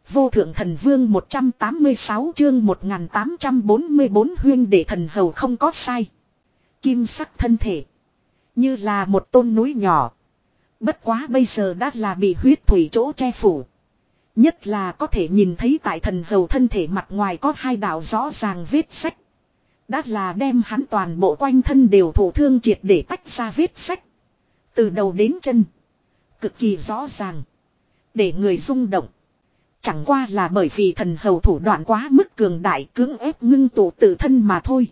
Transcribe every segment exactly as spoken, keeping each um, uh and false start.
Vô thượng thần vương một trăm tám mươi sáu chương một nghìn tám trăm bốn mươi bốn huyên để thần hầu không có sai. Kim sắc thân thể. Như là một tôn núi nhỏ. Bất quá bây giờ đã là bị huyết thủy chỗ che phủ. Nhất là có thể nhìn thấy tại thần hầu thân thể mặt ngoài có hai đạo rõ ràng vết sách. Đã là đem hắn toàn bộ quanh thân đều thổ thương triệt để tách ra vết sách. Từ đầu đến chân. Cực kỳ rõ ràng. Để người rung động. Chẳng qua là bởi vì thần hầu thủ đoạn quá mức cường đại cưỡng ép ngưng tụ tự thân mà thôi.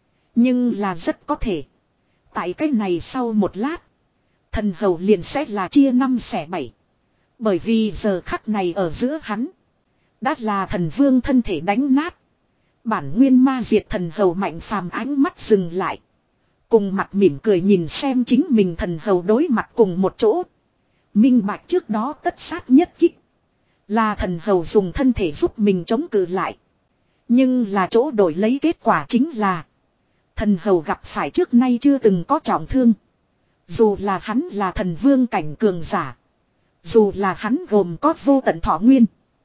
Nhưng là rất có thể. Tại cái này sau một lát. Thần hầu liền sẽ là chia năm xẻ bảy. Bởi vì giờ khắc này ở giữa hắn. Đã là thần vương thân thể đánh nát. Bản nguyên ma diệt thần hầu Mạnh Phàm ánh mắt dừng lại. Cùng mặt mỉm cười nhìn xem chính mình thần hầu đối mặt cùng một chỗ. Minh bạch trước đó tất sát nhất kích. Là thần hầu dùng thân thể giúp mình chống cự lại. Nhưng là chỗ đổi lấy kết quả chính là. Thần hầu gặp phải trước nay chưa từng có trọng thương. Dù là hắn là thần vương cảnh cường giả. Dù là hắn gồm có vô tận thọ nguyên.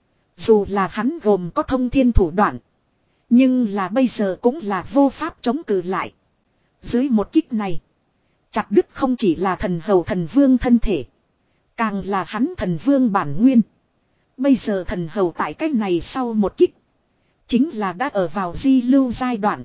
Dù là hắn gồm có thông thiên thủ đoạn. Nhưng là bây giờ cũng là vô pháp chống cự lại. Dưới một kích này. Chặt đứt không chỉ là thần hầu thần vương thân thể. Càng là hắn thần vương bản nguyên. Bây giờ thần hầu tại cách này sau một kích. Chính là đã ở vào di lưu giai đoạn.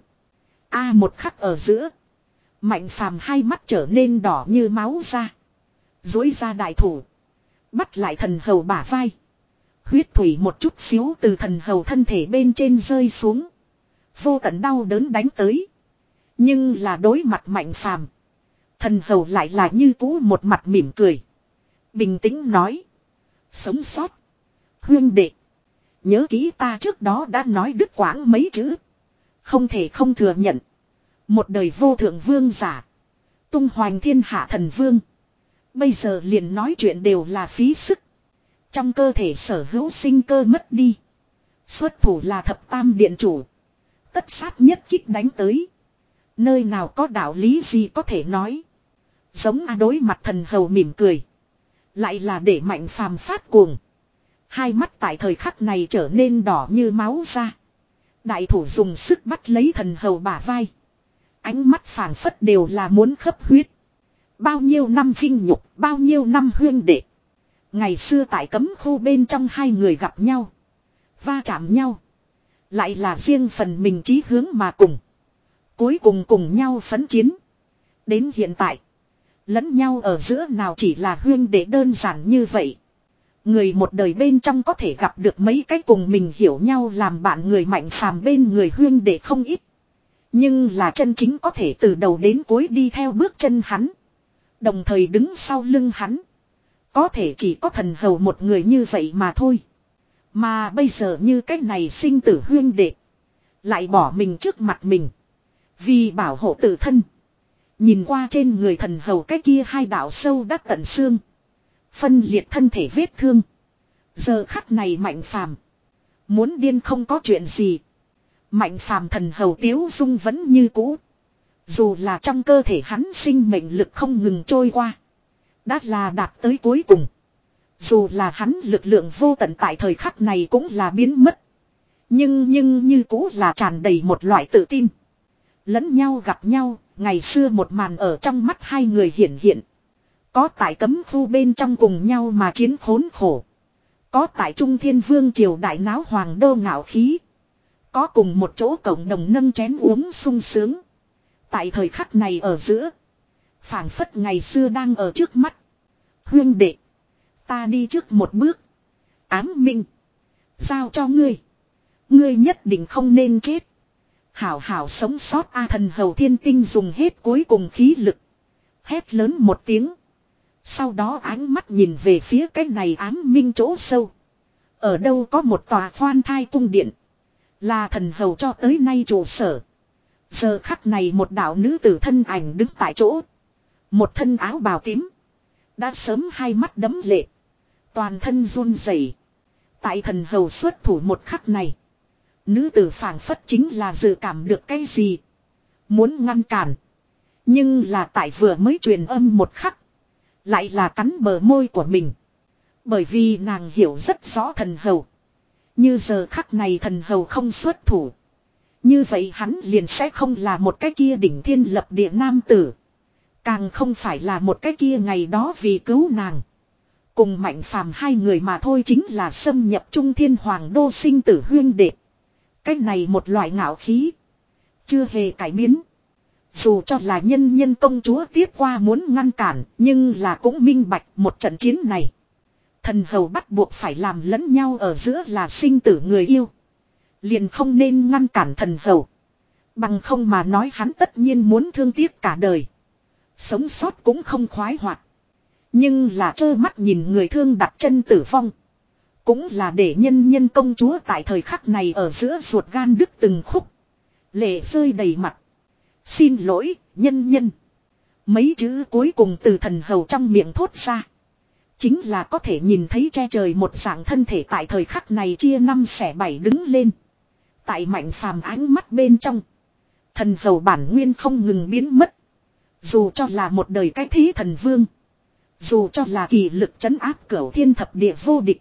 A một khắc ở giữa. Mạnh Phàm hai mắt trở nên đỏ như máu ra. Dối ra đại thủ. Bắt lại thần hầu bả vai. Huyết thủy một chút xíu từ thần hầu thân thể bên trên rơi xuống. Vô tận đau đớn đánh tới. Nhưng là đối mặt Mạnh Phàm, thần hầu lại là như cũ một mặt mỉm cười. Bình tĩnh nói. Sống sót. Huyên đệ. Nhớ kỹ ta trước đó đã nói đứt quãng mấy chữ. Không thể không thừa nhận. Một đời vô thượng vương giả. Tung hoành thiên hạ thần vương. Bây giờ liền nói chuyện đều là phí sức. Trong cơ thể sở hữu sinh cơ mất đi. Xuất thủ là thập tam điện chủ. Tất sát nhất kích đánh tới. Nơi nào có đạo lý gì có thể nói. Giống a đối mặt thần hầu mỉm cười. Lại là để Mạnh Phàm phát cuồng. Hai mắt tại thời khắc này trở nên đỏ như máu ra. Đại thủ dùng sức bắt lấy thần hầu bả vai. Ánh mắt phảng phất đều là muốn khấp huyết. Bao nhiêu năm vinh nhục, bao nhiêu năm huyên đệ. Ngày xưa tại cấm khu bên trong hai người gặp nhau. Va chạm nhau. Lại là riêng phần mình chí hướng mà cùng. Cuối cùng cùng nhau phấn chiến. Đến hiện tại. Lẫn nhau ở giữa nào chỉ là huyên đệ đơn giản như vậy. Người một đời bên trong có thể gặp được mấy cái cùng mình hiểu nhau làm bạn người Mạnh Phàm bên người huyên đệ không ít. Nhưng là chân chính có thể từ đầu đến cuối đi theo bước chân hắn. Đồng thời đứng sau lưng hắn. Có thể chỉ có thần hầu một người như vậy mà thôi. Mà bây giờ như cái này sinh tử huyên đệ. Lại bỏ mình trước mặt mình. Vì bảo hộ tự thân. Nhìn qua trên người thần hầu cái kia hai đạo sâu đắt tận xương. Phân liệt thân thể vết thương. Giờ khắc này Mạnh Phàm muốn điên không có chuyện gì. Mạnh Phàm thần hầu tiếu dung vẫn như cũ. Dù là trong cơ thể hắn sinh mệnh lực không ngừng trôi qua. Đã là đạt tới cuối cùng. Dù là hắn lực lượng vô tận tại thời khắc này cũng là biến mất. Nhưng nhưng như cũ là tràn đầy một loại tự tin. Lẫn nhau gặp nhau, ngày xưa một màn ở trong mắt hai người hiển hiện. Có tại cấm khu bên trong cùng nhau mà chiến khốn khổ. Có tại Trung Thiên Vương triều đại náo hoàng đô ngạo khí. Có cùng một chỗ cộng đồng nâng chén uống sung sướng. Tại thời khắc này ở giữa. Phảng phất ngày xưa đang ở trước mắt. Huyên đệ. Ta đi trước một bước. Ám minh. Giao cho ngươi. Ngươi nhất định không nên chết. Hảo hảo sống sót a thần hầu thiên tinh dùng hết cuối cùng khí lực. Hét lớn một tiếng. Sau đó ánh mắt nhìn về phía cái này ám minh chỗ sâu. Ở đâu có một tòa khoan thai cung điện. Là thần hầu cho tới nay trụ sở. Giờ khắc này một đạo nữ tử thân ảnh đứng tại chỗ. Một thân áo bào tím. Đã sớm hai mắt đấm lệ. Toàn thân run rẩy. Tại thần hầu xuất thủ một khắc này. Nữ tử phảng phất chính là dự cảm được cái gì. Muốn ngăn cản. Nhưng là tại vừa mới truyền âm một khắc. Lại là cắn bờ môi của mình. Bởi vì nàng hiểu rất rõ thần hầu. Như giờ khắc này thần hầu không xuất thủ. Như vậy hắn liền sẽ không là một cái kia đỉnh thiên lập địa nam tử. Càng không phải là một cái kia ngày đó vì cứu nàng. Cùng Mạnh Phàm hai người mà thôi chính là xâm nhập trung thiên hoàng đô sinh tử huyên đệ. Cái này một loại ngạo khí. Chưa hề cải biến. Dù cho là nhân nhân công chúa tiếp qua muốn ngăn cản. Nhưng là cũng minh bạch một trận chiến này. Thần hầu bắt buộc phải làm lẫn nhau ở giữa là sinh tử người yêu. Liền không nên ngăn cản thần hầu. Bằng không mà nói hắn tất nhiên muốn thương tiếc cả đời. Sống sót cũng không khoái hoạt. Nhưng là trơ mắt nhìn người thương đặt chân tử vong. Cũng là để nhân nhân công chúa tại thời khắc này ở giữa ruột gan đứt từng khúc. Lệ rơi đầy mặt. Xin lỗi, nhân nhân. Mấy chữ cuối cùng từ thần hầu trong miệng thốt ra. Chính là có thể nhìn thấy che trời một dạng thân thể tại thời khắc này chia năm xẻ bảy đứng lên. Tại Mạnh Phàm ánh mắt bên trong. Thần hầu bản nguyên không ngừng biến mất. Dù cho là một đời cái thế thần vương. Dù cho là kỳ lực trấn áp cửu thiên thập địa vô địch.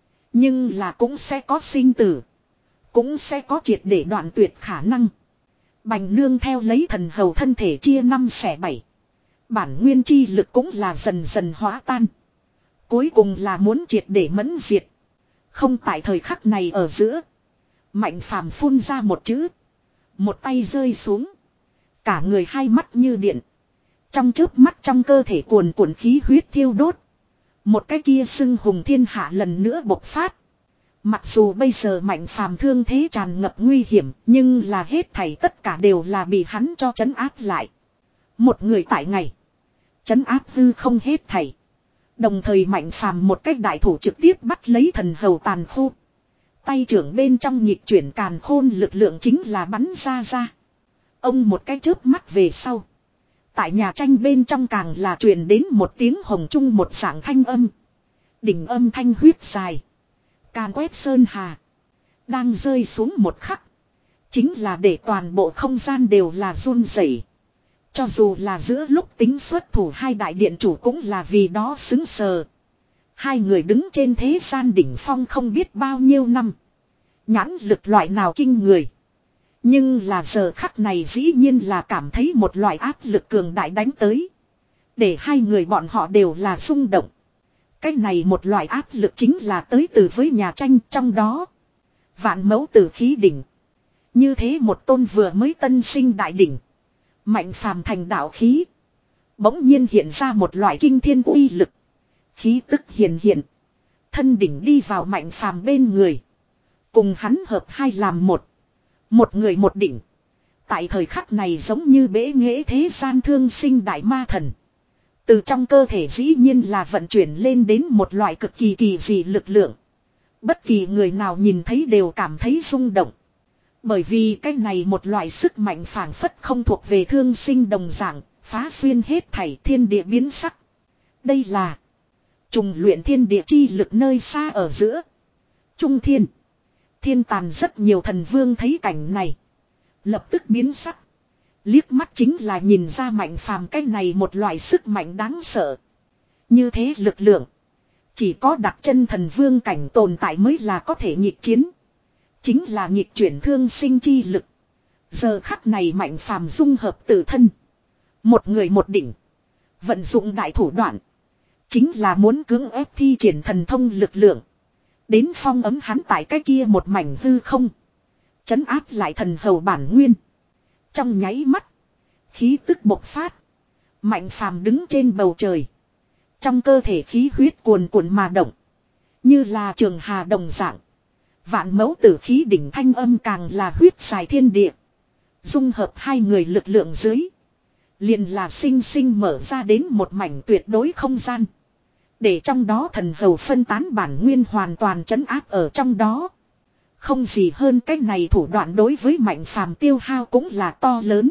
Nhưng là cũng sẽ có sinh tử. Cũng sẽ có triệt để đoạn tuyệt khả năng. Bành nương theo lấy thần hầu thân thể chia năm xẻ bảy. Bản nguyên chi lực cũng là dần dần hóa tan. Cuối cùng là muốn triệt để mẫn diệt. Không tại thời khắc này ở giữa. Mạnh Phàm phun ra một chữ. Một tay rơi xuống. Cả người hai mắt như điện. Trong chớp mắt trong cơ thể cuồn cuộn khí huyết thiêu đốt. Một cái kia xưng hùng thiên hạ lần nữa bộc phát. Mặc dù bây giờ Mạnh Phàm thương thế tràn ngập nguy hiểm. Nhưng là hết thảy tất cả đều là bị hắn cho trấn áp lại. Một người tại ngày. Trấn áp hư không hết thảy. Đồng thời Mạnh Phàm một cách đại thủ trực tiếp bắt lấy thần hầu tàn khu. Tay trưởng bên trong nhịp chuyển càn khôn lực lượng chính là bắn ra ra. Ông một cái chớp mắt về sau. Tại nhà tranh bên trong càng là truyền đến một tiếng hồng trung một dạng thanh âm. Đỉnh âm thanh huyết dài. Càn quét sơn hà. Đang rơi xuống một khắc. Chính là để toàn bộ không gian đều là run rẩy. Cho dù là giữa lúc tính xuất thủ hai đại điện chủ cũng là vì đó xứng sờ. Hai người đứng trên thế gian đỉnh phong không biết bao nhiêu năm. Nhãn lực loại nào kinh người. Nhưng là giờ khắc này dĩ nhiên là cảm thấy một loại áp lực cường đại đánh tới. Để hai người bọn họ đều là rung động. Cái này một loại áp lực chính là tới từ với nhà tranh trong đó. Vạn mẫu tử khí đỉnh. Như thế một tôn vừa mới tân sinh đại đỉnh. Mạnh Phàm thành đạo khí. Bỗng nhiên hiện ra một loại kinh thiên uy lực. Khí tức hiền hiện. Thân đỉnh đi vào Mạnh Phàm bên người. Cùng hắn hợp hai làm một. Một người một đỉnh. Tại thời khắc này giống như bế nghệ thế gian thương sinh đại ma thần. Từ trong cơ thể dĩ nhiên là vận chuyển lên đến một loại cực kỳ kỳ dị lực lượng. Bất kỳ người nào nhìn thấy đều cảm thấy rung động. Bởi vì cái này một loại sức mạnh phảng phất không thuộc về thương sinh đồng dạng, phá xuyên hết thảy thiên địa biến sắc. Đây là trùng luyện thiên địa chi lực nơi xa ở giữa. Trung thiên. Thiên tàn rất nhiều thần vương thấy cảnh này. Lập tức biến sắc. Liếc mắt chính là nhìn ra Mạnh Phàm cái này một loại sức mạnh đáng sợ. Như thế lực lượng. Chỉ có đặt chân thần vương cảnh tồn tại mới là có thể nhịp chiến. Chính là nhịp chuyển thương sinh chi lực. Giờ khắc này Mạnh Phàm dung hợp tự thân. Một người một đỉnh. Vận dụng đại thủ đoạn. Chính là muốn cưỡng ép thi triển thần thông lực lượng. Đến phong ấm hắn tại cái kia một mảnh hư không. Trấn áp lại thần hầu bản nguyên. Trong nháy mắt. Khí tức bộc phát. Mạnh Phàm đứng trên bầu trời. Trong cơ thể khí huyết cuồn cuộn mà động. Như là trường hà đồng dạng. Vạn mẫu tử khí đỉnh thanh âm càng là huyết dài thiên địa. Dung hợp hai người lực lượng dưới. Liền là sinh sinh mở ra đến một mảnh tuyệt đối không gian. Để trong đó thần hầu phân tán bản nguyên hoàn toàn trấn áp ở trong đó. Không gì hơn cách này thủ đoạn đối với Mạnh Phàm tiêu hao cũng là to lớn.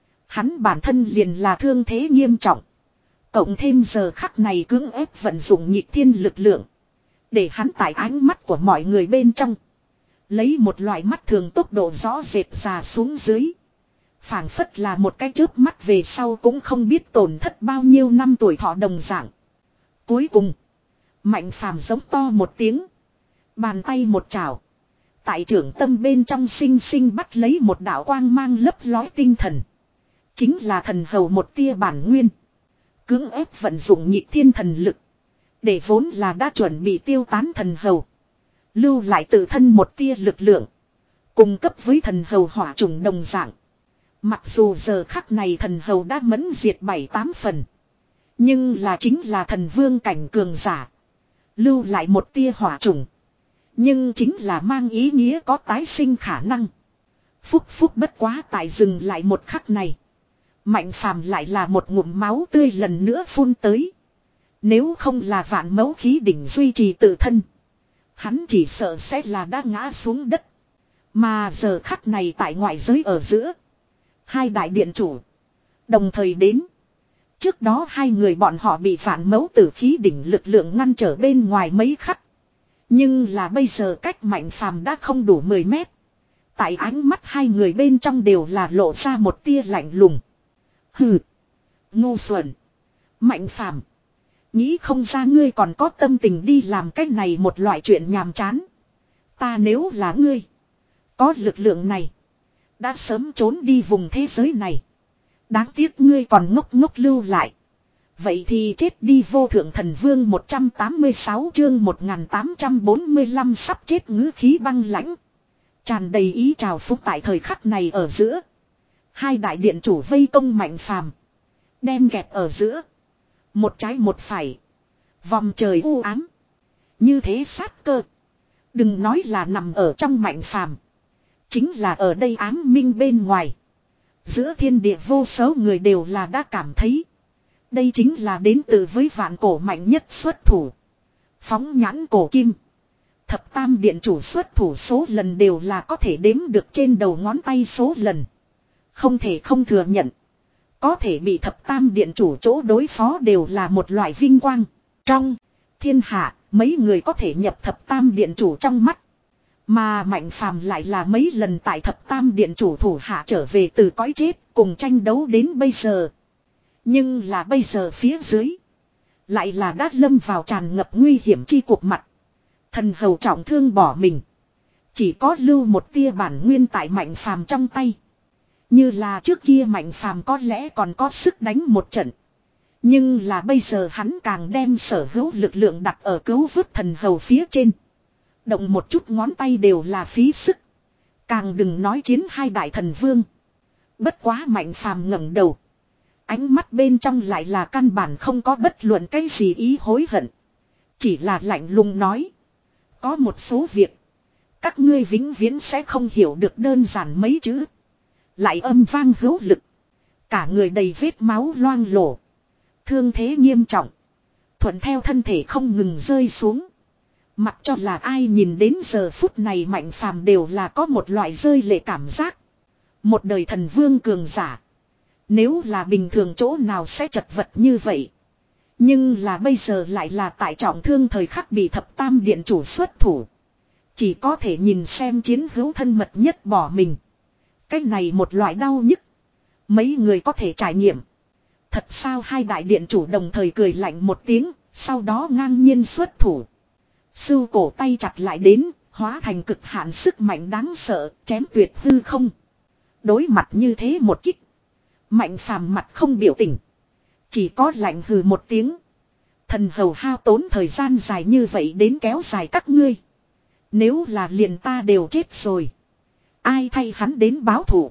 Hắn bản thân liền là thương thế nghiêm trọng. Cộng thêm giờ khắc này cưỡng ép vận dụng nhịp thiên lực lượng. Để hắn tại ánh mắt của mọi người bên trong. Lấy một loại mắt thường tốc độ rõ rệt ra xuống dưới. Phảng phất là một cái chớp mắt về sau cũng không biết tổn thất bao nhiêu năm tuổi thọ đồng dạng. Cuối cùng. Mạnh Phàm giống to một tiếng. Bàn tay một chảo. Tại trưởng tâm bên trong sinh sinh bắt lấy một đạo quang mang lấp lói tinh thần. Chính là thần hầu một tia bản nguyên. Cưỡng ép vận dụng nhị thiên thần lực. Để vốn là đã chuẩn bị tiêu tán thần hầu. Lưu lại tự thân một tia lực lượng. Cung cấp với thần hầu hỏa trùng đồng dạng. Mặc dù giờ khắc này thần hầu đã mẫn diệt bảy tám phần. Nhưng là chính là thần vương cảnh cường giả. Lưu lại một tia hỏa trùng. Nhưng chính là mang ý nghĩa có tái sinh khả năng. Phúc phúc bất quá tại dừng lại một khắc này. Mạnh phàm lại là một ngụm máu tươi lần nữa phun tới. Nếu không là vạn mẫu khí đỉnh duy trì tự thân. Hắn chỉ sợ sẽ là đã ngã xuống đất. Mà giờ khắc này tại ngoại giới ở giữa. Hai đại điện chủ. Đồng thời đến. Trước đó hai người bọn họ bị vạn mẫu tử khí đỉnh lực lượng ngăn trở bên ngoài mấy khắc. Nhưng là bây giờ cách mạnh phàm đã không đủ mười mét. Tại ánh mắt hai người bên trong đều là lộ ra một tia lạnh lùng. Hừ. Ngu xuẩn. Mạnh phàm. Nghĩ không ra ngươi còn có tâm tình đi làm cái này một loại chuyện nhàm chán. Ta nếu là ngươi. Có lực lượng này. Đã sớm trốn đi vùng thế giới này. Đáng tiếc ngươi còn ngốc ngốc lưu lại. Vậy thì chết đi vô thượng thần vương một trăm tám mươi sáu chương một nghìn tám trăm bốn mươi lăm sắp chết ngữ khí băng lãnh. Tràn đầy ý trào phúc tại thời khắc này ở giữa. Hai đại điện chủ vây công mạnh phàm. Đem kẹp ở giữa. Một trái một phải. Vòng trời u ám. Như thế sát cơ. Đừng nói là nằm ở trong mạnh phàm. Chính là ở đây ám minh bên ngoài. Giữa thiên địa vô số người đều là đã cảm thấy. Đây chính là đến từ với vạn cổ mạnh nhất xuất thủ. Phóng nhãn cổ kim. Thập tam điện chủ xuất thủ số lần đều là có thể đếm được trên đầu ngón tay số lần. Không thể không thừa nhận. Có thể bị thập tam điện chủ chỗ đối phó đều là một loại vinh quang. Trong thiên hạ, mấy người có thể nhập thập tam điện chủ trong mắt. Mà mạnh phàm lại là mấy lần tại thập tam điện chủ thủ hạ trở về từ cõi chết cùng tranh đấu đến bây giờ. Nhưng là bây giờ phía dưới. Lại là đã lâm vào tràn ngập nguy hiểm chi cuộc mặt. Thần hầu trọng thương bỏ mình. Chỉ có lưu một tia bản nguyên tại mạnh phàm trong tay. Như là trước kia mạnh phàm có lẽ còn có sức đánh một trận. Nhưng là bây giờ hắn càng đem sở hữu lực lượng đặt ở cứu vớt thần hầu phía trên. Động một chút ngón tay đều là phí sức. Càng đừng nói chiến hai đại thần vương. Bất quá mạnh phàm ngẩng đầu. Ánh mắt bên trong lại là căn bản không có bất luận cái gì ý hối hận. Chỉ là lạnh lùng nói. Có một số việc. Các ngươi vĩnh viễn sẽ không hiểu được đơn giản mấy chữ. Lại âm vang hữu lực. Cả người đầy vết máu loang lổ. Thương thế nghiêm trọng. Thuận theo thân thể không ngừng rơi xuống. Mặc cho là ai nhìn đến giờ phút này mạnh phàm đều là có một loại rơi lệ cảm giác. Một đời thần vương cường giả. Nếu là bình thường chỗ nào sẽ chật vật như vậy. Nhưng là bây giờ lại là tại trọng thương thời khắc bị thập tam điện chủ xuất thủ. Chỉ có thể nhìn xem chiến hữu thân mật nhất bỏ mình. Cái này một loại đau nhức. Mấy người có thể trải nghiệm. Thật sao hai đại điện chủ đồng thời cười lạnh một tiếng. Sau đó ngang nhiên xuất thủ. Sưu cổ tay chặt lại đến. Hóa thành cực hạn sức mạnh đáng sợ. Chém tuyệt hư không. Đối mặt như thế một kích. Mạnh phàm mặt không biểu tình. Chỉ có lạnh hừ một tiếng. Thần hầu hao tốn thời gian dài như vậy đến kéo dài các ngươi. Nếu là liền ta đều chết rồi. Ai thay hắn đến báo thù.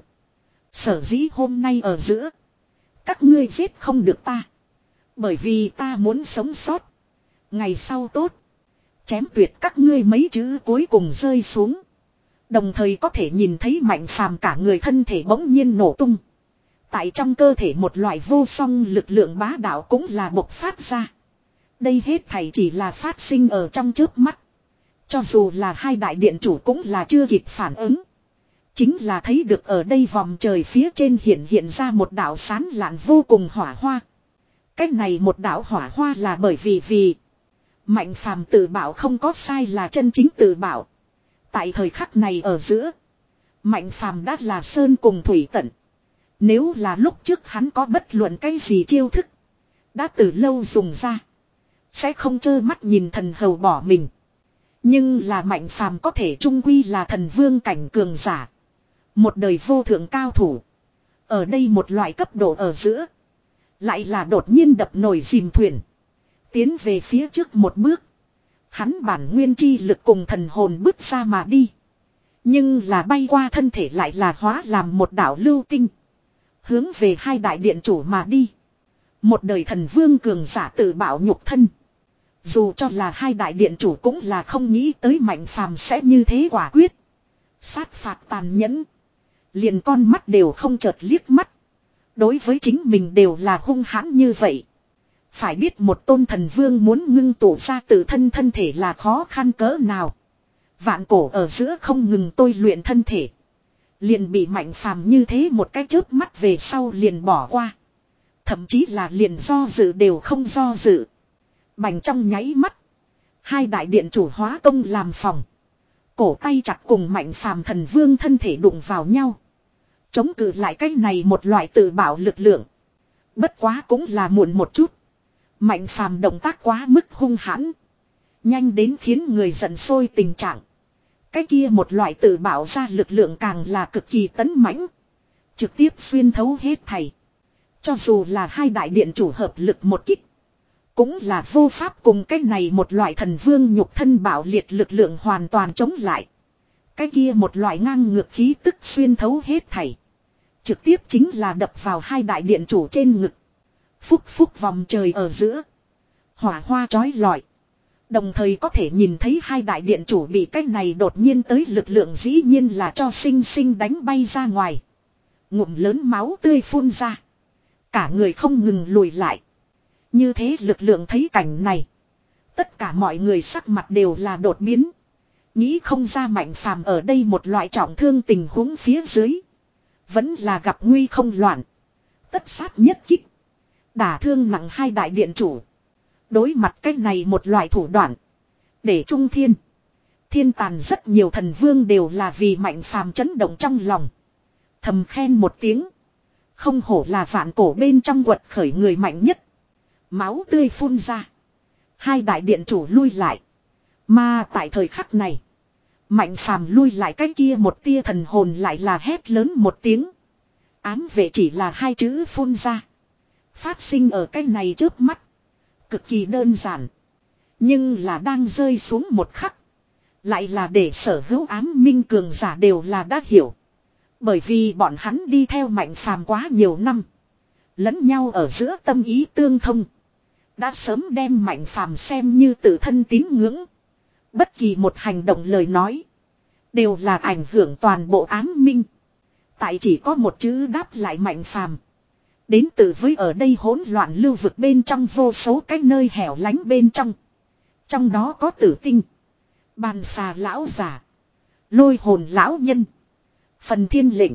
Sở dĩ hôm nay ở giữa. Các ngươi giết không được ta. Bởi vì ta muốn sống sót. Ngày sau tốt. Chém tuyệt các ngươi mấy chữ cuối cùng rơi xuống. Đồng thời có thể nhìn thấy mạnh phàm cả người thân thể bỗng nhiên nổ tung. Tại trong cơ thể một loại vô song lực lượng bá đạo cũng là bộc phát ra. Đây hết thảy chỉ là phát sinh ở trong chớp mắt. Cho dù là hai đại điện chủ cũng là chưa kịp phản ứng. Chính là thấy được ở đây vòng trời phía trên hiện hiện ra một đạo sán lạn vô cùng hỏa hoa. Cách này một đạo hỏa hoa là bởi vì vì mạnh phàm tự bảo không có sai là chân chính tự bảo. Tại thời khắc này ở giữa, mạnh phàm đã là sơn cùng thủy tận. Nếu là lúc trước hắn có bất luận cái gì chiêu thức, đã từ lâu dùng ra, sẽ không trơ mắt nhìn thần hầu bỏ mình. Nhưng là Mạnh Phàm có thể trung quy là thần vương cảnh cường giả. Một đời vô thượng cao thủ. Ở đây một loại cấp độ ở giữa. Lại là đột nhiên đập nồi dìm thuyền. Tiến về phía trước một bước. Hắn bản nguyên chi lực cùng thần hồn bước ra mà đi. Nhưng là bay qua thân thể lại là hóa làm một đạo lưu tinh. Hướng về hai đại điện chủ mà đi. Một đời thần vương cường giả tự bảo nhục thân. Dù cho là hai đại điện chủ cũng là không nghĩ tới Mạnh Phàm sẽ như thế quả quyết. Sát phạt tàn nhẫn. Liền con mắt đều không chợt liếc mắt. Đối với chính mình đều là hung hãn như vậy. Phải biết một tôn thần vương muốn ngưng tụ ra tự thân thân thể là khó khăn cỡ nào. Vạn cổ ở giữa không ngừng tôi luyện thân thể. Liền bị Mạnh Phàm như thế một cái chớp mắt về sau liền bỏ qua. Thậm chí là liền do dự đều không do dự. Bành trong nháy mắt. Hai đại điện chủ hóa công làm phòng. Cổ tay chặt cùng Mạnh Phàm thần vương thân thể đụng vào nhau. Chống cự lại cái này một loại tự bảo lực lượng. Bất quá cũng là muộn một chút. Mạnh Phàm động tác quá mức hung hãn. Nhanh đến khiến người giận sôi tình trạng. Cái kia một loại tự bảo ra lực lượng càng là cực kỳ tấn mãnh. Trực tiếp xuyên thấu hết thảy. Cho dù là hai đại điện chủ hợp lực một kích. Cũng là vô pháp cùng cái này một loại thần vương nhục thân bảo liệt lực lượng hoàn toàn chống lại. Cái kia một loại ngang ngược khí tức xuyên thấu hết thảy. Trực tiếp chính là đập vào hai đại điện chủ trên ngực. Phúc phúc vòng trời ở giữa. Hỏa hoa chói lọi. Đồng thời có thể nhìn thấy hai đại điện chủ bị cái này đột nhiên tới lực lượng dĩ nhiên là cho sinh sinh đánh bay ra ngoài. Ngụm lớn máu tươi phun ra. Cả người không ngừng lùi lại. Như thế lực lượng thấy cảnh này. Tất cả mọi người sắc mặt đều là đột biến. Nghĩ không ra Mạnh Phàm ở đây một loại trọng thương tình huống phía dưới. Vẫn là gặp nguy không loạn. Tất sát nhất kích. Đả thương nặng hai đại điện chủ. Đối mặt cách này một loại thủ đoạn. Để trung thiên. Thiên tàn rất nhiều thần vương đều là vì Mạnh Phàm chấn động trong lòng. Thầm khen một tiếng. Không hổ là vạn cổ bên trong quật khởi người mạnh nhất. Máu tươi phun ra. Hai đại điện chủ lui lại. Mà tại thời khắc này. Mạnh Phàm lui lại cái kia một tia thần hồn lại là hét lớn một tiếng. Ám vệ chỉ là hai chữ phun ra. Phát sinh ở cái này trước mắt. Cực kỳ đơn giản. Nhưng là đang rơi xuống một khắc. Lại là để sở hữu ám minh cường giả đều là đã hiểu. Bởi vì bọn hắn đi theo Mạnh Phàm quá nhiều năm. Lẫn nhau ở giữa tâm ý tương thông. Đã sớm đem Mạnh Phàm xem như tự thân tín ngưỡng. Bất kỳ một hành động lời nói. Đều là ảnh hưởng toàn bộ ám minh. Tại chỉ có một chữ đáp lại Mạnh Phàm. Đến từ với ở đây hỗn loạn lưu vực bên trong vô số cái nơi hẻo lánh bên trong. Trong đó có tử tinh. Bàn xà lão giả. Lôi hồn lão nhân. Phần thiên lệnh.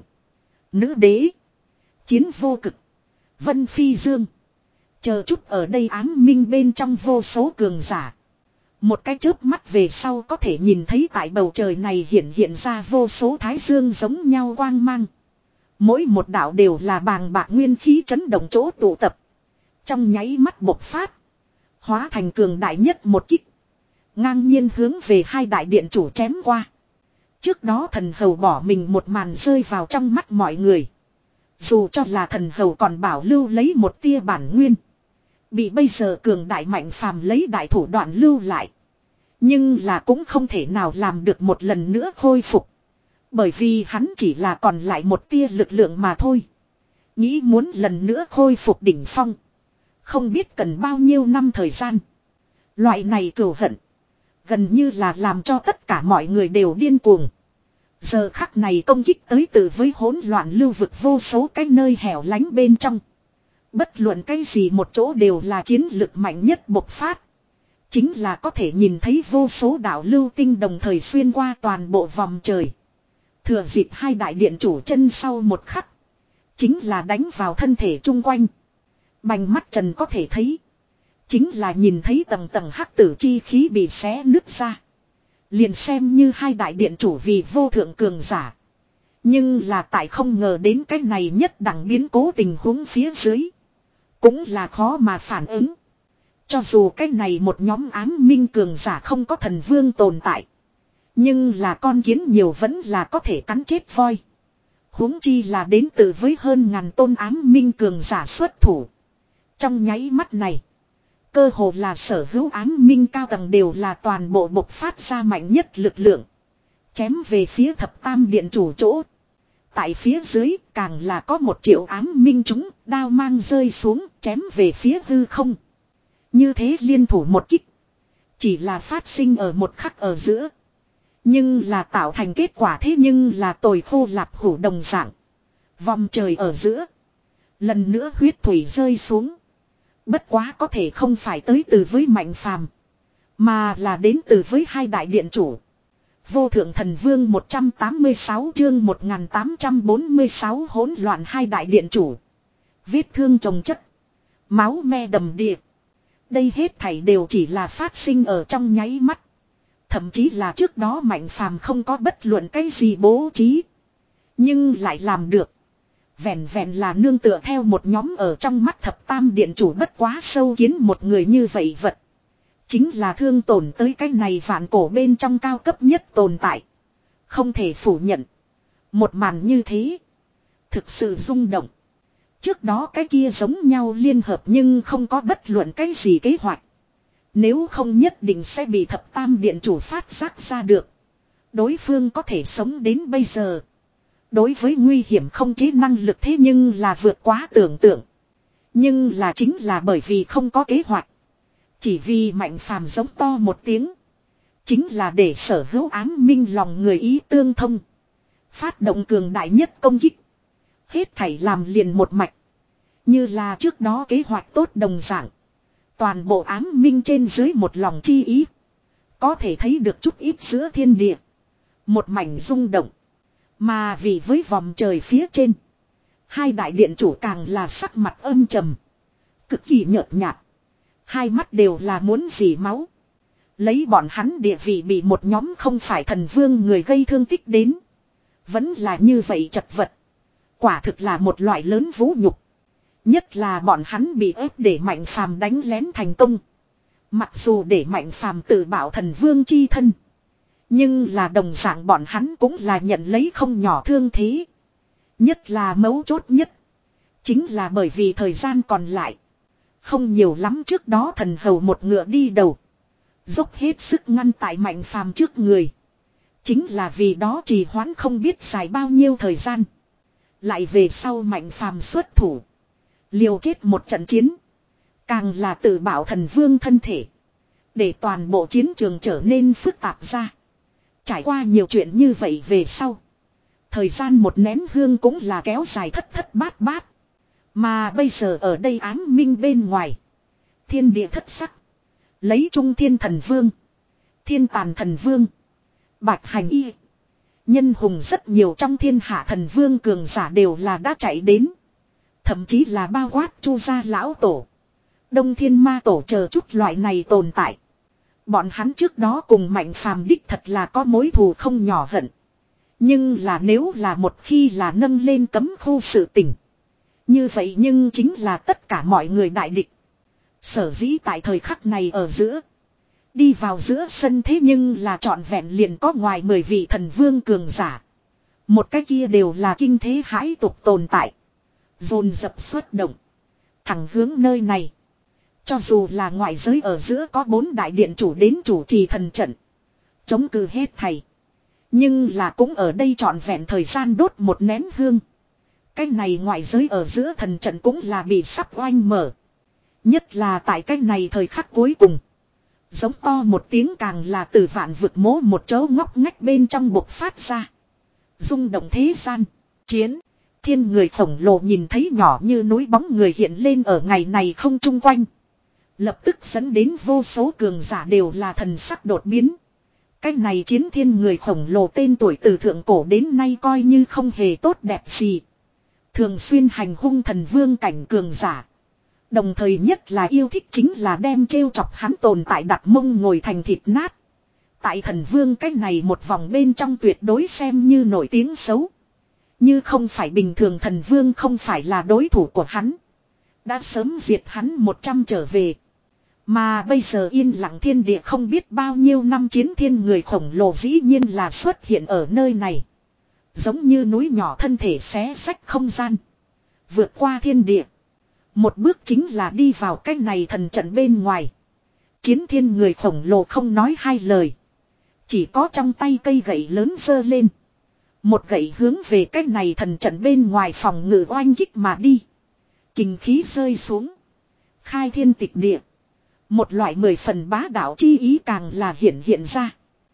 Nữ đế. Chiến vô cực. Vân phi dương. Chờ chút ở đây ám minh bên trong vô số cường giả. Một cái chớp mắt về sau có thể nhìn thấy tại bầu trời này hiện hiện ra vô số thái dương giống nhau quang mang. Mỗi một đạo đều là bàng bạc nguyên khí chấn động chỗ tụ tập. Trong nháy mắt bộc phát. Hóa thành cường đại nhất một kích. Ngang nhiên hướng về hai đại điện chủ chém qua. Trước đó thần hầu bỏ mình một màn rơi vào trong mắt mọi người. Dù cho là thần hầu còn bảo lưu lấy một tia bản nguyên. Bị bây giờ cường đại Mạnh Phàm lấy đại thủ đoạn lưu lại. Nhưng là cũng không thể nào làm được một lần nữa khôi phục. Bởi vì hắn chỉ là còn lại một tia lực lượng mà thôi. Nghĩ muốn lần nữa khôi phục đỉnh phong. Không biết cần bao nhiêu năm thời gian. Loại này cừu hận. Gần như là làm cho tất cả mọi người đều điên cuồng. Giờ khắc này công kích tới từ với hỗn loạn lưu vực vô số cái nơi hẻo lánh bên trong. Bất luận cái gì một chỗ đều là chiến lực mạnh nhất bộc phát. Chính là có thể nhìn thấy vô số đạo lưu tinh đồng thời xuyên qua toàn bộ vòng trời. Thừa dịp hai đại điện chủ chân sau một khắc. Chính là đánh vào thân thể chung quanh. Bành mắt trần có thể thấy. Chính là nhìn thấy tầng tầng hắc tử chi khí bị xé nứt ra. Liền xem như hai đại điện chủ vì vô thượng cường giả. Nhưng là tại không ngờ đến cái này nhất đẳng biến cố tình huống phía dưới. Cũng là khó mà phản ứng. Cho dù cái này một nhóm ám minh cường giả không có thần vương tồn tại. Nhưng là con kiến nhiều vẫn là có thể cắn chết voi. Huống chi là đến từ với hơn ngàn tôn ám minh cường giả xuất thủ. Trong nháy mắt này. Cơ hồ là sở hữu ám minh cao tầng đều là toàn bộ bộc phát ra mạnh nhất lực lượng. Chém về phía thập tam điện chủ chỗ. Tại phía dưới càng là có một triệu ám minh chúng đao mang rơi xuống chém về phía hư không. Như thế liên thủ một kích. Chỉ là phát sinh ở một khắc ở giữa. Nhưng là tạo thành kết quả thế nhưng là tồi khô lạp hủ đồng dạng. Vòng trời ở giữa. Lần nữa huyết thủy rơi xuống. Bất quá có thể không phải tới từ với Mạnh Phàm, mà là đến từ với hai đại điện chủ. Vô thượng thần vương một trăm tám mươi sáu chương một nghìn tám trăm bốn mươi sáu hỗn loạn hai đại điện chủ. Vết thương chồng chất. Máu me đầm đìa. Đây hết thảy đều chỉ là phát sinh ở trong nháy mắt. Thậm chí là trước đó Mạnh Phàm không có bất luận cái gì bố trí. Nhưng lại làm được. Vẹn vẹn là nương tựa theo một nhóm ở trong mắt thập tam điện chủ bất quá sâu kiến một người như vậy vật. Chính là thương tổn tới cái này vạn cổ bên trong cao cấp nhất tồn tại. Không thể phủ nhận. Một màn như thế. Thực sự rung động. Trước đó cái kia giống nhau liên hợp nhưng không có bất luận cái gì kế hoạch. Nếu không nhất định sẽ bị thập tam điện chủ phát giác ra được. Đối phương có thể sống đến bây giờ. Đối với nguy hiểm không chế năng lực thế nhưng là vượt quá tưởng tượng. Nhưng là chính là bởi vì không có kế hoạch. Chỉ vì Mạnh Phàm giống to một tiếng. Chính là để sở hữu ám minh lòng người ý tương thông. Phát động cường đại nhất công kích. Hết thảy làm liền một mạch. Như là trước đó kế hoạch tốt đồng dạng. Toàn bộ ám minh trên dưới một lòng chi ý. Có thể thấy được chút ít giữa thiên địa. Một mảnh rung động. Mà vì với vòng trời phía trên. Hai đại điện chủ càng là sắc mặt âm trầm. Cực kỳ nhợt nhạt. Hai mắt đều là muốn dỉ máu. Lấy bọn hắn địa vị bị một nhóm không phải thần vương người gây thương tích đến. Vẫn là như vậy chật vật. Quả thực là một loại lớn vũ nhục. Nhất là bọn hắn bị ép để Mạnh Phàm đánh lén thành công. Mặc dù để Mạnh Phàm tự bảo thần vương chi thân. Nhưng là đồng dạng bọn hắn cũng là nhận lấy không nhỏ thương thế. Nhất là mấu chốt nhất. Chính là bởi vì thời gian còn lại. Không nhiều lắm trước đó thần hầu một ngựa đi đầu. Dốc hết sức ngăn tại Mạnh Phàm trước người. Chính là vì đó trì hoãn không biết dài bao nhiêu thời gian. Lại về sau Mạnh Phàm xuất thủ. Liều chết một trận chiến. Càng là tự bảo thần vương thân thể. Để toàn bộ chiến trường trở nên phức tạp ra. Trải qua nhiều chuyện như vậy về sau. Thời gian một nén hương cũng là kéo dài thất thất bát bát. Mà bây giờ ở đây ám minh bên ngoài. Thiên địa thất sắc. Lấy trung thiên thần vương. Thiên tàn thần vương. Bạch hành y. Nhân hùng rất nhiều trong thiên hạ thần vương cường giả đều là đã chạy đến. Thậm chí là bao quát chu gia lão tổ. Đông thiên ma tổ chờ chút loại này tồn tại. Bọn hắn trước đó cùng Mạnh Phàm đích thật là có mối thù không nhỏ hận. Nhưng là nếu là một khi là nâng lên cấm khu sự tình. Như vậy nhưng chính là tất cả mọi người đại địch. Sở dĩ tại thời khắc này ở giữa. Đi vào giữa sân thế nhưng là trọn vẹn liền có ngoài mười vị thần vương cường giả. Một cái kia đều là kinh thế hãi tục tồn tại. Dồn dập xuất động. Thẳng hướng nơi này. Cho dù là ngoại giới ở giữa có bốn đại điện chủ đến chủ trì thần trận. Chống cự hết thầy. Nhưng là cũng ở đây trọn vẹn thời gian đốt một nén hương. Cái này ngoại giới ở giữa thần trận cũng là bị sắp oanh mở. Nhất là tại cái này thời khắc cuối cùng. Giống to một tiếng càng là từ vạn vực mố một chỗ ngóc ngách bên trong bộc phát ra. Rung động thế gian. Chiến. Thiên người khổng lồ nhìn thấy nhỏ như núi bóng người hiện lên ở ngày này không chung quanh. Lập tức dẫn đến vô số cường giả đều là thần sắc đột biến. Cái này chiến thiên người khổng lồ tên tuổi từ thượng cổ đến nay coi như không hề tốt đẹp gì. Thường xuyên hành hung thần vương cảnh cường giả. Đồng thời nhất là yêu thích chính là đem trêu chọc hắn tồn tại đặt mông ngồi thành thịt nát. Tại thần vương cái này một vòng bên trong tuyệt đối xem như nổi tiếng xấu. Như không phải bình thường thần vương không phải là đối thủ của hắn. Đã sớm diệt hắn một trăm trở về. Mà bây giờ yên lặng thiên địa không biết bao nhiêu năm chiến thiên người khổng lồ dĩ nhiên là xuất hiện ở nơi này. Giống như núi nhỏ thân thể xé xách không gian. Vượt qua thiên địa. Một bước chính là đi vào cái này thần trận bên ngoài. Chiến thiên người khổng lồ không nói hai lời. Chỉ có trong tay cây gậy lớn giơ lên. Một gậy hướng về cái này thần trận bên ngoài phòng ngự oanh kích mà đi. Kình khí rơi xuống. Khai thiên tịch địa. Một loại mười phần bá đạo chi ý càng là hiện hiện ra.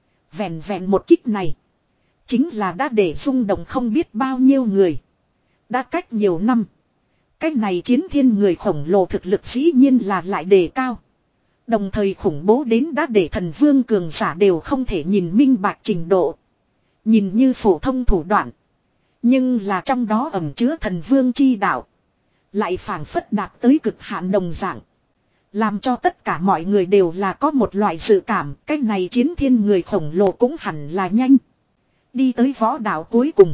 Vẹn vẹn một kích này. Chính là đã để rung động không biết bao nhiêu người. Đã cách nhiều năm. Cái này chiến thiên người khổng lồ thực lực dĩ nhiên là lại đề cao. Đồng thời khủng bố đến đã để thần vương cường giả đều không thể nhìn minh bạch trình độ. Nhìn như phổ thông thủ đoạn. Nhưng là trong đó ẩn chứa thần vương chi đạo. Lại phảng phất đạt tới cực hạn đồng dạng. Làm cho tất cả mọi người đều là có một loại dự cảm. Cái này chiến thiên người khổng lồ cũng hẳn là nhanh. Đi tới võ đạo cuối cùng.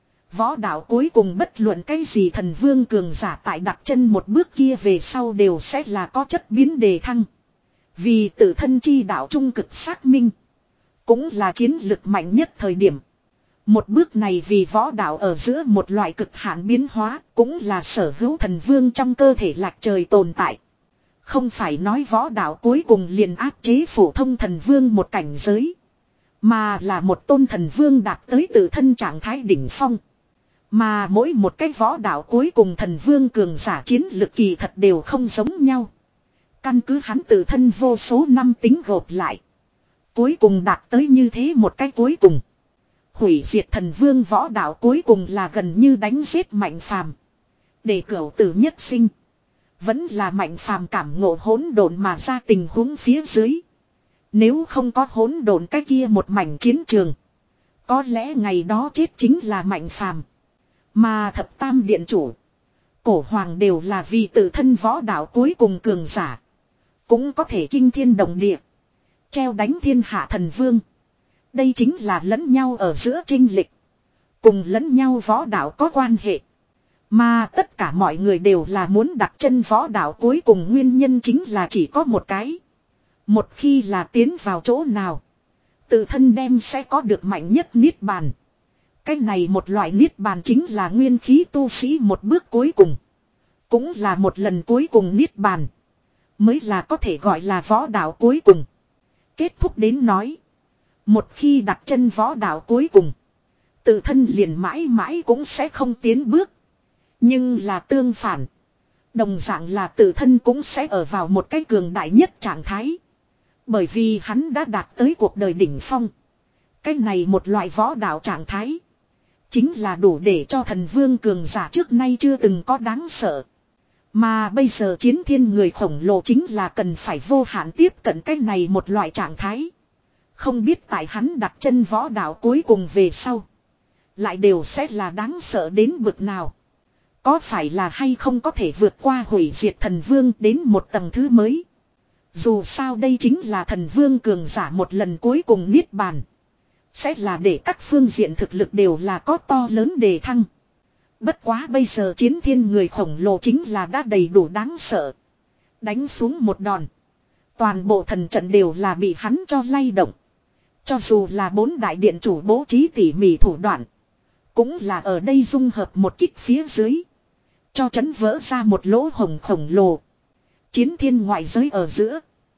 Võ đạo cuối cùng bất luận cái gì thần vương cường giả tại đặt chân một bước kia về sau đều sẽ là có chất biến đề thăng. Vì tự thân chi đạo trung cực xác minh. Cũng là chiến lực mạnh nhất thời điểm. Một bước này vì võ đạo ở giữa một loại cực hạn biến hóa. Cũng là sở hữu thần vương trong cơ thể lạc trời tồn tại. Không phải nói võ đạo cuối cùng liền áp chế phổ thông thần vương một cảnh giới. Mà là một tôn thần vương đạt tới tự thân trạng thái đỉnh phong. Mà mỗi một cái võ đạo cuối cùng thần vương cường giả chiến lực kỳ thật đều không giống nhau. Căn cứ hắn tự thân vô số năm tính gộp lại. Cuối cùng đạt tới như thế một cái cuối cùng. Hủy diệt thần vương võ đạo cuối cùng là gần như đánh giết mạnh phàm. Để cửu tử nhất sinh. Vẫn là mạnh phàm cảm ngộ hỗn độn mà ra tình huống phía dưới. Nếu không có hỗn độn cái kia một mảnh chiến trường. Có lẽ ngày đó chết chính là mạnh phàm. Mà thập tam điện chủ. Cổ hoàng đều là vì tự thân võ đạo cuối cùng cường giả. Cũng có thể kinh thiên động địa. Treo đánh thiên hạ thần vương. Đây chính là lẫn nhau ở giữa chênh lịch. Cùng lẫn nhau võ đạo có quan hệ. Mà tất cả mọi người đều là muốn đặt chân võ đạo cuối cùng nguyên nhân chính là chỉ có một cái. Một khi là tiến vào chỗ nào. Tự thân đem sẽ có được mạnh nhất niết bàn. Cái này một loại niết bàn chính là nguyên khí tu sĩ một bước cuối cùng. Cũng là một lần cuối cùng niết bàn. Mới là có thể gọi là võ đạo cuối cùng. Kết thúc đến nói. Một khi đặt chân võ đạo cuối cùng. Tự thân liền mãi mãi cũng sẽ không tiến bước. Nhưng là tương phản. Đồng dạng là tự thân cũng sẽ ở vào một cái cường đại nhất trạng thái. Bởi vì hắn đã đạt tới cuộc đời đỉnh phong. Cái này một loại võ đạo trạng thái. Chính là đủ để cho thần vương cường giả trước nay chưa từng có đáng sợ. Mà bây giờ chiến thiên người khổng lồ chính là cần phải vô hạn tiếp cận cái này một loại trạng thái. Không biết tại hắn đặt chân võ đạo cuối cùng về sau. Lại đều sẽ là đáng sợ đến bực nào. Có phải là hay không có thể vượt qua hủy diệt thần vương đến một tầng thứ mới. Dù sao đây chính là thần vương cường giả một lần cuối cùng niết bàn. Sẽ là để các phương diện thực lực đều là có to lớn đề thăng. Bất quá bây giờ chiến thiên người khổng lồ chính là đã đầy đủ đáng sợ. Đánh xuống một đòn. Toàn bộ thần trận đều là bị hắn cho lay động. Cho dù là bốn đại điện chủ bố trí tỉ mỉ thủ đoạn. Cũng là ở đây dung hợp một kích phía dưới. Cho chấn vỡ ra một lỗ hồng khổng lồ. Chiến thiên ngoại giới ở giữa.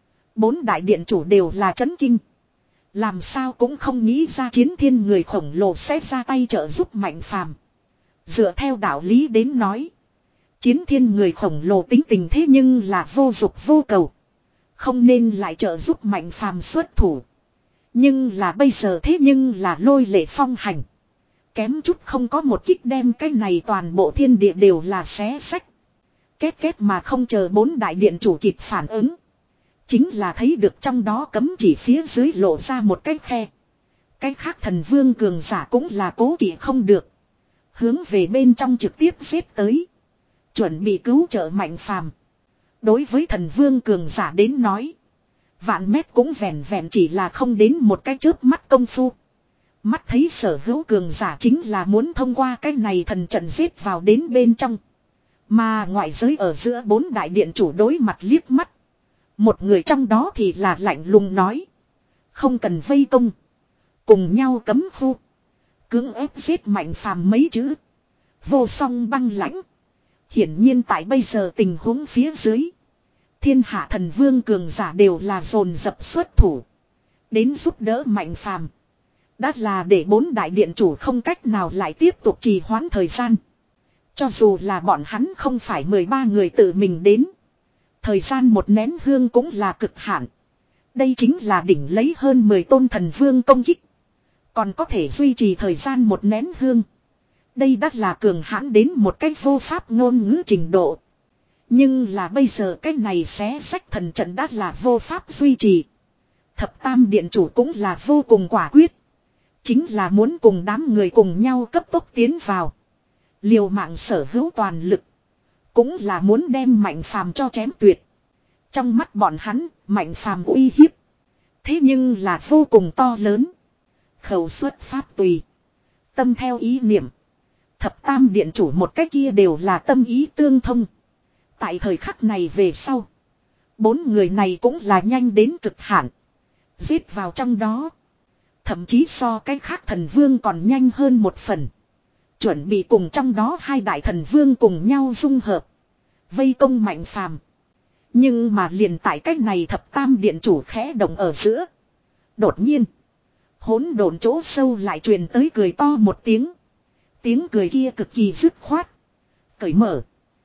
Bốn đại điện chủ đều là chấn kinh. Làm sao cũng không nghĩ ra chiến thiên người khổng lồ sẽ ra tay trợ giúp mạnh phàm. Dựa theo đạo lý đến nói. Chiến thiên người khổng lồ tính tình thế nhưng là vô dục vô cầu. Không nên lại trợ giúp mạnh phàm xuất thủ. Nhưng là bây giờ thế nhưng là lôi lệ phong hành. Kém chút không có một kích đem cái này toàn bộ thiên địa đều là xé sách. Kết kết mà không chờ bốn đại điện chủ kịp phản ứng. Chính là thấy được trong đó cấm chỉ phía dưới lộ ra một cái khe. Cái khác thần vương cường giả cũng là cố kỵ không được. Hướng về bên trong trực tiếp giết tới. Chuẩn bị cứu trợ mạnh phàm. Đối với thần vương cường giả đến nói. Vạn mét cũng vẹn vẹn chỉ là không đến một cái chớp mắt công phu. Mắt thấy sở hữu cường giả chính là muốn thông qua cái này thần trận giết vào đến bên trong. Mà ngoại giới ở giữa bốn đại điện chủ đối mặt liếc mắt. Một người trong đó thì là lạnh lùng nói. Không cần vây công. Cùng nhau cấm khu. Cưỡng ép giết Mạnh Phàm mấy chữ. Vô song băng lãnh. Hiển nhiên tại bây giờ tình huống phía dưới. Thiên hạ thần vương cường giả đều là dồn dập xuất thủ. Đến giúp đỡ Mạnh Phàm. Đã là để bốn đại điện chủ không cách nào lại tiếp tục trì hoãn thời gian. Cho dù là bọn hắn không phải mười ba người tự mình đến. Thời gian một nén hương cũng là cực hạn. Đây chính là đỉnh lấy hơn mười tôn thần vương công kích. Còn có thể duy trì thời gian một nén hương. Đây đã là cường hãn đến một cách vô pháp ngôn ngữ trình độ. Nhưng là bây giờ cái này xé sách thần trận đã là vô pháp duy trì. Thập tam điện chủ cũng là vô cùng quả quyết. Chính là muốn cùng đám người cùng nhau cấp tốc tiến vào. Liều mạng sở hữu toàn lực. Cũng là muốn đem Mạnh Phàm cho chém tuyệt. Trong mắt bọn hắn, Mạnh Phàm uy hiếp. Thế nhưng là vô cùng to lớn. Khẩu xuất pháp tùy. Tâm theo ý niệm. Thập tam điện chủ một cách kia đều là tâm ý tương thông. Tại thời khắc này về sau. Bốn người này cũng là nhanh đến cực hạn. Giết vào trong đó. Thậm chí so cái khác thần vương còn nhanh hơn một phần. Chuẩn bị cùng trong đó hai đại thần vương cùng nhau dung hợp. Vây công Mạnh Phàm. Nhưng mà liền tại cách này thập tam điện chủ khẽ động ở giữa. Đột nhiên. Hỗn độn chỗ sâu lại truyền tới cười to một tiếng. Tiếng cười kia cực kỳ dứt khoát. Cởi mở.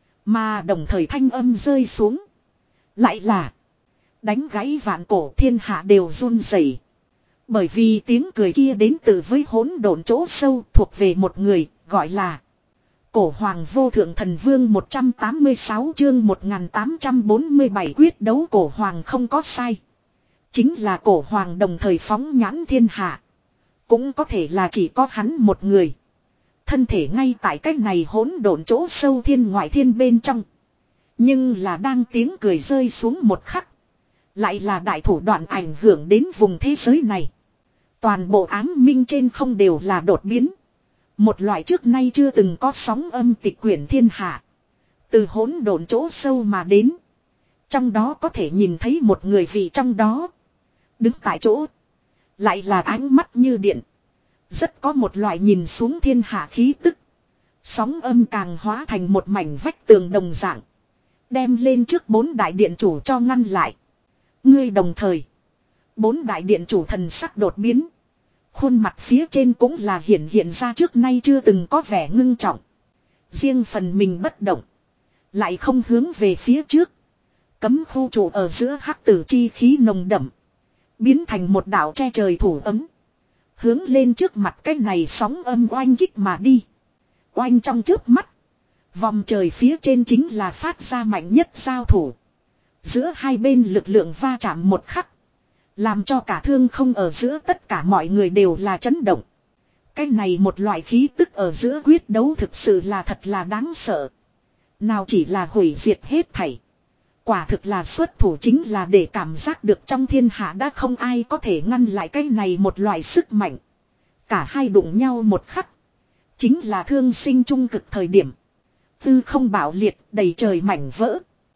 Mà đồng thời thanh âm rơi xuống. Lại là. Đánh gãy vạn cổ thiên hạ đều run rẩy. Bởi vì tiếng cười kia đến từ với hỗn độn chỗ sâu thuộc về một người gọi là. Cổ Hoàng Vô Thượng Thần Vương một trăm tám mươi sáu chương một nghìn tám trăm bốn mươi bảy quyết đấu Cổ Hoàng không có sai. Chính là Cổ Hoàng đồng thời phóng nhãn thiên hạ. Cũng có thể là chỉ có hắn một người. Thân thể ngay tại cách này hỗn độn chỗ sâu thiên ngoại thiên bên trong. Nhưng là đang tiếng cười rơi xuống một khắc. Lại là đại thủ đoạn ảnh hưởng đến vùng thế giới này. Toàn bộ áng minh trên không đều là đột biến. Một loại trước nay chưa từng có sóng âm tịch quyển thiên hạ. Từ hỗn độn chỗ sâu mà đến. Trong đó có thể nhìn thấy một người vị trong đó. Đứng tại chỗ. Lại là ánh mắt như điện. Rất có một loại nhìn xuống thiên hạ khí tức. Sóng âm càng hóa thành một mảnh vách tường đồng dạng. Đem lên trước bốn đại điện chủ cho ngăn lại. Ngươi đồng thời. Bốn đại điện chủ thần sắc đột biến. Khuôn mặt phía trên cũng là hiện hiện ra trước nay chưa từng có vẻ ngưng trọng. Riêng phần mình bất động. Lại không hướng về phía trước. Cấm khu trụ ở giữa hắc tử chi khí nồng đậm. Biến thành một đạo che trời thủ ấm. Hướng lên trước mặt cái này sóng âm oanh kích mà đi. Oanh trong trước mắt. Vòng trời phía trên chính là phát ra mạnh nhất giao thủ. Giữa hai bên lực lượng va chạm một khắc. Làm cho cả thương không ở giữa tất cả mọi người đều là chấn động. Cái này một loại khí tức ở giữa quyết đấu thực sự là thật là đáng sợ. Nào chỉ là hủy diệt hết thảy. Quả thực là xuất thủ chính là để cảm giác được trong thiên hạ đã không ai có thể ngăn lại cái này một loại sức mạnh. Cả hai đụng nhau một khắc. Chính là thương sinh trung cực thời điểm. Tư không bạo liệt đầy trời mảnh vỡ.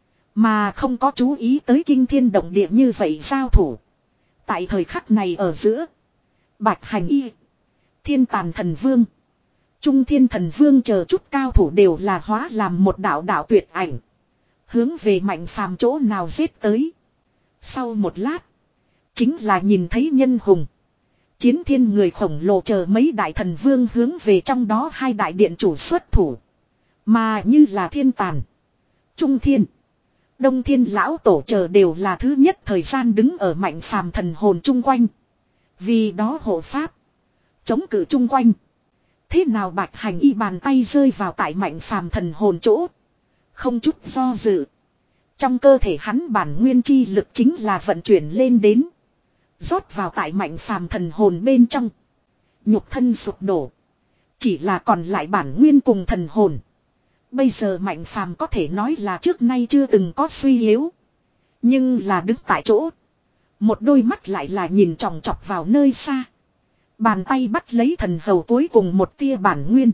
Mà không có chú ý tới kinh thiên động địa như vậy giao thủ. Tại thời khắc này ở giữa. Bạch Hành Y. Thiên Tàn Thần Vương. Trung Thiên Thần Vương chờ chút cao thủ đều là hóa làm một đạo đạo tuyệt ảnh. Hướng về Mạnh Phàm chỗ nào giết tới. Sau một lát. Chính là nhìn thấy nhân hùng. Chiến thiên người khổng lồ chờ mấy đại thần vương hướng về trong đó hai đại điện chủ xuất thủ. Mà như là Thiên Tàn. Trung Thiên. Đông Thiên lão tổ chờ đều là thứ nhất thời gian đứng ở Mạnh Phàm thần hồn chung quanh. Vì đó hộ pháp. Chống cự chung quanh. Thế nào Bạch Hành Y bàn tay rơi vào tại Mạnh Phàm thần hồn chỗ. Không chút do dự. Trong cơ thể hắn bản nguyên chi lực chính là vận chuyển lên đến. Rót vào tại Mạnh Phàm thần hồn bên trong. Nhục thân sụp đổ. Chỉ là còn lại bản nguyên cùng thần hồn. Bây giờ Mạnh Phàm có thể nói là trước nay chưa từng có suy yếu. Nhưng là đứng tại chỗ. Một đôi mắt lại là nhìn chòng chọc vào nơi xa. Bàn tay bắt lấy thần hầu cuối cùng một tia bản nguyên.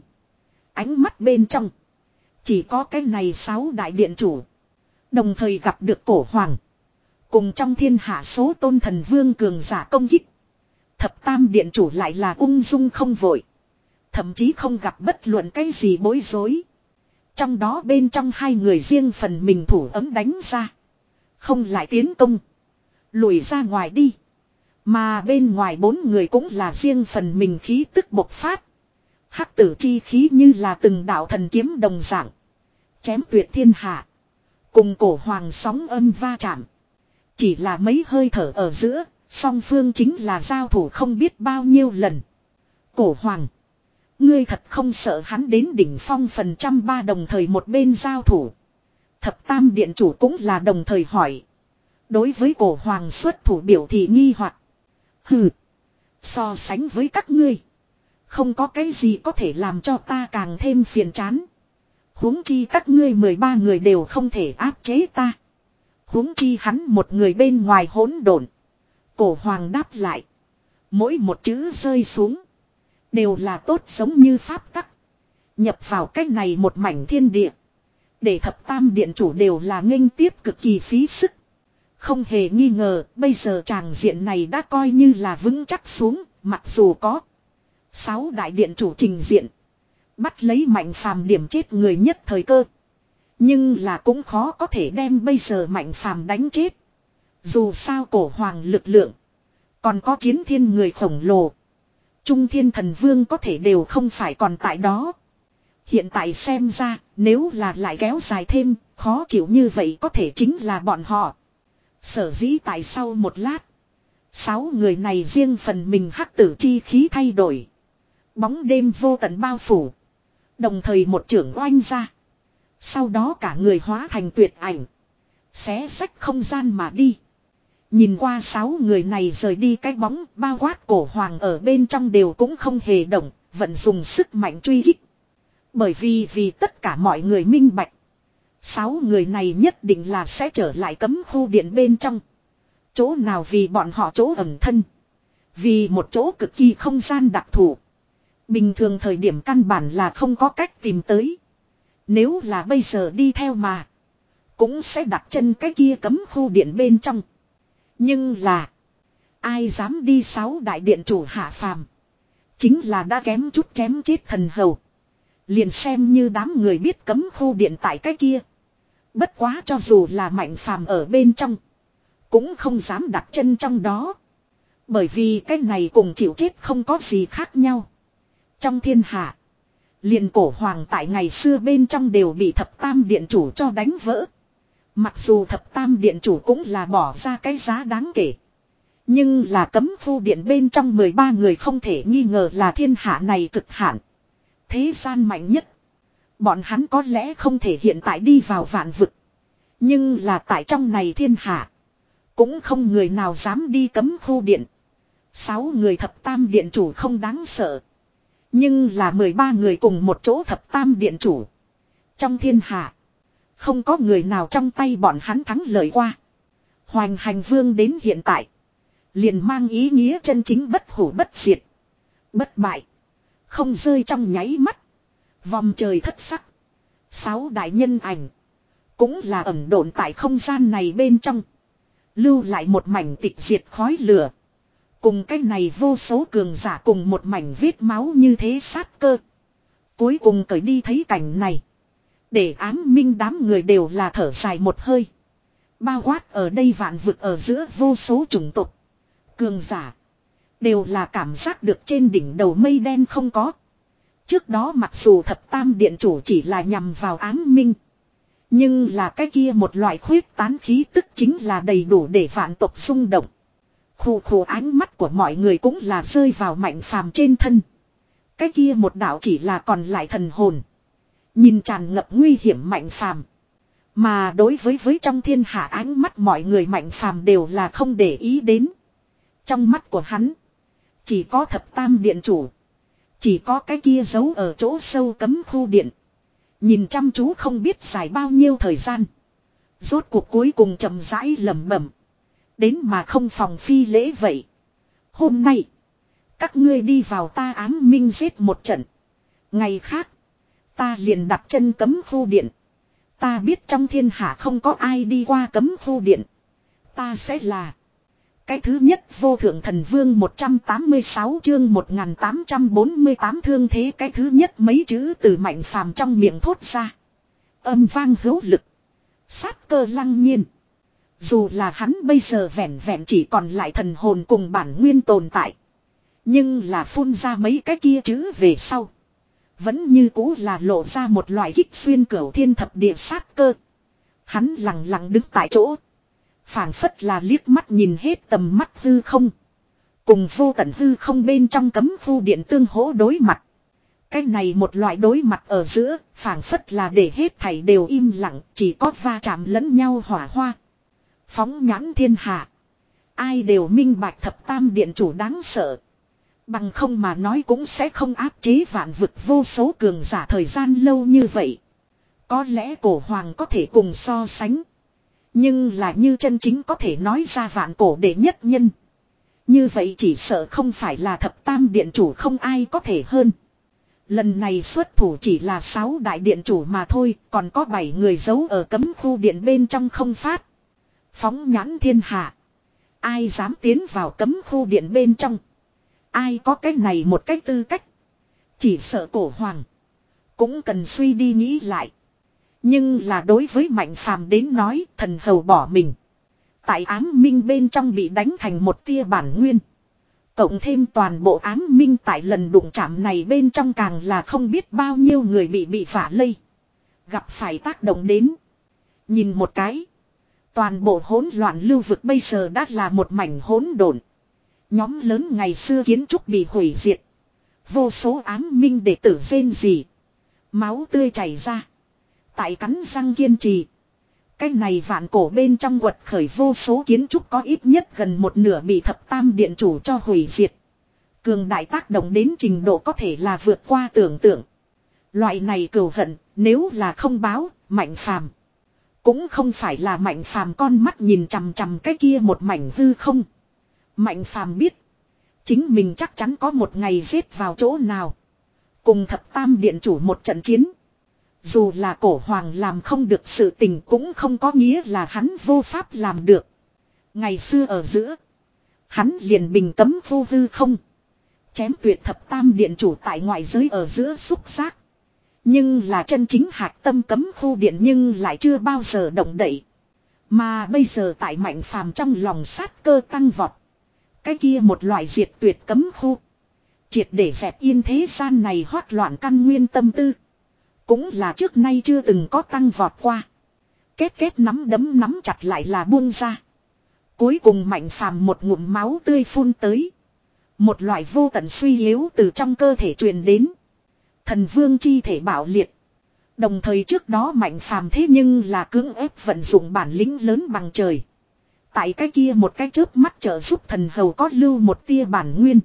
Ánh mắt bên trong. Chỉ có cái này sáu đại điện chủ. Đồng thời gặp được Cổ Hoàng. Cùng trong thiên hạ số tôn thần vương cường giả công kích. Thập tam điện chủ lại là ung dung không vội. Thậm chí không gặp bất luận cái gì bối rối. Trong đó bên trong hai người riêng phần mình thủ ấm đánh ra. Không lại tiến công. Lùi ra ngoài đi. Mà bên ngoài bốn người cũng là riêng phần mình khí tức bộc phát. Hắc tử chi khí như là từng đạo thần kiếm đồng dạng. Chém tuyệt thiên hạ. Cùng cổ hoàng sóng âm va chạm. Chỉ là mấy hơi thở ở giữa. Song phương chính là giao thủ không biết bao nhiêu lần. Cổ hoàng. Ngươi thật không sợ hắn đến đỉnh phong phần trăm ba đồng thời một bên giao thủ. Thập tam điện chủ cũng là đồng thời hỏi. Đối với cổ hoàng xuất thủ biểu thị nghi hoặc. Hừ. So sánh với các ngươi. Không có cái gì có thể làm cho ta càng thêm phiền chán. Huống chi các ngươi mười ba người đều không thể áp chế ta. Huống chi hắn một người bên ngoài hỗn độn. Cổ hoàng đáp lại. Mỗi một chữ rơi xuống. Đều là tốt giống như pháp tắc. Nhập vào cách này một mảnh thiên địa. Để thập tam điện chủ đều là nghênh tiếp cực kỳ phí sức. Không hề nghi ngờ, bây giờ tràng diện này đã coi như là vững chắc xuống, mặc dù có sáu đại điện chủ trình diện. Bắt lấy Mạnh Phàm điểm chết người nhất thời cơ. Nhưng là cũng khó có thể đem bây giờ Mạnh Phàm đánh chết. Dù sao cổ hoàng lực lượng. Còn có chiến thiên người khổng lồ. Trung thiên thần vương có thể đều không phải còn tại đó. Hiện tại xem ra, nếu là lại kéo dài thêm, khó chịu như vậy có thể chính là bọn họ. Sở dĩ tại sau một lát. Sáu người này riêng phần mình hắc tử chi khí thay đổi. Bóng đêm vô tận bao phủ. Đồng thời một trưởng oanh ra. Sau đó cả người hóa thành tuyệt ảnh. Xé xách không gian mà đi. Nhìn qua sáu người này rời đi cái bóng bao quát cổ hoàng ở bên trong đều cũng không hề động. Vẫn dùng sức mạnh truy kích. Bởi vì vì tất cả mọi người minh bạch. Sáu người này nhất định là sẽ trở lại cấm khu điện bên trong. Chỗ nào vì bọn họ chỗ ẩn thân. Vì một chỗ cực kỳ không gian đặc thù. Bình thường thời điểm căn bản là không có cách tìm tới. Nếu là bây giờ đi theo mà. Cũng sẽ đặt chân cái kia cấm khu điện bên trong. Nhưng là. Ai dám đi sáu đại điện chủ hạ phàm. Chính là đã kém chút chém chết thần hầu. Liền xem như đám người biết cấm khu điện tại cái kia. Bất quá cho dù là Mạnh Phàm ở bên trong. Cũng không dám đặt chân trong đó. Bởi vì cái này cùng chịu chết không có gì khác nhau. Trong thiên hạ. Liền cổ hoàng tại ngày xưa bên trong đều bị thập tam điện chủ cho đánh vỡ. Mặc dù thập tam điện chủ cũng là bỏ ra cái giá đáng kể. Nhưng là cấm khu điện bên trong mười ba người không thể nghi ngờ là thiên hạ này cực hạn. Thế gian mạnh nhất. Bọn hắn có lẽ không thể hiện tại đi vào vạn vực. Nhưng là tại trong này thiên hạ. Cũng không người nào dám đi cấm khu điện. Sáu người thập tam điện chủ không đáng sợ. Nhưng là mười ba người cùng một chỗ thập tam điện chủ. Trong thiên hạ. Không có người nào trong tay bọn hắn thắng lợi qua. Hoành hành vương đến hiện tại. Liền mang ý nghĩa chân chính bất hủ bất diệt. Bất bại. Không rơi trong nháy mắt. Vòng trời thất sắc. Sáu đại nhân ảnh. Cũng là ẩn độn tại không gian này bên trong. Lưu lại một mảnh tịch diệt khói lửa. Cùng cái này vô số cường giả cùng một mảnh vết máu như thế sát cơ. Cuối cùng cởi đi thấy cảnh này. Để ám minh đám người đều là thở dài một hơi. Bao quát ở đây vạn vực ở giữa vô số chủng tộc. Cường giả. Đều là cảm giác được trên đỉnh đầu mây đen không có. Trước đó mặc dù thập tam điện chủ chỉ là nhằm vào ám minh. Nhưng là cái kia một loại khuyết tán khí tức chính là đầy đủ để vạn tộc xung động. Khù khù ánh mắt của mọi người cũng là rơi vào Mạnh Phàm trên thân. Cái kia một đạo chỉ là còn lại thần hồn. Nhìn tràn ngập nguy hiểm Mạnh Phàm. Mà đối với với trong thiên hạ ánh mắt mọi người Mạnh Phàm đều là không để ý đến. Trong mắt của hắn. Chỉ có thập tam điện chủ. Chỉ có cái kia giấu ở chỗ sâu cấm khu điện. Nhìn chăm chú không biết dài bao nhiêu thời gian. Rốt cuộc cuối cùng chậm rãi lẩm bẩm. Đến mà không phòng phi lễ vậy. Hôm nay. Các ngươi đi vào ta ám minh giết một trận. Ngày khác. Ta liền đặt chân cấm khu điện. Ta biết trong thiên hạ không có ai đi qua cấm khu điện. ta sẽ là. Cái thứ nhất vô thượng thần vương một trăm tám mươi sáu chương một nghìn tám trăm bốn mươi tám thương thế cái thứ nhất mấy chữ từ Mạnh Phàm trong miệng thốt ra. Âm vang hữu lực. Sát cơ lăng nhiên. Dù là hắn bây giờ vẹn vẹn chỉ còn lại thần hồn cùng bản nguyên tồn tại. Nhưng là phun ra mấy cái kia chữ về sau. Vẫn như cũ là lộ ra một loại kích xuyên cửu thiên thập địa sát cơ. Hắn lặng lặng đứng tại chỗ. Phảng phất là liếc mắt nhìn hết tầm mắt hư không. Cùng vô tận hư không bên trong cấm khu điện tương hỗ đối mặt. Cái này một loại đối mặt ở giữa, phảng phất là để hết thảy đều im lặng, chỉ có va chạm lẫn nhau hỏa hoa. Phóng nhãn thiên hạ. Ai đều minh bạch thập tam điện chủ đáng sợ. Bằng không mà nói cũng sẽ không áp chế vạn vực vô số cường giả thời gian lâu như vậy. Có lẽ cổ hoàng có thể cùng so sánh. Nhưng là như chân chính có thể nói ra vạn cổ đệ nhất nhân. Như vậy chỉ sợ không phải là thập tam điện chủ không ai có thể hơn. Lần này xuất thủ chỉ là sáu đại điện chủ mà thôi, còn có bảy người giấu ở cấm khu điện bên trong không phát. Phóng nhãn thiên hạ. Ai dám tiến vào cấm khu điện bên trong. Ai có cái này một cái tư cách. Chỉ sợ cổ hoàng. Cũng cần suy đi nghĩ lại. Nhưng là đối với Mạnh Phàm đến nói thần hầu bỏ mình. Tại ám minh bên trong bị đánh thành một tia bản nguyên. Cộng thêm toàn bộ ám minh tại lần đụng chạm này bên trong càng là không biết bao nhiêu người bị bị vả lây. Gặp phải tác động đến. Nhìn một cái. Toàn bộ hỗn loạn lưu vực bây giờ đã là một mảnh hỗn độn. Nhóm lớn ngày xưa kiến trúc bị hủy diệt. Vô số ám minh đệ tử rên rỉ. Máu tươi chảy ra. Tại cắn răng kiên trì. Cái này vạn cổ bên trong quật khởi vô số kiến trúc có ít nhất gần một nửa bị thập tam điện chủ cho hủy diệt. Cường đại tác động đến trình độ có thể là vượt qua tưởng tượng. Loại này cừu hận nếu là không báo, Mạnh Phàm cũng không phải là Mạnh Phàm con mắt nhìn chằm chằm cái kia một mảnh hư không. Mạnh Phàm biết. Chính mình chắc chắn có một ngày giết vào chỗ nào. Cùng thập tam điện chủ một trận chiến. Dù là cổ hoàng làm không được sự tình cũng không có nghĩa là hắn vô pháp làm được. Ngày xưa ở giữa. Hắn liền bình cấm vô hư không. Chém tuyệt thập tam điện chủ tại ngoại giới ở giữa xúc giác. Nhưng là chân chính hạt tâm cấm khu điện nhưng lại chưa bao giờ động đậy. Mà bây giờ tại Mạnh Phàm trong lòng sát cơ tăng vọt. Cái kia một loại diệt tuyệt cấm khu. Triệt để dẹp yên thế gian này hoát loạn căn nguyên tâm tư. Cũng là trước nay chưa từng có tăng vọt qua. Kết kết nắm đấm nắm chặt lại là buông ra. Cuối cùng Mạnh Phàm một ngụm máu tươi phun tới. Một loại vô tận suy yếu từ trong cơ thể truyền đến. Thần vương chi thể bạo liệt. Đồng thời trước đó Mạnh Phàm thế nhưng là cưỡng ép vận dụng bản lĩnh lớn bằng trời. Tại cái kia một cái chớp mắt trợ giúp thần hầu có lưu một tia bản nguyên.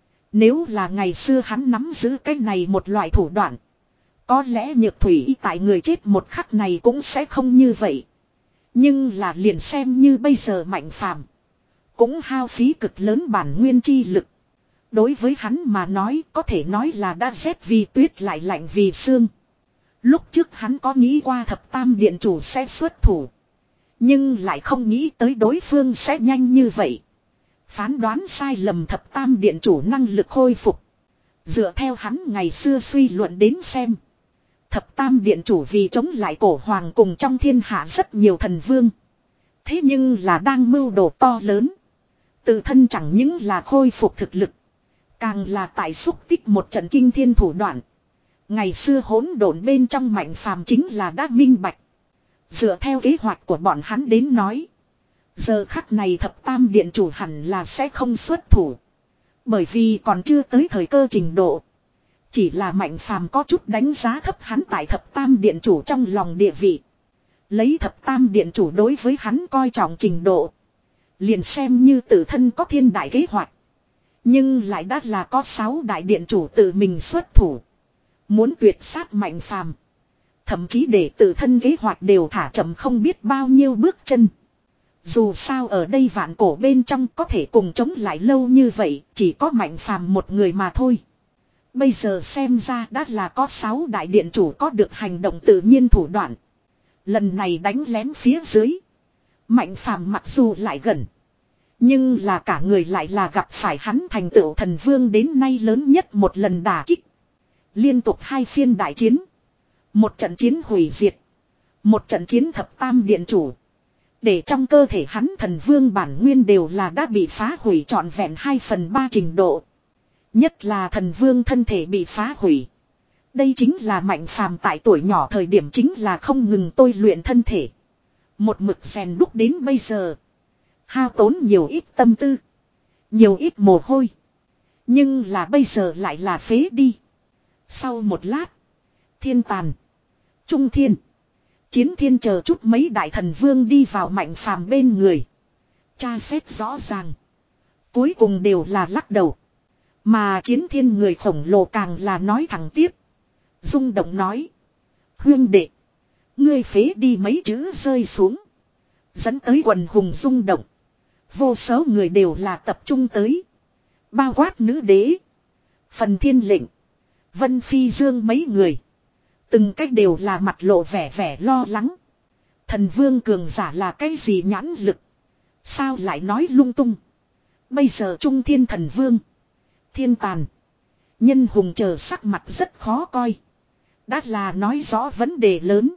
Nếu là ngày xưa hắn nắm giữ cái này một loại thủ đoạn. Có lẽ nhược thủy tại người chết một khắc này cũng sẽ không như vậy. Nhưng là liền xem như bây giờ Mạnh Phàm cũng hao phí cực lớn bản nguyên chi lực. Đối với hắn mà nói có thể nói là đã rét vì tuyết lại lạnh vì xương. Lúc trước hắn có nghĩ qua thập tam điện chủ sẽ xuất thủ. Nhưng lại không nghĩ tới đối phương sẽ nhanh như vậy. Phán đoán sai lầm thập tam điện chủ năng lực khôi phục. Dựa theo hắn ngày xưa suy luận đến xem. Thập tam điện chủ vì chống lại cổ hoàng cùng trong thiên hạ rất nhiều thần vương. Thế nhưng là đang mưu đồ to lớn. Tự thân chẳng những là khôi phục thực lực. Càng là tại xúc tích một trận kinh thiên thủ đoạn. Ngày xưa hỗn độn bên trong Mạnh Phàm chính là đã minh bạch. Dựa theo kế hoạch của bọn hắn đến nói. Giờ khắc này thập tam điện chủ hẳn là sẽ không xuất thủ. Bởi vì còn chưa tới thời cơ trình độ. Chỉ là Mạnh Phàm có chút đánh giá thấp hắn tại thập tam điện chủ trong lòng địa vị. Lấy thập tam điện chủ đối với hắn coi trọng trình độ. Liền xem như tự thân có thiên đại kế hoạch. Nhưng lại đã là có sáu đại điện chủ tự mình xuất thủ. Muốn tuyệt sát Mạnh Phàm thậm chí để tự thân kế hoạch đều thả chậm không biết bao nhiêu bước chân. Dù sao ở đây vạn cổ bên trong có thể cùng chống lại lâu như vậy, chỉ có Mạnh Phàm một người mà thôi. Bây giờ xem ra đã là có sáu đại điện chủ có được hành động tự nhiên thủ đoạn. Lần này đánh lén phía dưới. Mạnh phàm mặc dù lại gần. Nhưng là cả người lại là gặp phải hắn thành tựu thần vương đến nay lớn nhất một lần đả kích. Liên tục hai phiên đại chiến. Một trận chiến hủy diệt. Một trận chiến thập tam điện chủ. Để trong cơ thể hắn thần vương bản nguyên đều là đã bị phá hủy trọn vẹn hai phần ba trình độ. Nhất là thần vương thân thể bị phá hủy. Đây chính là Mạnh phàm tại tuổi nhỏ thời điểm chính là không ngừng tôi luyện thân thể. Một mực rèn đúc đến bây giờ. Hao tốn nhiều ít tâm tư. Nhiều ít mồ hôi. Nhưng là bây giờ lại là phế đi. Sau một lát. Thiên tàn. Trung thiên. Chiến thiên chờ chút mấy đại thần vương đi vào Mạnh phàm bên người. Tra xét rõ ràng. Cuối cùng đều là lắc đầu. Mà chiến thiên người khổng lồ càng là nói thẳng tiếp. Rung động nói. Huyên đệ. Ngươi phế đi mấy chữ rơi xuống. Dẫn tới quần hùng rung động. Vô số người đều là tập trung tới. Bao quát nữ đế. Phần thiên lệnh. Vân Phi Dương mấy người. Từng cách đều là mặt lộ vẻ vẻ lo lắng. Thần vương cường giả là cái gì nhãn lực. Sao lại nói lung tung. Bây giờ trung thiên thần vương. Thiên tàn. Nhân hùng chờ sắc mặt rất khó coi. Đã là nói rõ vấn đề lớn.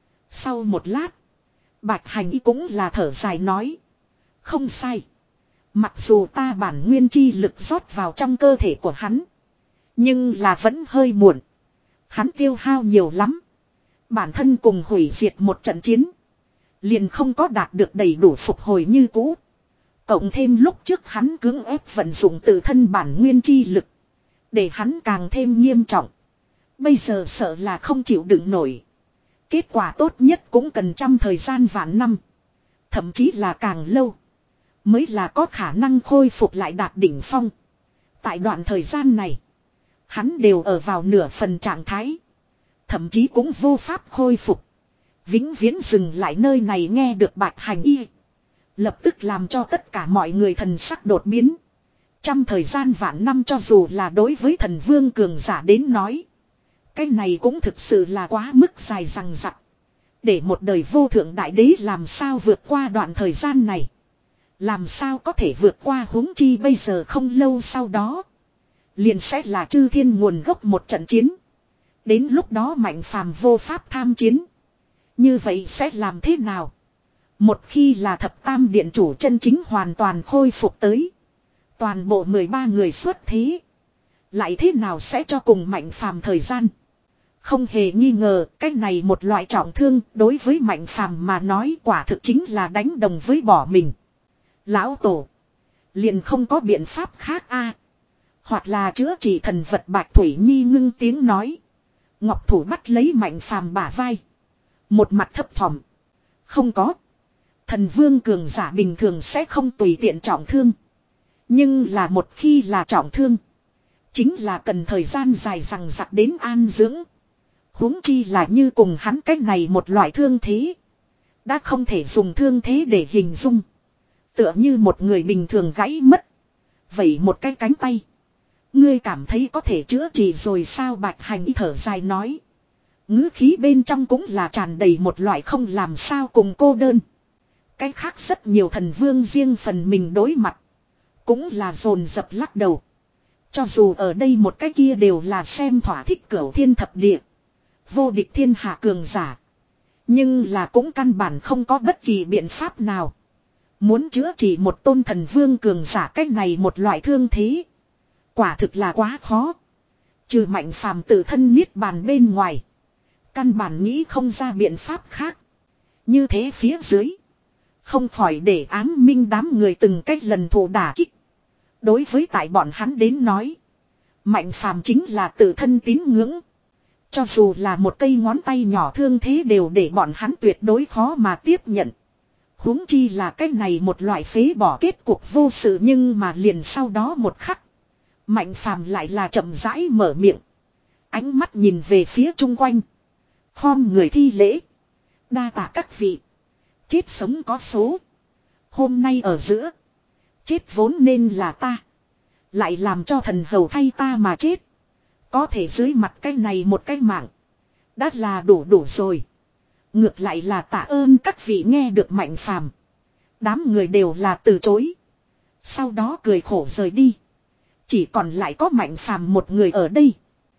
Sau một lát. Bạch Hành Y cũng là thở dài nói. Không sai. Mặc dù ta bản nguyên chi lực rót vào trong cơ thể của hắn. Nhưng là vẫn hơi muộn. Hắn tiêu hao nhiều lắm. Bản thân cùng hủy diệt một trận chiến. Liền không có đạt được đầy đủ phục hồi như cũ. Cộng thêm lúc trước hắn cưỡng ép vận dụng tự thân bản nguyên chi lực. Để hắn càng thêm nghiêm trọng. Bây giờ sợ là không chịu đựng nổi. Kết quả tốt nhất cũng cần trăm thời gian vạn năm. Thậm chí là càng lâu. Mới là có khả năng khôi phục lại đạt đỉnh phong. Tại đoạn thời gian này. Hắn đều ở vào nửa phần trạng thái. Thậm chí cũng vô pháp khôi phục. Vĩnh viễn dừng lại nơi này nghe được Bạch Hành Y. Lập tức làm cho tất cả mọi người thần sắc đột biến. Trăm thời gian vạn năm cho dù là đối với thần vương cường giả đến nói. Cái này cũng thực sự là quá mức dài dằng dặc. Để một đời vô thượng đại đế làm sao vượt qua đoạn thời gian này. Làm sao có thể vượt qua huống chi bây giờ không lâu sau đó. Liền sẽ là chư thiên nguồn gốc một trận chiến. Đến lúc đó Mạnh phàm vô pháp tham chiến. Như vậy sẽ làm thế nào? Một khi là thập tam điện chủ chân chính hoàn toàn khôi phục tới. Toàn bộ mười ba người xuất thế. Lại thế nào sẽ cho cùng Mạnh phàm thời gian? Không hề nghi ngờ, cái này một loại trọng thương đối với Mạnh phàm mà nói quả thực chính là đánh đồng với bỏ mình. Lão tổ. Liền không có biện pháp khác a. Hoặc là chữa trị thần vật Bạch Thủy Nhi ngưng tiếng nói. Ngọc thủ bắt lấy Mạnh phàm bả vai. Một mặt thấp thỏm. Không có. Thần vương cường giả bình thường sẽ không tùy tiện trọng thương. Nhưng là một khi là trọng thương. Chính là cần thời gian dài rằng giặc đến an dưỡng. Huống chi là như cùng hắn cách này một loại thương thế. Đã không thể dùng thương thế để hình dung. Tựa như một người bình thường gãy mất. Vậy một cái cánh tay. Ngươi cảm thấy có thể chữa trị rồi sao? Bạch Hành Y thở dài nói. Ngữ khí bên trong cũng là tràn đầy một loại không làm sao cùng cô đơn. Cái khác rất nhiều thần vương riêng phần mình đối mặt. Cũng là dồn dập lắc đầu. Cho dù ở đây một cái kia đều là xem thỏa thích cửu thiên thập địa. Vô địch thiên hạ cường giả. Nhưng là cũng căn bản không có bất kỳ biện pháp nào. Muốn chữa trị một tôn thần vương cường giả cách này một loại thương thế. Quả thực là quá khó. Trừ Mạnh phàm tự thân niết bàn bên ngoài. Căn bản nghĩ không ra biện pháp khác. Như thế phía dưới. Không khỏi để ám minh đám người từng cách lần thụ đả kích. Đối với tại bọn hắn đến nói. Mạnh phàm chính là tự thân tín ngưỡng. Cho dù là một cây ngón tay nhỏ thương thế đều để bọn hắn tuyệt đối khó mà tiếp nhận. Huống chi là cái này một loại phế bỏ kết cuộc vô sự nhưng mà liền sau đó một khắc. Mạnh phàm lại là chậm rãi mở miệng. Ánh mắt nhìn về phía chung quanh. Khom người thi lễ. Đa tạ các vị. Chết sống có số. Hôm nay ở giữa. Chết vốn nên là ta. Lại làm cho thần hầu thay ta mà chết. Có thể dưới mặt cái này một cái mạng. Đã là đủ đủ rồi. Ngược lại là tạ ơn các vị nghe được Mạnh phàm. Đám người đều là từ chối. Sau đó cười khổ rời đi. Chỉ còn lại có Mạnh Phàm một người ở đây.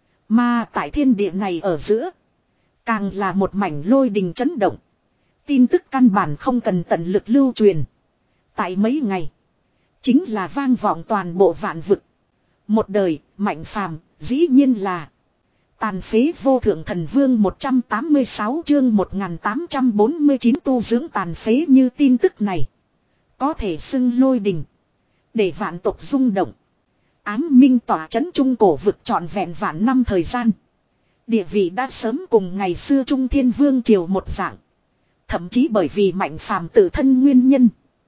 Mà tại thiên địa này ở giữa. Càng là một mảnh lôi đình chấn động. Tin tức căn bản không cần tận lực lưu truyền. Tại mấy ngày. Chính là vang vọng toàn bộ vạn vực. Một đời, Mạnh Phàm dĩ nhiên là tàn phế vô thượng thần vương một trăm tám mươi sáu chương một nghìn tám trăm bốn mươi chín tu dưỡng tàn phế như tin tức này. Có thể xưng lôi đình. Để vạn tộc rung động. Ám minh tỏa chấn trung cổ vực trọn vẹn vạn năm thời gian. Địa vị đã sớm cùng ngày xưa Trung Thiên Vương triều một dạng. Thậm chí bởi vì Mạnh Phàm tự thân nguyên nhân.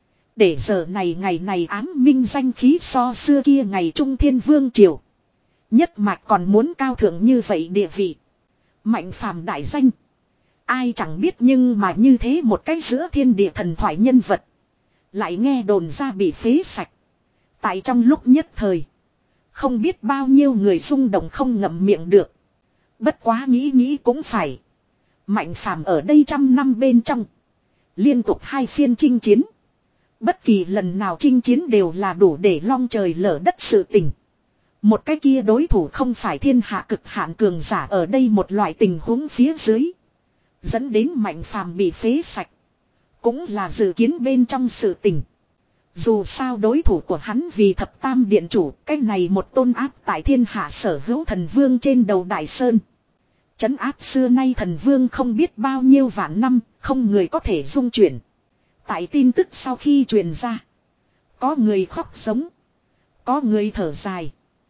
Để giờ này ngày này ám minh danh khí so xưa kia ngày Trung Thiên Vương triều. Nhất mạch còn muốn cao thượng như vậy địa vị. Mạnh Phàm đại danh. Ai chẳng biết nhưng mà như thế một cái giữa thiên địa thần thoại nhân vật. Lại nghe đồn ra bị phế sạch. Tại trong lúc nhất thời. Không biết bao nhiêu người rung động không ngậm miệng được. Bất quá nghĩ nghĩ cũng phải. Mạnh Phàm ở đây trăm năm bên trong. Liên tục hai phiên chinh chiến. Bất kỳ lần nào chinh chiến đều là đủ để long trời lở đất sự tình. Một cái kia đối thủ không phải thiên hạ cực hạn cường giả ở đây một loại tình huống phía dưới. Dẫn đến Mạnh Phàm bị phế sạch. Cũng là dự kiến bên trong sự tình. Dù sao đối thủ của hắn vì thập tam điện chủ, cái này một tôn áp tại thiên hạ sở hữu thần vương trên đầu Đại Sơn. Trấn áp xưa nay thần vương không biết bao nhiêu vạn năm, không người có thể dung chuyển. Tại tin tức sau khi truyền ra, có người khóc sống, có người thở dài,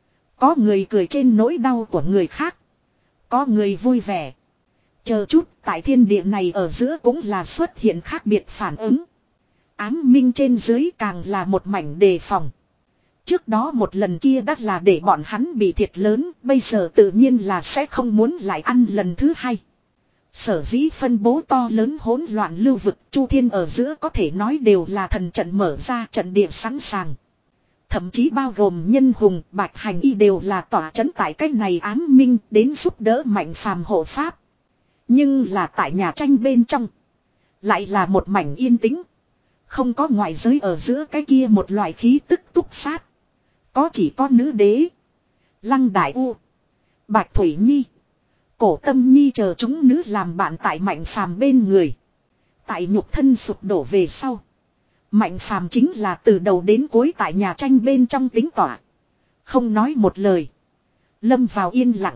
có người cười trên nỗi đau của người khác, có người vui vẻ. Chờ chút, tại thiên địa này ở giữa cũng là xuất hiện khác biệt phản ứng. Ám minh trên dưới càng là một mảnh đề phòng. Trước đó một lần kia đã là để bọn hắn bị thiệt lớn, bây giờ tự nhiên là sẽ không muốn lại ăn lần thứ hai. Sở dĩ phân bố to lớn hỗn loạn lưu vực Chu Thiên ở giữa có thể nói đều là thần trận mở ra, trận địa sẵn sàng. Thậm chí bao gồm Nhân Hùng, Bạch Hành Y đều là tỏa trấn tại cách này ám minh đến giúp đỡ Mạnh Phàm hộ pháp. Nhưng là tại nhà tranh bên trong. Lại là một mảnh yên tĩnh. Không có ngoại giới ở giữa cái kia một loại khí tức túc sát. Có chỉ có nữ đế. Lăng Đại U. Bạch Thủy Nhi. Cổ Tâm Nhi chờ chúng nữ làm bạn tại Mạnh Phàm bên người. Tại nhục thân sụp đổ về sau. Mạnh Phàm chính là từ đầu đến cuối tại nhà tranh bên trong tính tỏa. Không nói một lời. Lâm vào yên lặng.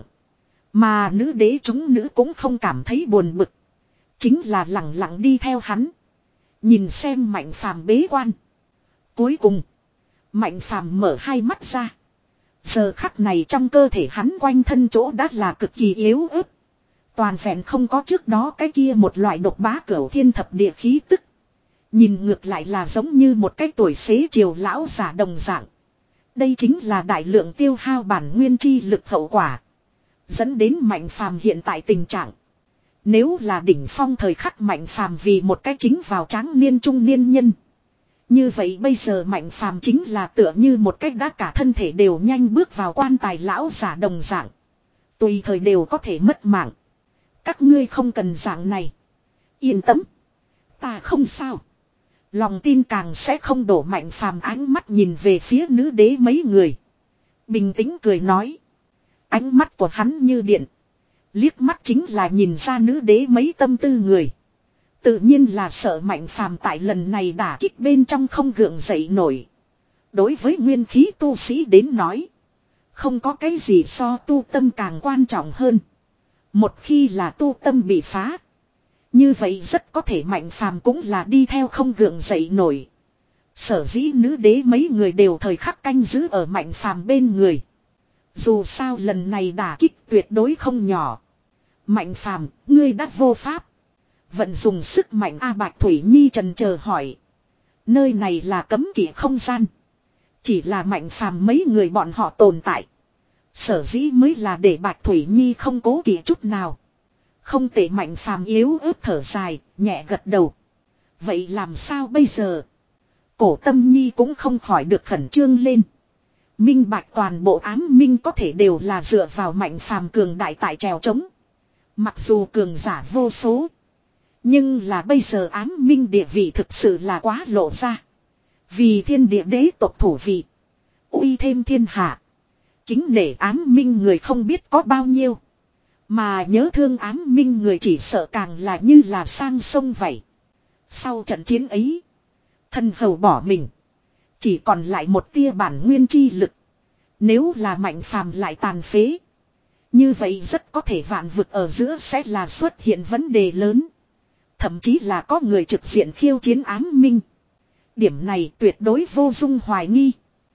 Mà nữ đế chúng nữ cũng không cảm thấy buồn bực. Chính là lặng lặng đi theo hắn. Nhìn xem Mạnh Phàm bế quan. Cuối cùng. Mạnh Phàm mở hai mắt ra. Giờ khắc này trong cơ thể hắn quanh thân chỗ đã là cực kỳ yếu ớt. Toàn vẹn không có trước đó cái kia một loại độc bá cửu thiên thập địa khí tức. Nhìn ngược lại là giống như một cái tuổi xế chiều lão giả đồng dạng. Đây chính là đại lượng tiêu hao bản nguyên chi lực hậu quả. Dẫn đến Mạnh Phàm hiện tại tình trạng. Nếu là đỉnh phong thời khắc Mạnh Phàm vì một cái chính vào tráng niên trung niên nhân. Như vậy bây giờ Mạnh Phàm chính là tựa như một cách đã cả thân thể đều nhanh bước vào quan tài lão giả đồng dạng. Tùy thời đều có thể mất mạng. Các ngươi không cần dạng này. Yên tâm. Ta không sao. Lòng tin càng sẽ không đổ Mạnh Phàm ánh mắt nhìn về phía nữ đế mấy người. Bình tĩnh cười nói. Ánh mắt của hắn như điện. Liếc mắt chính là nhìn ra nữ đế mấy tâm tư người. Tự nhiên là sợ Mạnh Phàm tại lần này đả kích bên trong không gượng dậy nổi. Đối với nguyên khí tu sĩ đến nói. Không có cái gì so tu tâm càng quan trọng hơn. Một khi là tu tâm bị phá. Như vậy rất có thể Mạnh Phàm cũng là đi theo không gượng dậy nổi. Sở dĩ nữ đế mấy người đều thời khắc canh giữ ở Mạnh Phàm bên người. Dù sao lần này đả kích tuyệt đối không nhỏ. Mạnh Phàm, ngươi đã vô pháp. Vận dùng sức mạnh A Bạch Thủy Nhi trần chờ hỏi. Nơi này là cấm kỵ không gian. Chỉ là Mạnh Phàm mấy người bọn họ tồn tại. Sở dĩ mới là để Bạch Thủy Nhi không cố kỵ chút nào. Không tệ Mạnh Phàm yếu ớt thở dài, nhẹ gật đầu. Vậy làm sao bây giờ? Cổ Tâm Nhi cũng không khỏi được khẩn trương lên. Minh bạch toàn bộ ám minh có thể đều là dựa vào Mạnh Phàm cường đại tại trèo trống. Mặc dù cường giả vô số. Nhưng là bây giờ Ám Minh địa vị thực sự là quá lộ ra. Vì thiên địa đế tộc thủ vị. Uy thêm thiên hạ. Kính nể Ám Minh người không biết có bao nhiêu. Mà nhớ thương Ám Minh người chỉ sợ càng là như là sang sông vậy. Sau trận chiến ấy. Thần hầu bỏ mình. Chỉ còn lại một tia bản nguyên chi lực. Nếu là Mạnh Phàm lại tàn phế. Như vậy rất có thể vạn vực ở giữa sẽ là xuất hiện vấn đề lớn. Thậm chí là có người trực diện khiêu chiến Ám Minh. Điểm này tuyệt đối vô dung hoài nghi.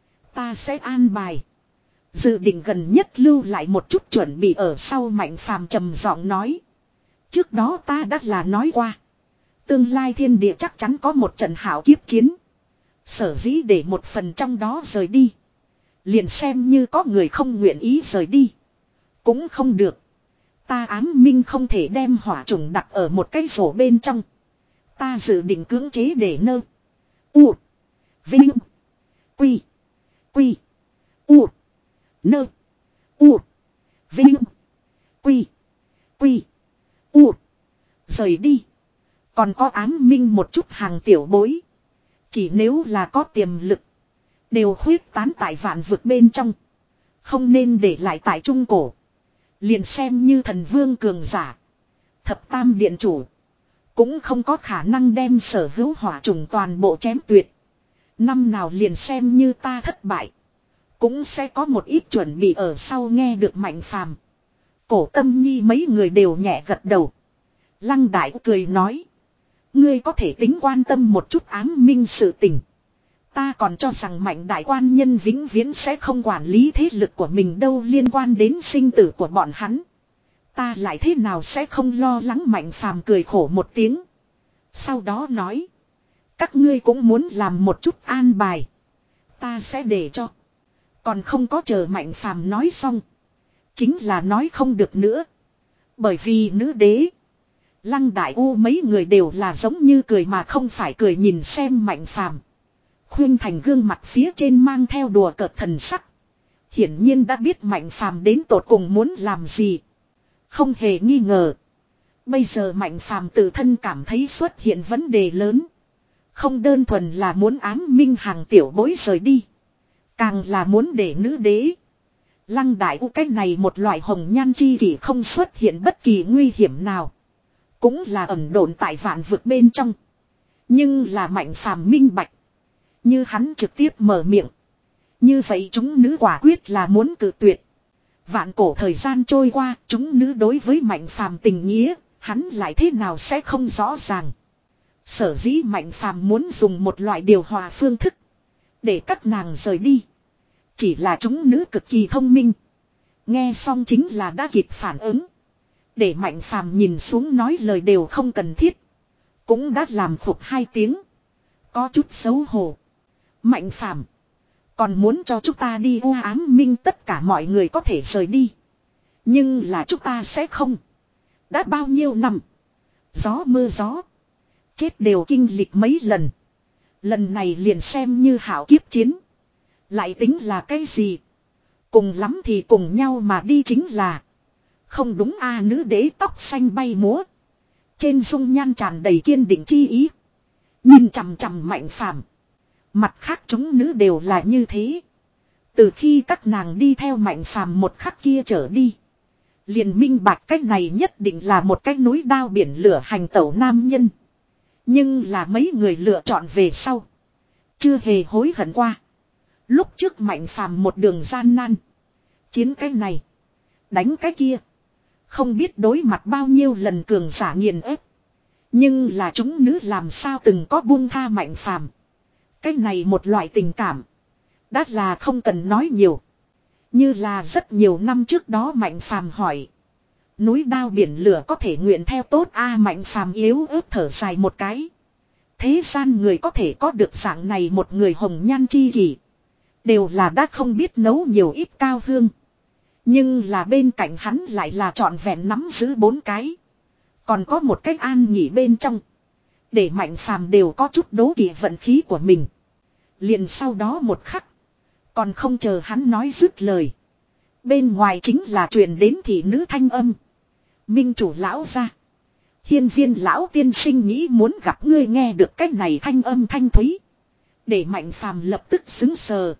Ta sẽ an bài. Dự định gần nhất lưu lại một chút chuẩn bị ở sau Mạnh Phàm trầm giọng nói. Trước đó ta đã là nói qua. Tương lai thiên địa chắc chắn có một trận hảo kiếp chiến. Sở dĩ để một phần trong đó rời đi. Liền xem như có người không nguyện ý rời đi. Cũng không được. Ta Ám Minh không thể đem hỏa trùng đặt ở một cái rổ bên trong. Ta dự định cưỡng chế để nơ. U. Vinh. Quy. Quy. U. Nơ. U. Vinh. Quy. Quy. U. Rời đi. Còn có Ám Minh một chút hàng tiểu bối. Chỉ nếu là có tiềm lực. Đều khuyết tán tại vạn vực bên trong. Không nên để lại tại trung cổ. Liền xem như thần vương cường giả. Thập tam điện chủ. Cũng không có khả năng đem sở hữu hỏa trùng toàn bộ chém tuyệt. Năm nào liền xem như ta thất bại. Cũng sẽ có một ít chuẩn bị ở sau nghe được Mạnh Phàm. Cổ Tâm Nhi mấy người đều nhẹ gật đầu. Lăng Đại cười nói. Ngươi có thể tính quan tâm một chút Ám Minh sự tình. Ta còn cho rằng Mạnh đại quan nhân vĩnh viễn sẽ không quản lý thế lực của mình đâu liên quan đến sinh tử của bọn hắn. Ta lại thế nào sẽ không lo lắng Mạnh Phàm cười khổ một tiếng. Sau đó nói. Các ngươi cũng muốn làm một chút an bài. Ta sẽ để cho. Còn không có chờ Mạnh Phàm nói xong. Chính là nói không được nữa. Bởi vì nữ đế. Lăng Đại U mấy người đều là giống như cười mà không phải cười nhìn xem Mạnh Phàm. Khuyên Thành gương mặt phía trên mang theo đùa cợt thần sắc. Hiển nhiên đã biết Mạnh Phàm đến tột cùng muốn làm gì. Không hề nghi ngờ. Bây giờ Mạnh Phàm tự thân cảm thấy xuất hiện vấn đề lớn. Không đơn thuần là muốn Ám Minh hàng tiểu bối rời đi. Càng là muốn để nữ đế. Lăng Đại U cách này một loại hồng nhan chi kỷ không xuất hiện bất kỳ nguy hiểm nào. Cũng là ẩn độn tại vạn vực bên trong. Nhưng là Mạnh Phàm minh bạch. Như hắn trực tiếp mở miệng. Như vậy chúng nữ quả quyết là muốn cự tuyệt. Vạn cổ thời gian trôi qua, chúng nữ đối với Mạnh Phàm tình nghĩa, hắn lại thế nào sẽ không rõ ràng. Sở dĩ Mạnh Phàm muốn dùng một loại điều hòa phương thức. Để các nàng rời đi. Chỉ là chúng nữ cực kỳ thông minh. Nghe xong chính là đã kịp phản ứng. Để Mạnh Phàm nhìn xuống nói lời đều không cần thiết. Cũng đã làm khục hai tiếng. Có chút xấu hổ. Mạnh Phàm còn muốn cho chúng ta đi u Ám Minh tất cả mọi người có thể rời đi. Nhưng là chúng ta sẽ không. Đã bao nhiêu năm. Gió mưa gió. Chết đều kinh lịch mấy lần. Lần này liền xem như hảo kiếp chiến. Lại tính là cái gì. Cùng lắm thì cùng nhau mà đi chính là. Không đúng a nữ đế tóc xanh bay múa. Trên dung nhan tràn đầy kiên định chi ý. Nhìn chằm chằm Mạnh Phàm. Mặt khác chúng nữ đều là như thế. Từ khi các nàng đi theo Mạnh Phàm một khắc kia trở đi. Liền minh bạch cách này nhất định là một cái núi đao biển lửa hành tẩu nam nhân. Nhưng là mấy người lựa chọn về sau. Chưa hề hối hận qua. Lúc trước Mạnh Phàm một đường gian nan. Chiến cái này. Đánh cái kia. Không biết đối mặt bao nhiêu lần cường giả nghiền ép. Nhưng là chúng nữ làm sao từng có buông tha Mạnh Phàm. Cái này một loại tình cảm. Đã là không cần nói nhiều. Như là rất nhiều năm trước đó Mạnh Phàm hỏi. Núi đao biển lửa có thể nguyện theo tốt a Mạnh Phàm yếu ớt thở dài một cái. Thế gian người có thể có được dạng này một người hồng nhan chi kỷ. Đều là đã không biết nấu nhiều ít cao hương. Nhưng là bên cạnh hắn lại là trọn vẹn nắm giữ bốn cái. Còn có một cách an nghỉ bên trong. Để Mạnh Phàm đều có chút đố kỵ vận khí của mình. Liền sau đó một khắc. Còn không chờ hắn nói dứt lời. Bên ngoài chính là truyền đến thị nữ thanh âm. Minh chủ lão ra. Hiên viên lão tiên sinh nghĩ muốn gặp ngươi, nghe được cái này thanh âm thanh thúy. Để Mạnh Phàm lập tức xứng sờ.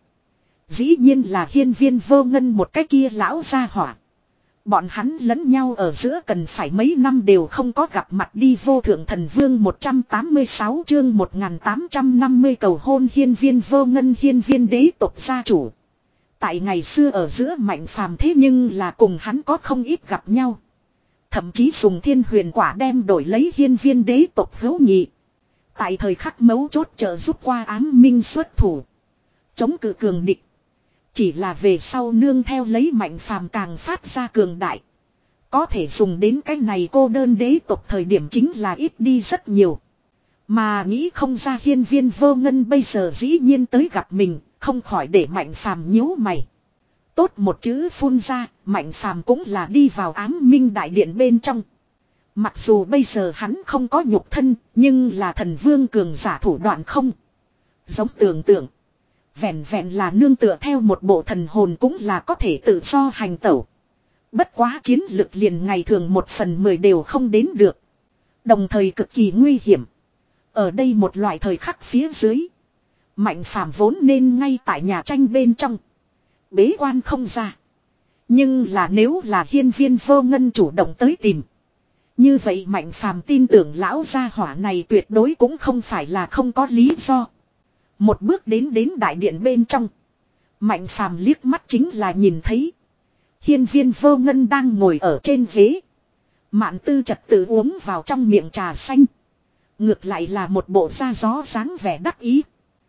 Dĩ nhiên là hiên viên vô ngân một cái kia lão gia hỏa. Bọn hắn lẫn nhau ở giữa cần phải mấy năm đều không có gặp mặt đi. Vô thượng thần vương một trăm tám mươi sáu chương một nghìn tám trăm năm mươi cầu hôn. Hiên viên vô ngân, hiên viên đế tộc gia chủ. Tại ngày xưa ở giữa Mạnh Phàm thế nhưng là cùng hắn có không ít gặp nhau. Thậm chí dùng thiên huyền quả đem đổi lấy hiên viên đế tộc hữu nghị. Tại thời khắc mấu chốt trợ giúp qua ám minh xuất thủ. Chống cự cường địch. Chỉ là về sau nương theo lấy Mạnh Phàm càng phát ra cường đại. Có thể dùng đến cái này cô đơn đế tộc thời điểm chính là ít đi rất nhiều. Mà nghĩ không ra hiên viên vô ngân bây giờ dĩ nhiên tới gặp mình, không khỏi để Mạnh Phàm nhíu mày. Tốt một chữ phun ra, Mạnh Phàm cũng là đi vào ám minh đại điện bên trong. Mặc dù bây giờ hắn không có nhục thân, nhưng là thần vương cường giả thủ đoạn không. Giống tưởng tượng. Vẹn vẹn là nương tựa theo một bộ thần hồn cũng là có thể tự do hành tẩu. Bất quá chiến lực liền ngày thường một phần mười đều không đến được. Đồng thời cực kỳ nguy hiểm. Ở đây một loại thời khắc phía dưới. Mạnh Phàm vốn nên ngay tại nhà tranh bên trong. Bế quan không ra. Nhưng là nếu là hiên viên vô ngân chủ động tới tìm. Như vậy Mạnh Phàm tin tưởng lão gia hỏa này tuyệt đối cũng không phải là không có lý do. Một bước đến đến đại điện bên trong. Mạnh Phàm liếc mắt chính là nhìn thấy. Hiên viên vô ngân đang ngồi ở trên ghế. Mạn tư trật tự uống vào trong miệng trà xanh. Ngược lại là một bộ da gió dáng vẻ đắc ý.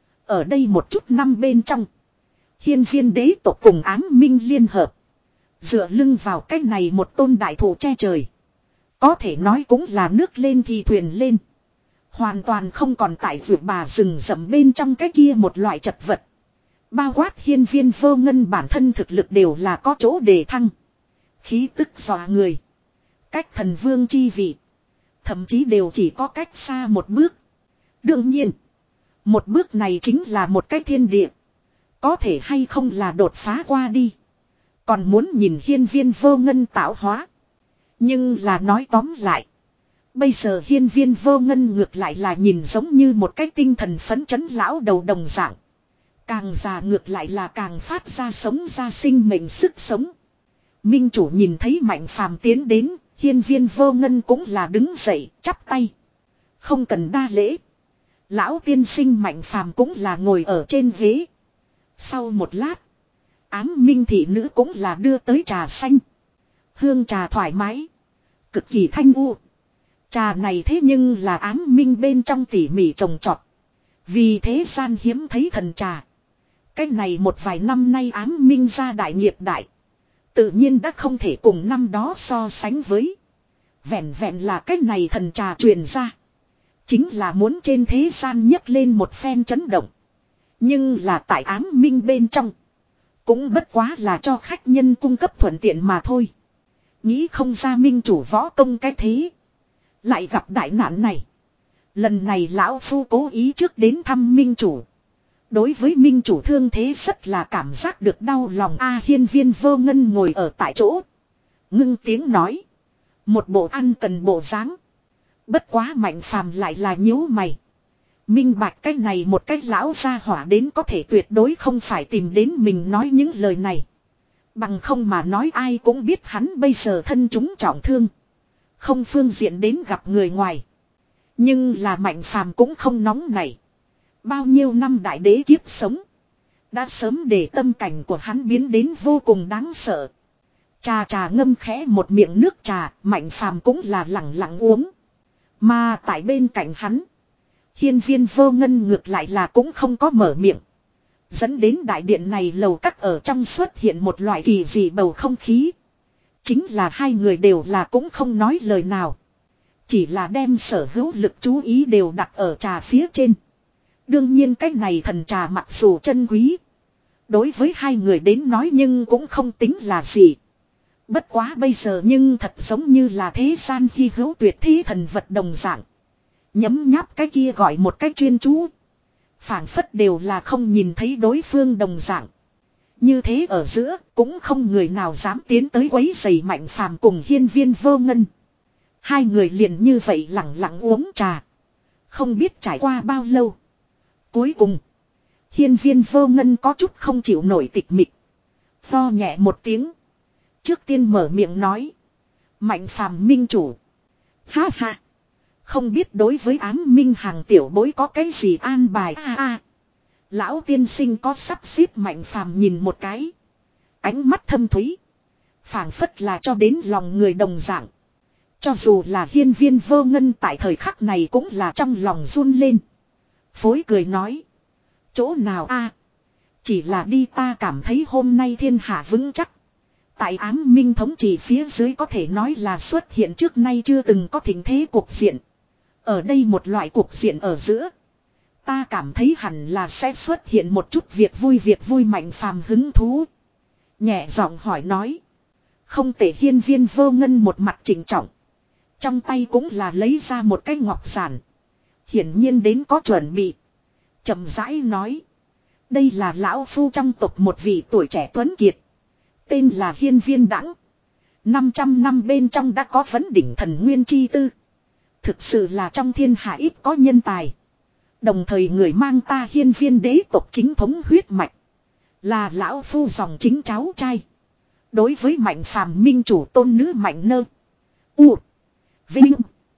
Ở đây một chút năm bên trong. Hiên viên đế tộc cùng ám minh liên hợp. Dựa lưng vào cái này một tôn đại thụ che trời. Có thể nói cũng là nước lên thì thuyền lên. Hoàn toàn không còn tại vượt bà rừng rậm bên trong cái kia một loại chật vật. Bao quát hiên viên vô ngân bản thân thực lực đều là có chỗ đề thăng. Khí tức dọa người. Cách thần vương chi vị. Thậm chí đều chỉ có cách xa một bước. Đương nhiên. Một bước này chính là một cái thiên địa. Có thể hay không là đột phá qua đi. Còn muốn nhìn hiên viên vô ngân tạo hóa. Nhưng là nói tóm lại. Bây giờ hiên viên vô ngân ngược lại là nhìn giống như một cái tinh thần phấn chấn lão đầu đồng dạng. Càng già ngược lại là càng phát ra sống ra sinh mệnh sức sống. Minh chủ nhìn thấy Mạnh Phàm tiến đến, hiên viên vô ngân cũng là đứng dậy, chắp tay. Không cần đa lễ. Lão tiên sinh Mạnh Phàm cũng là ngồi ở trên ghế. Sau một lát, ám minh thị nữ cũng là đưa tới trà xanh. Hương trà thoải mái. Cực kỳ thanh u. Trà này thế nhưng là ám minh bên trong tỉ mỉ trồng trọt. Vì thế gian hiếm thấy thần trà. Cái này một vài năm nay ám minh ra đại nghiệp đại. Tự nhiên đã không thể cùng năm đó so sánh với. Vẹn vẹn là cái này thần trà truyền ra. Chính là muốn trên thế gian nhấc lên một phen chấn động. Nhưng là tại ám minh bên trong. Cũng bất quá là cho khách nhân cung cấp thuận tiện mà thôi. Nghĩ không ra minh chủ võ công cái thế. Lại gặp đại nạn này. Lần này lão phu cố ý trước đến thăm minh chủ. Đối với minh chủ thương thế rất là cảm giác được đau lòng. A hiên viên vô ngân ngồi ở tại chỗ. Ngưng tiếng nói. Một bộ ăn cần bộ dáng. Bất quá Mạnh Phàm lại là nhíu mày. Minh bạch cái này một cách lão gia hỏa đến có thể tuyệt đối không phải tìm đến mình nói những lời này. Bằng không mà nói ai cũng biết hắn bây giờ thân chúng trọng thương. Không phương diện đến gặp người ngoài. Nhưng là Mạnh Phàm cũng không nóng nảy. Bao nhiêu năm đại đế kiếp sống. Đã sớm để tâm cảnh của hắn biến đến vô cùng đáng sợ. Trà trà ngâm khẽ một miệng nước trà, Mạnh Phàm cũng là lặng lặng uống. Mà tại bên cạnh hắn, hiên viên vô ngân ngược lại là cũng không có mở miệng. Dẫn đến đại điện này lầu các ở trong xuất hiện một loại kỳ dị bầu không khí. Chính là hai người đều là cũng không nói lời nào. Chỉ là đem sở hữu lực chú ý đều đặt ở trà phía trên. Đương nhiên cái này thần trà mặc dù chân quý. Đối với hai người đến nói nhưng cũng không tính là gì. Bất quá bây giờ nhưng thật giống như là thế gian hy hữu tuyệt thế thần vật đồng dạng. Nhấm nháp cái kia gọi một cái chuyên chú. Phảng phất đều là không nhìn thấy đối phương đồng dạng. Như thế ở giữa cũng không người nào dám tiến tới quấy rầy Mạnh Phàm cùng hiên viên vô ngân. Hai người liền như vậy lặng lặng uống trà. Không biết trải qua bao lâu. Cuối cùng. Hiên Viên Vô Ngân có chút không chịu nổi tịch mịch. Lo nhẹ một tiếng. Trước tiên mở miệng nói. Mạnh phàm minh chủ. Ha ha. Không biết đối với ám minh hàng tiểu bối có cái gì an bài a a. Lão tiên sinh có sắp xếp Mạnh phàm nhìn một cái. Ánh mắt thâm thúy. Phảng phất là cho đến lòng người đồng dạng. Cho dù là Hiên Viên Vô Ngân tại thời khắc này cũng là trong lòng run lên. Phối cười nói. Chỗ nào a? Chỉ là đi ta cảm thấy hôm nay thiên hạ vững chắc. Tại ám minh thống trị phía dưới có thể nói là xuất hiện trước nay chưa từng có thịnh thế cuộc diện. Ở đây một loại cuộc diện ở giữa. Ta cảm thấy hẳn là sẽ xuất hiện một chút việc vui việc vui Mạnh phàm hứng thú. Nhẹ giọng hỏi nói. Không tệ. Hiên Viên Vô Ngân một mặt trịnh trọng. Trong tay cũng là lấy ra một cái ngọc giản. Hiển nhiên đến có chuẩn bị. Chậm rãi nói. Đây là lão phu trong tộc một vị tuổi trẻ tuấn kiệt. Tên là Hiên Viên Đãng. năm trăm năm bên trong đã có vấn đỉnh thần nguyên chi tư. Thực sự là trong thiên hạ ít có nhân tài. Đồng thời người mang ta Hiên Viên đế tộc chính thống huyết mạch. Là lão phu dòng chính cháu trai. Đối với Mạnh phàm minh chủ tôn nữ Mạnh Nơ. U. Vinh.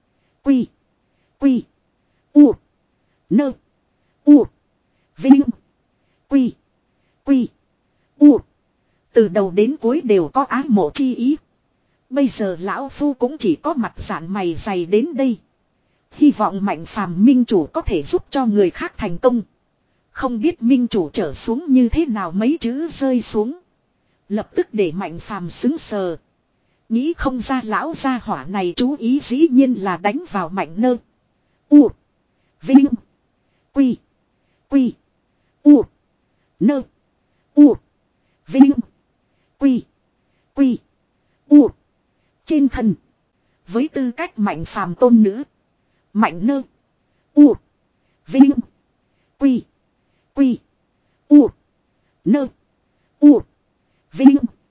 Quy. Quy. U. Nơ. U. Vinh. Quy. Quy. U. Từ đầu đến cuối đều có ái mộ chi ý. Bây giờ lão phu cũng chỉ có mặt dạn mày dày đến đây. Hy vọng Mạnh phàm minh chủ có thể giúp cho người khác thành công. Không biết minh chủ trở xuống như thế nào mấy chữ rơi xuống. Lập tức để Mạnh phàm xứng sờ. Nghĩ không ra lão gia hỏa này chú ý dĩ nhiên là đánh vào Mạnh Nơ. U. Vinh. Quy. Quy. U. Nơ. U. Vinh. Quy. Quy. U. Trên thân. Với tư cách Mạnh phàm tôn nữ. Mạnh Nơ. U. Vinh. Quy. Quy. U. Nơ. U. Vinh.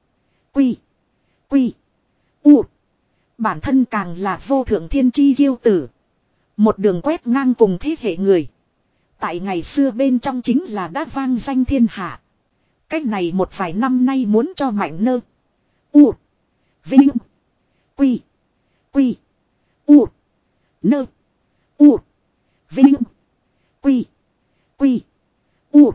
Quy. Quy. U. Bản thân càng là vô thượng thiên chi kiêu tử. Một đường quét ngang cùng thế hệ người. Tại ngày xưa bên trong chính là đã vang danh thiên hạ. Cách này một vài năm nay muốn cho Mạnh Nơ. U. Vinh. Quy. Quy. U. Nơ. U. Vinh. Quy. Quy. U.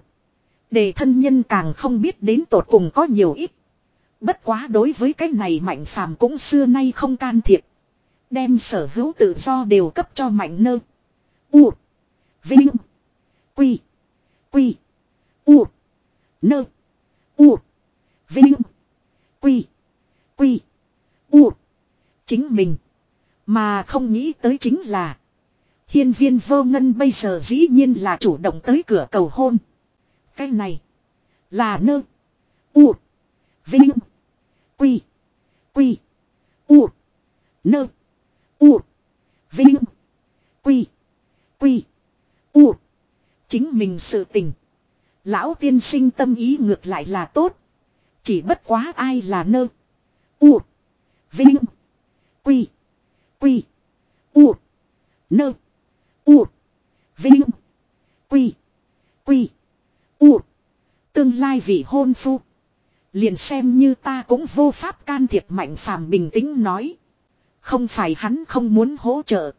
Để thân nhân càng không biết đến tột cùng có nhiều ít. Bất quá đối với cái này Mạnh phàm cũng xưa nay không can thiệp. Đem sở hữu tự do đều cấp cho Mạnh Nơ. U. Vinh. Quy. Quy. U. Nơ. U. Vinh. Quy. Quy. U. Chính mình. Mà không nghĩ tới chính là. Hiên Viên Vô Ngân bây giờ dĩ nhiên là chủ động tới cửa cầu hôn. Cái này. Là Nơ. U. Vinh. Quy. Quy. U. Nơ. U. Vinh. Quy. Quy. U. Chính mình sự tình. Lão tiên sinh tâm ý ngược lại là tốt. Chỉ bất quá ai là Nơ. U. Vinh. Quy. Quy. U. Nơ. U. Vinh. Quy. Quy. U. Tương lai vị hôn phu. Liền xem như ta cũng vô pháp can thiệp. Mạnh phàm bình tĩnh nói. Không phải hắn không muốn hỗ trợ.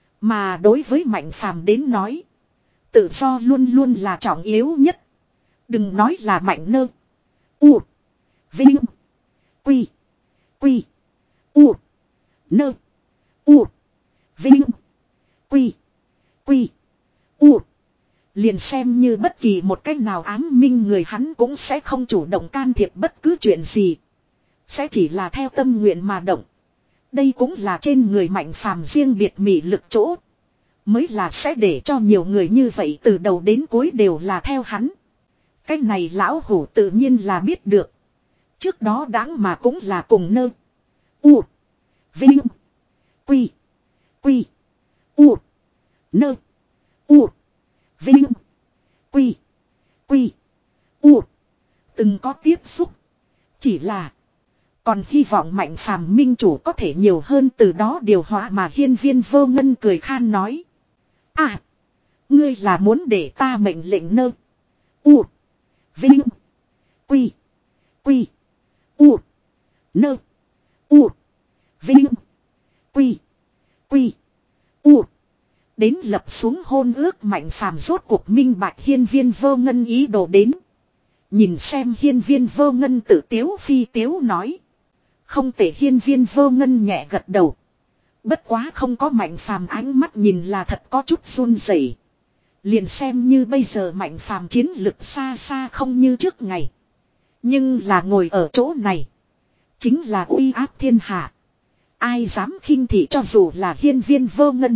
Mà đối với Mạnh phàm đến nói. Tự do luôn luôn là trọng yếu nhất. Đừng nói là Mạnh Nơ. U. Vinh. Quy. Quy. U. Nơ. U. Vinh. Quy. Quy. U. Liền xem như bất kỳ một cách nào ám minh người hắn cũng sẽ không chủ động can thiệp bất cứ chuyện gì. Sẽ chỉ là theo tâm nguyện mà động. Đây cũng là trên người Mạnh phàm riêng biệt mị lực chỗ. Mới là sẽ để cho nhiều người như vậy từ đầu đến cuối đều là theo hắn. Cái này lão hủ tự nhiên là biết được. Trước đó đáng mà cũng là cùng Nơ. U. Vinh. Quy. Quy. U. Nơ. U. Vinh. Quy. Quy. U. Từng có tiếp xúc. Chỉ là. Còn hy vọng Mạnh Phàm minh chủ có thể nhiều hơn từ đó điều hòa mà hiên viên vô ngân cười khan nói. À. Ngươi là muốn để ta mệnh lệnh nơ. U. Vinh. Quy. Quy. U. Nơ. U. Vinh. Quy. Quy. U. Đến lập xuống hôn ước Mạnh Phàm rốt cuộc minh bạch hiên viên vô ngân ý đồ đến. Nhìn xem hiên viên vô ngân tự tiếu phi tiếu nói. Không thể hiên viên vô ngân nhẹ gật đầu. Bất quá không có Mạnh Phàm ánh mắt nhìn là thật có chút run rẩy. Liền xem như bây giờ Mạnh Phàm chiến lực xa xa không như trước ngày. Nhưng là ngồi ở chỗ này. Chính là uy áp thiên hạ. Ai dám khinh thị cho dù là hiên viên vô ngân.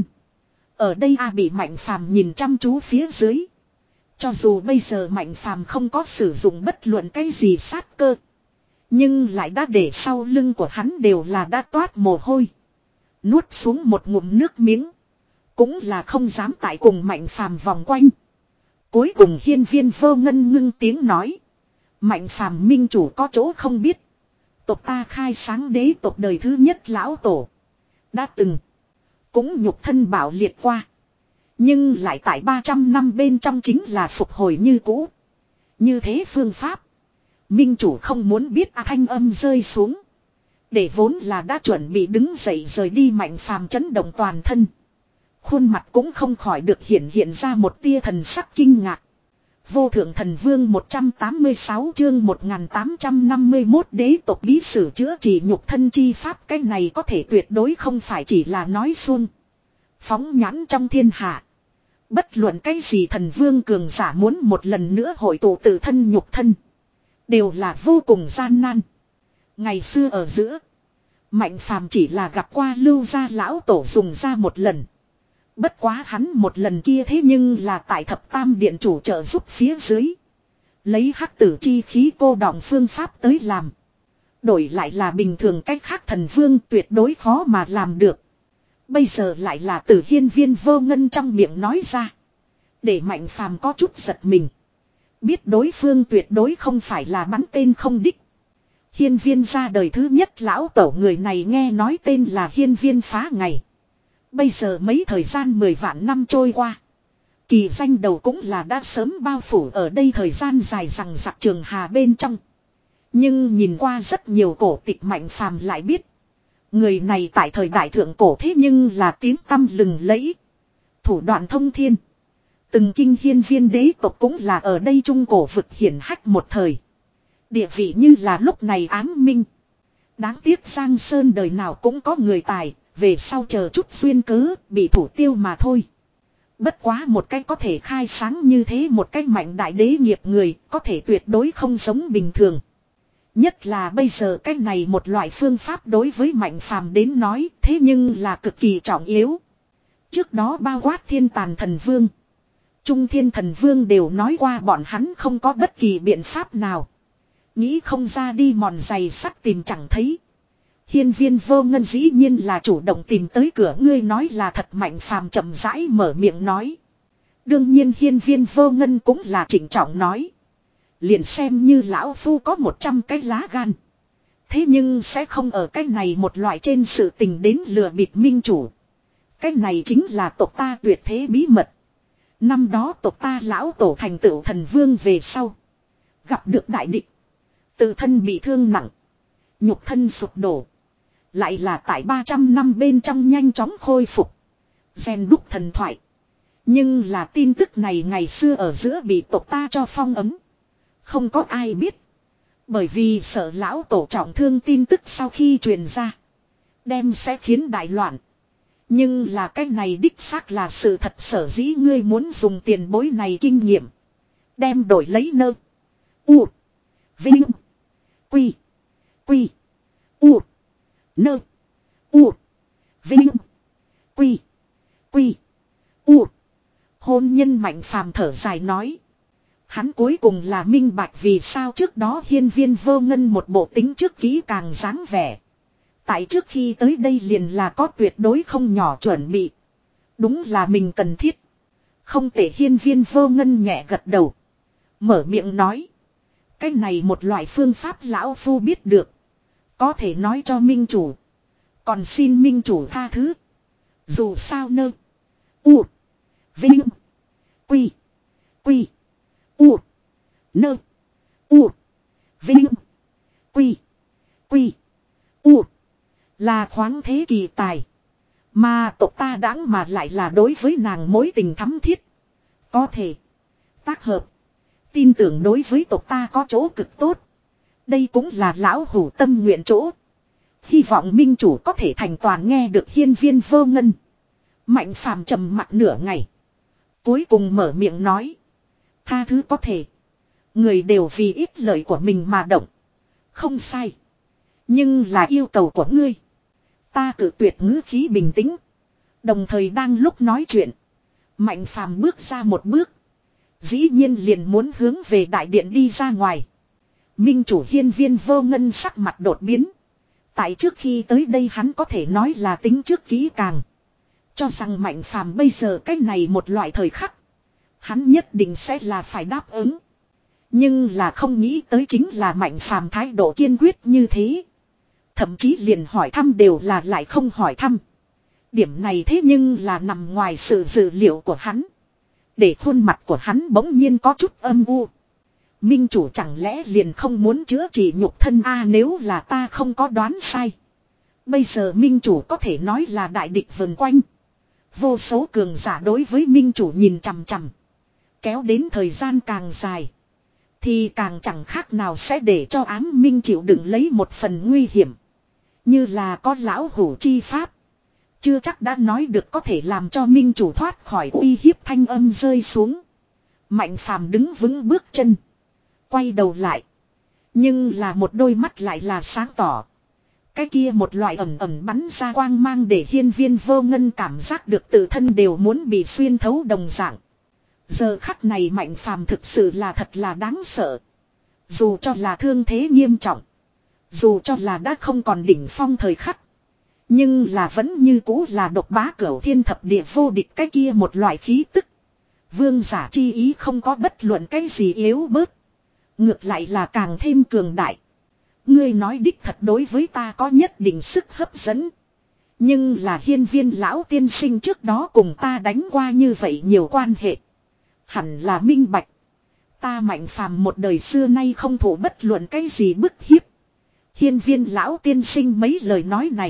Ở đây a bị Mạnh Phàm nhìn chăm chú phía dưới. Cho dù bây giờ Mạnh Phàm không có sử dụng bất luận cái gì sát cơ. Nhưng lại đã để sau lưng của hắn đều là đã toát mồ hôi. Nuốt xuống một ngụm nước miếng. Cũng là không dám tại cùng Mạnh Phàm vòng quanh. Cuối cùng hiên viên vô ngân ngưng tiếng nói. Mạnh Phàm minh chủ có chỗ không biết. Tộc ta khai sáng đế tộc đời thứ nhất lão tổ. Đã từng. Cũng nhục thân bảo liệt qua. Nhưng lại tại ba trăm năm bên trong chính là phục hồi như cũ. Như thế phương pháp. Minh chủ không muốn biết a thanh âm rơi xuống. Để vốn là đã chuẩn bị đứng dậy rời đi Mạnh Phàm chấn động toàn thân. Khuôn mặt cũng không khỏi được hiện hiện ra một tia thần sắc kinh ngạc. Vô thượng thần vương một trăm tám mươi sáu chương một nghìn tám trăm năm mươi mốt đế tộc bí sử chữa trị nhục thân chi pháp. Cái này có thể tuyệt đối không phải chỉ là nói suông. Phóng nhãn trong thiên hạ. Bất luận cái gì thần vương cường giả muốn một lần nữa hội tụ tự thân nhục thân. Đều là vô cùng gian nan. Ngày xưa ở giữa. Mạnh Phàm chỉ là gặp qua lưu gia lão tổ dùng ra một lần. Bất quá hắn một lần kia thế nhưng là tại thập tam điện chủ trợ giúp phía dưới. Lấy hắc tử chi khí cô đọng phương pháp tới làm. Đổi lại là bình thường cách khác thần vương tuyệt đối khó mà làm được. Bây giờ lại là từ hiên viên vô ngân trong miệng nói ra. Để Mạnh Phàm có chút giật mình. Biết đối phương tuyệt đối không phải là bắn tên không đích. Hiên viên ra đời thứ nhất lão tổ người này nghe nói tên là hiên viên phá ngày. Bây giờ mấy thời gian mười vạn năm trôi qua. Kỳ danh đầu cũng là đã sớm bao phủ ở đây thời gian dài rằng giặc trường hà bên trong. Nhưng nhìn qua rất nhiều cổ tịch Mạnh Phàm lại biết. Người này tại thời đại thượng cổ thế nhưng là tiếng tăm lừng lẫy. Thủ đoạn thông thiên. Từng kinh hiên viên đế tộc cũng là ở đây trung cổ vực hiển hách một thời. Địa vị như là lúc này ám minh. Đáng tiếc Giang Sơn đời nào cũng có người tài. Về sau chờ chút duyên cớ bị thủ tiêu mà thôi. Bất quá một cách có thể khai sáng như thế một cách mạnh đại đế nghiệp người có thể tuyệt đối không giống bình thường. Nhất là bây giờ cách này một loại phương pháp đối với Mạnh Phàm đến nói thế nhưng là cực kỳ trọng yếu. Trước đó bao quát thiên tàn thần vương. Trung thiên thần vương đều nói qua bọn hắn không có bất kỳ biện pháp nào. Nghĩ không ra đi mòn giày sắt tìm chẳng thấy. Hiên viên vô ngân dĩ nhiên là chủ động tìm tới cửa ngươi nói là thật Mạnh Phàm chậm rãi mở miệng nói. Đương nhiên hiên viên vô ngân cũng là trịnh trọng nói. Liền xem như lão phu có một trăm cái lá gan. Thế nhưng sẽ không ở cái này một loại trên sự tình đến lừa bịp minh chủ. Cái này chính là tộc ta tuyệt thế bí mật. Năm đó tộc ta lão tổ thành tựu thần vương về sau. Gặp được đại địch. Tự thân bị thương nặng. Nhục thân sụp đổ. Lại là tại ba trăm năm bên trong nhanh chóng khôi phục. Gen đúc thần thoại. Nhưng là tin tức này ngày xưa ở giữa bị tộc ta cho phong ấm. Không có ai biết. Bởi vì sợ lão tổ trọng thương tin tức sau khi truyền ra. Đem sẽ khiến đại loạn. Nhưng là cái này đích xác là sự thật sở dĩ ngươi muốn dùng tiền bối này kinh nghiệm. Đem đổi lấy nơ. U. Vinh. Quy. Quy. U. Nơ. U. Vinh. Quy. Quy. U. Hôn nhân Mạnh Phàm thở dài nói. Hắn cuối cùng là minh bạch vì sao trước đó hiên viên vô ngân một bộ tính trước kỹ càng dáng vẻ. Tại trước khi tới đây liền là có tuyệt đối không nhỏ chuẩn bị. Đúng là mình cần thiết. Không thể hiên viên vô ngân nhẹ gật đầu. Mở miệng nói. Cái này một loại phương pháp lão phu biết được. Có thể nói cho minh chủ. Còn xin minh chủ tha thứ. Dù sao nơ. U. Vinh. Quy. Quy. U. Nơ. U. Vinh. Quy. Quy. U. Là khoáng thế kỳ tài. Mà tộc ta đáng mà lại là đối với nàng mối tình thắm thiết. Có thể. Tác hợp. Tin tưởng đối với tộc ta có chỗ cực tốt. Đây cũng là lão hủ tâm nguyện chỗ. Hy vọng minh chủ có thể thành toàn nghe được hiên viên vô ngân. Mạnh phàm trầm mặt nửa ngày. Cuối cùng mở miệng nói. Tha thứ có thể. Người đều vì ít lợi của mình mà động. Không sai. Nhưng là yêu cầu của ngươi. Ta cử tuyệt ngữ khí bình tĩnh. Đồng thời đang lúc nói chuyện. Mạnh phàm bước ra một bước. Dĩ nhiên liền muốn hướng về đại điện đi ra ngoài. Minh chủ hiên viên vô ngân sắc mặt đột biến. Tại trước khi tới đây hắn có thể nói là tính trước kỹ càng. Cho rằng mạnh phàm bây giờ cái này một loại thời khắc. Hắn nhất định sẽ là phải đáp ứng. Nhưng là không nghĩ tới chính là mạnh phàm thái độ kiên quyết như thế. Thậm chí liền hỏi thăm đều là lại không hỏi thăm. Điểm này thế nhưng là nằm ngoài sự dự liệu của hắn. Để khuôn mặt của hắn bỗng nhiên có chút âm u. Minh chủ chẳng lẽ liền không muốn chữa trị nhục thân a à, nếu là ta không có đoán sai. Bây giờ minh chủ có thể nói là đại địch vần quanh. Vô số cường giả đối với minh chủ nhìn chằm chằm. Kéo đến thời gian càng dài. Thì càng chẳng khác nào sẽ để cho ám minh chịu đựng lấy một phần nguy hiểm. Như là có lão hủ chi pháp. Chưa chắc đã nói được có thể làm cho minh chủ thoát khỏi uy hiếp thanh âm rơi xuống. Mạnh phàm đứng vững bước chân. Quay đầu lại. Nhưng là một đôi mắt lại là sáng tỏ. Cái kia một loại ẩm ẩm bắn ra quang mang để hiên viên vô ngân cảm giác được tự thân đều muốn bị xuyên thấu đồng dạng. Giờ khắc này mạnh phàm thực sự là thật là đáng sợ. Dù cho là thương thế nghiêm trọng. Dù cho là đã không còn đỉnh phong thời khắc. Nhưng là vẫn như cũ là độc bá cửu thiên thập địa vô địch cái kia một loại khí tức. Vương giả chi ý không có bất luận cái gì yếu bớt. Ngược lại là càng thêm cường đại. Ngươi nói đích thật đối với ta có nhất định sức hấp dẫn. Nhưng là hiên viên lão tiên sinh trước đó cùng ta đánh qua như vậy nhiều quan hệ. Hẳn là minh bạch. Ta mạnh phàm một đời xưa nay không thủ bất luận cái gì bức hiếp. Hiên viên lão tiên sinh mấy lời nói này.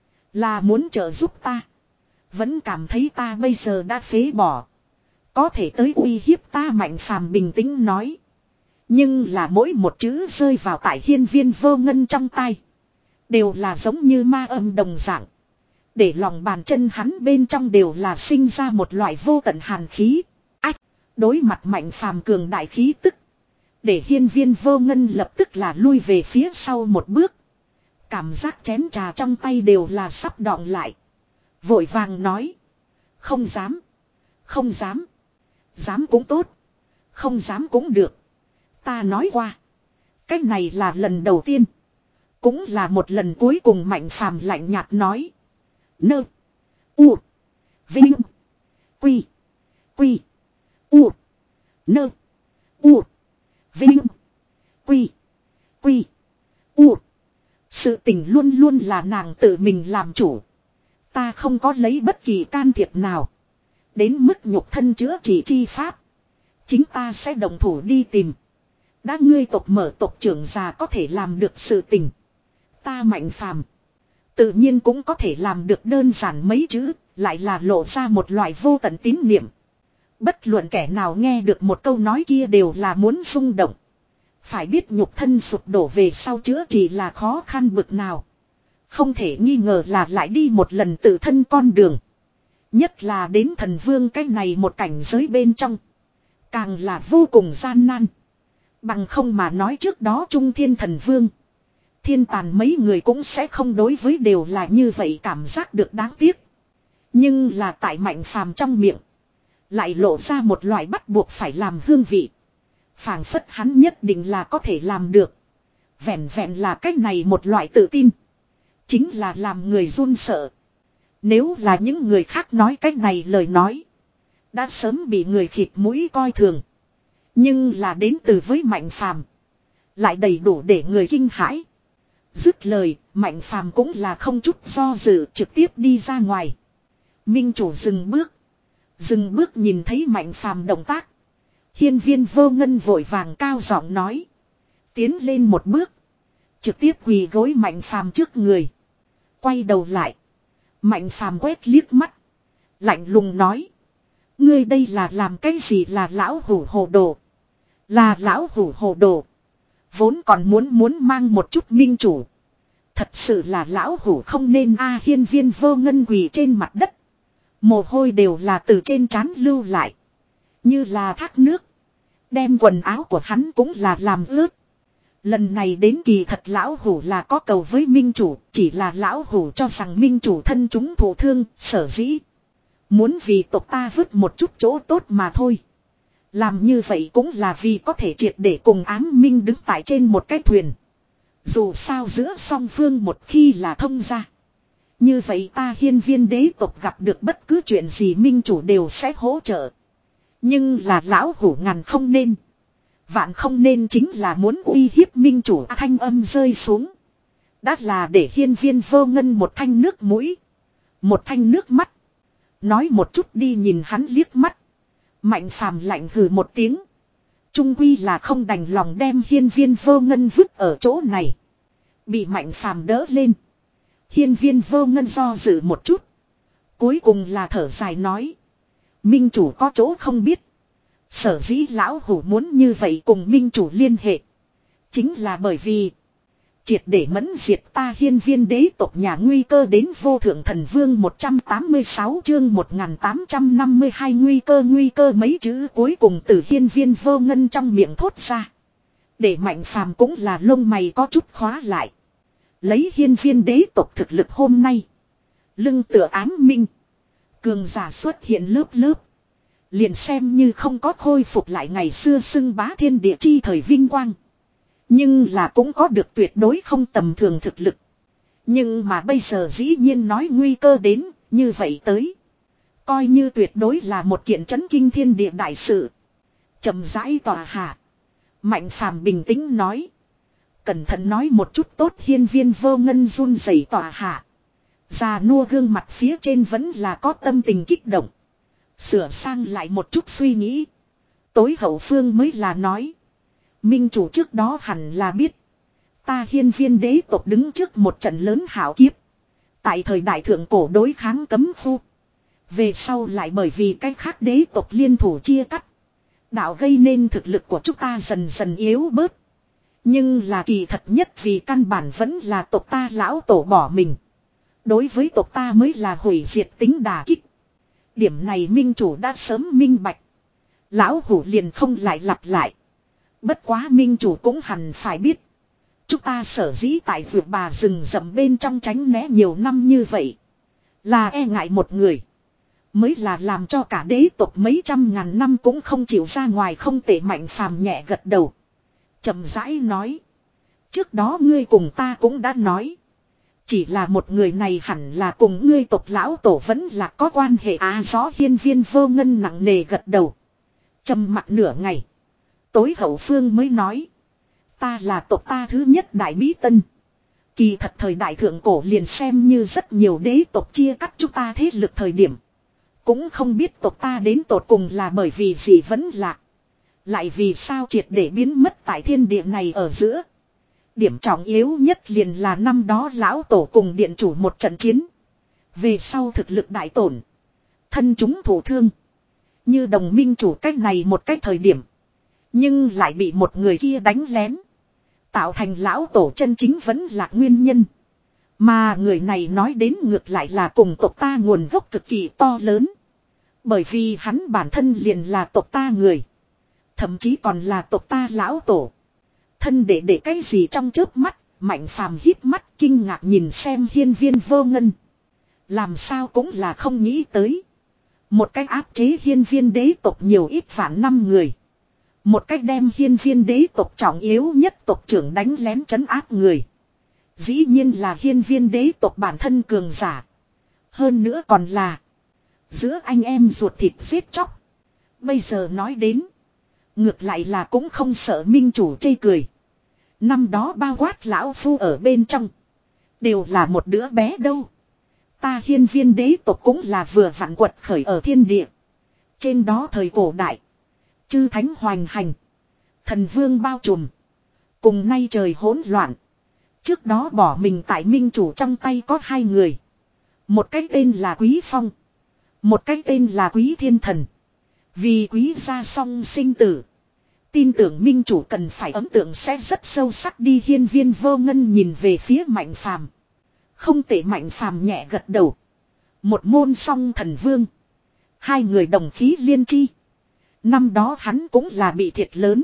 Là muốn trợ giúp ta. Vẫn cảm thấy ta bây giờ đã phế bỏ. Có thể tới uy hiếp ta mạnh phàm bình tĩnh nói. Nhưng là mỗi một chữ rơi vào tại hiên viên vô ngân trong tay. Đều là giống như ma âm đồng dạng. Để lòng bàn chân hắn bên trong đều là sinh ra một loại vô tận hàn khí. Ách! Đối mặt mạnh phàm cường đại khí tức. Để hiên viên vô ngân lập tức là lui về phía sau một bước. Cảm giác chén trà trong tay đều là sắp đọng lại. Vội vàng nói. Không dám. Không dám. Dám cũng tốt. Không dám cũng được. Ta nói qua. Cái này là lần đầu tiên. Cũng là một lần cuối cùng mạnh phàm lạnh nhạt nói. Nơ. U. Vinh. Quy. Quy. U. Nơ. U. Vinh. Quy. Quy. U. Sự tình luôn luôn là nàng tự mình làm chủ. Ta không có lấy bất kỳ can thiệp nào. Đến mức nhục thân chữa trị chi pháp. Chính ta sẽ đồng thủ đi tìm. Đã ngươi tộc mở tộc trưởng già có thể làm được sự tình. Ta mạnh phàm. Tự nhiên cũng có thể làm được đơn giản mấy chữ. Lại là lộ ra một loại vô tận tín niệm. Bất luận kẻ nào nghe được một câu nói kia đều là muốn rung động. Phải biết nhục thân sụp đổ về sau chữa trị là khó khăn bực nào. Không thể nghi ngờ là lại đi một lần tự thân con đường. Nhất là đến thần vương cái này một cảnh giới bên trong. Càng là vô cùng gian nan. Bằng không mà nói trước đó Trung Thiên Thần Vương. Thiên tàn mấy người cũng sẽ không đối với đều là như vậy cảm giác được đáng tiếc. Nhưng là tại mạnh phàm trong miệng. Lại lộ ra một loại bắt buộc phải làm hương vị. Phảng phất hắn nhất định là có thể làm được. Vẹn vẹn là cách này một loại tự tin. Chính là làm người run sợ. Nếu là những người khác nói cách này lời nói. Đã sớm bị người khịt mũi coi thường. Nhưng là đến từ với mạnh phàm. Lại đầy đủ để người kinh hãi. Dứt lời, Mạnh Phàm cũng là không chút do dự trực tiếp đi ra ngoài. Minh chủ dừng bước. Dừng bước nhìn thấy Mạnh Phàm động tác. Hiên Viên Vô Ngân vội vàng cao giọng nói. Tiến lên một bước. Trực tiếp quỳ gối Mạnh Phàm trước người. Quay đầu lại. Mạnh Phàm quét liếc mắt. Lạnh lùng nói. Ngươi đây là làm cái gì là lão hủ hồ đồ. Là lão hủ hồ đồ. Vốn còn muốn muốn mang một chút minh chủ. Thật sự là lão hủ không nên a. Hiên Viên Vô Ngân quỳ trên mặt đất. Mồ hôi đều là từ trên trán lưu lại. Như là thác nước. Đem quần áo của hắn cũng là làm ướt. Lần này đến kỳ thật lão hủ là có cầu với minh chủ. Chỉ là lão hủ cho rằng minh chủ thân chúng thụ thương, sở dĩ. Muốn vì tộc ta vứt một chút chỗ tốt mà thôi. Làm như vậy cũng là vì có thể triệt để cùng ám minh đứng tại trên một cái thuyền. Dù sao giữa song phương một khi là thông ra. Như vậy ta Hiên Viên đế tộc gặp được bất cứ chuyện gì minh chủ đều sẽ hỗ trợ. Nhưng là lão hủ ngàn không nên. Vạn không nên chính là muốn uy hiếp minh chủ. Thanh âm rơi xuống. Đã là để Hiên Viên Vô Ngân một thanh nước mũi. Một thanh nước mắt. Nói một chút đi nhìn hắn liếc mắt. Mạnh Phàm lạnh hừ một tiếng. Trung quy là không đành lòng đem Hiên Viên Vô Ngân vứt ở chỗ này. Bị Mạnh Phàm đỡ lên. Hiên Viên Vô Ngân do dự một chút. Cuối cùng là thở dài nói. Minh chủ có chỗ không biết. Sở dĩ lão hủ muốn như vậy cùng minh chủ liên hệ. Chính là bởi vì. Triệt để mẫn diệt ta Hiên Viên đế tộc nhà nguy cơ đến vô thượng thần vương một trăm tám mươi sáu chương một nghìn tám trăm năm mươi hai nguy cơ nguy cơ mấy chữ cuối cùng từ Hiên Viên Vô Ngân trong miệng thốt ra. Để Mạnh Phàm cũng là lông mày có chút khóa lại. Lấy Hiên Viên đế tộc thực lực hôm nay. Lưng tựa ám minh. Cường giả xuất hiện lớp lớp. Liền xem như không có khôi phục lại ngày xưa xưng bá thiên địa chi thời vinh quang. Nhưng là cũng có được tuyệt đối không tầm thường thực lực. Nhưng mà bây giờ dĩ nhiên nói nguy cơ đến, như vậy tới. Coi như tuyệt đối là một kiện chấn kinh thiên địa đại sự. Chậm rãi tòa hạ. Mạnh Phàm bình tĩnh nói. Cẩn thận nói một chút tốt. Hiên Viên Vô Ngân run rẩy tòa hạ. Già nua gương mặt phía trên vẫn là có tâm tình kích động. Sửa sang lại một chút suy nghĩ. Tối hậu phương mới là nói. Minh chủ trước đó hẳn là biết. Ta Hiên Viên đế tộc đứng trước một trận lớn hảo kiếp. Tại thời đại thượng cổ đối kháng cấm khu. Về sau lại bởi vì cách khác đế tộc liên thủ chia cắt. Đạo gây nên thực lực của chúng ta dần dần yếu bớt. Nhưng là kỳ thật nhất vì căn bản vẫn là tộc ta lão tổ bỏ mình. Đối với tộc ta mới là hủy diệt tính đả kích. Điểm này minh chủ đã sớm minh bạch. Lão hủ liền không lại lặp lại. Bất quá minh chủ cũng hẳn phải biết. Chúng ta sở dĩ tại vượt bà rừng rậm bên trong tránh né nhiều năm như vậy. Là e ngại một người. Mới là làm cho cả đế tộc mấy trăm ngàn năm cũng không chịu ra ngoài. Không tệ. Mạnh Phàm nhẹ gật đầu. Chậm rãi nói. Trước đó ngươi cùng ta cũng đã nói. Chỉ là một người này hẳn là cùng ngươi tộc lão tổ vẫn là có quan hệ. À gió. Hiên Viên Vô Ngân nặng nề gật đầu. Trầm mặc nửa ngày. Tối hậu phương mới nói. Ta là tộc ta thứ nhất đại bí tân. Kỳ thật thời đại thượng cổ liền xem như rất nhiều đế tộc chia cắt chúng ta thế lực thời điểm. Cũng không biết tộc ta đến tột cùng là bởi vì gì vẫn lạ. Lại vì sao triệt để biến mất tại thiên địa này ở giữa. Điểm trọng yếu nhất liền là năm đó lão tổ cùng điện chủ một trận chiến. Về sau thực lực đại tổn. Thân chúng thổ thương. Như đồng minh chủ cách này một cách thời điểm. Nhưng lại bị một người kia đánh lén. Tạo thành lão tổ chân chính vẫn là nguyên nhân. Mà người này nói đến ngược lại là cùng tộc ta nguồn gốc cực kỳ to lớn. Bởi vì hắn bản thân liền là tộc ta người. Thậm chí còn là tộc ta lão tổ. Thân để để cái gì trong chớp mắt. Mạnh Phàm hít mắt kinh ngạc nhìn xem Hiên Viên Vô Ngân. Làm sao cũng là không nghĩ tới. Một cách áp chế Hiên Viên đế tộc nhiều ít vạn năm người. Một cách đem Hiên Viên đế tộc trọng yếu nhất tộc trưởng đánh lén trấn áp người. Dĩ nhiên là Hiên Viên đế tộc bản thân cường giả. Hơn nữa còn là. Giữa anh em ruột thịt giết chóc. Bây giờ nói đến. Ngược lại là cũng không sợ minh chủ chê cười. Năm đó bao quát lão phu ở bên trong. Đều là một đứa bé đâu. Ta hiên viên đế tộc cũng là vừa vặn quật khởi ở thiên địa. Trên đó thời cổ đại. Chư thánh hoành hành. Thần vương bao trùm. Cùng nay trời hỗn loạn. Trước đó bỏ mình tại minh chủ trong tay có hai người. Một cái tên là Quý Phong. Một cái tên là Quý Thiên Thần. Vì quý gia song sinh tử. Tin tưởng minh chủ cần phải ấn tượng sẽ rất sâu sắc đi. Hiên viên vô ngân nhìn về phía Mạnh Phàm. Không tệ. Mạnh Phàm nhẹ gật đầu. Một môn song thần vương. Hai người đồng khí liên chi. Năm đó hắn cũng là bị thiệt lớn.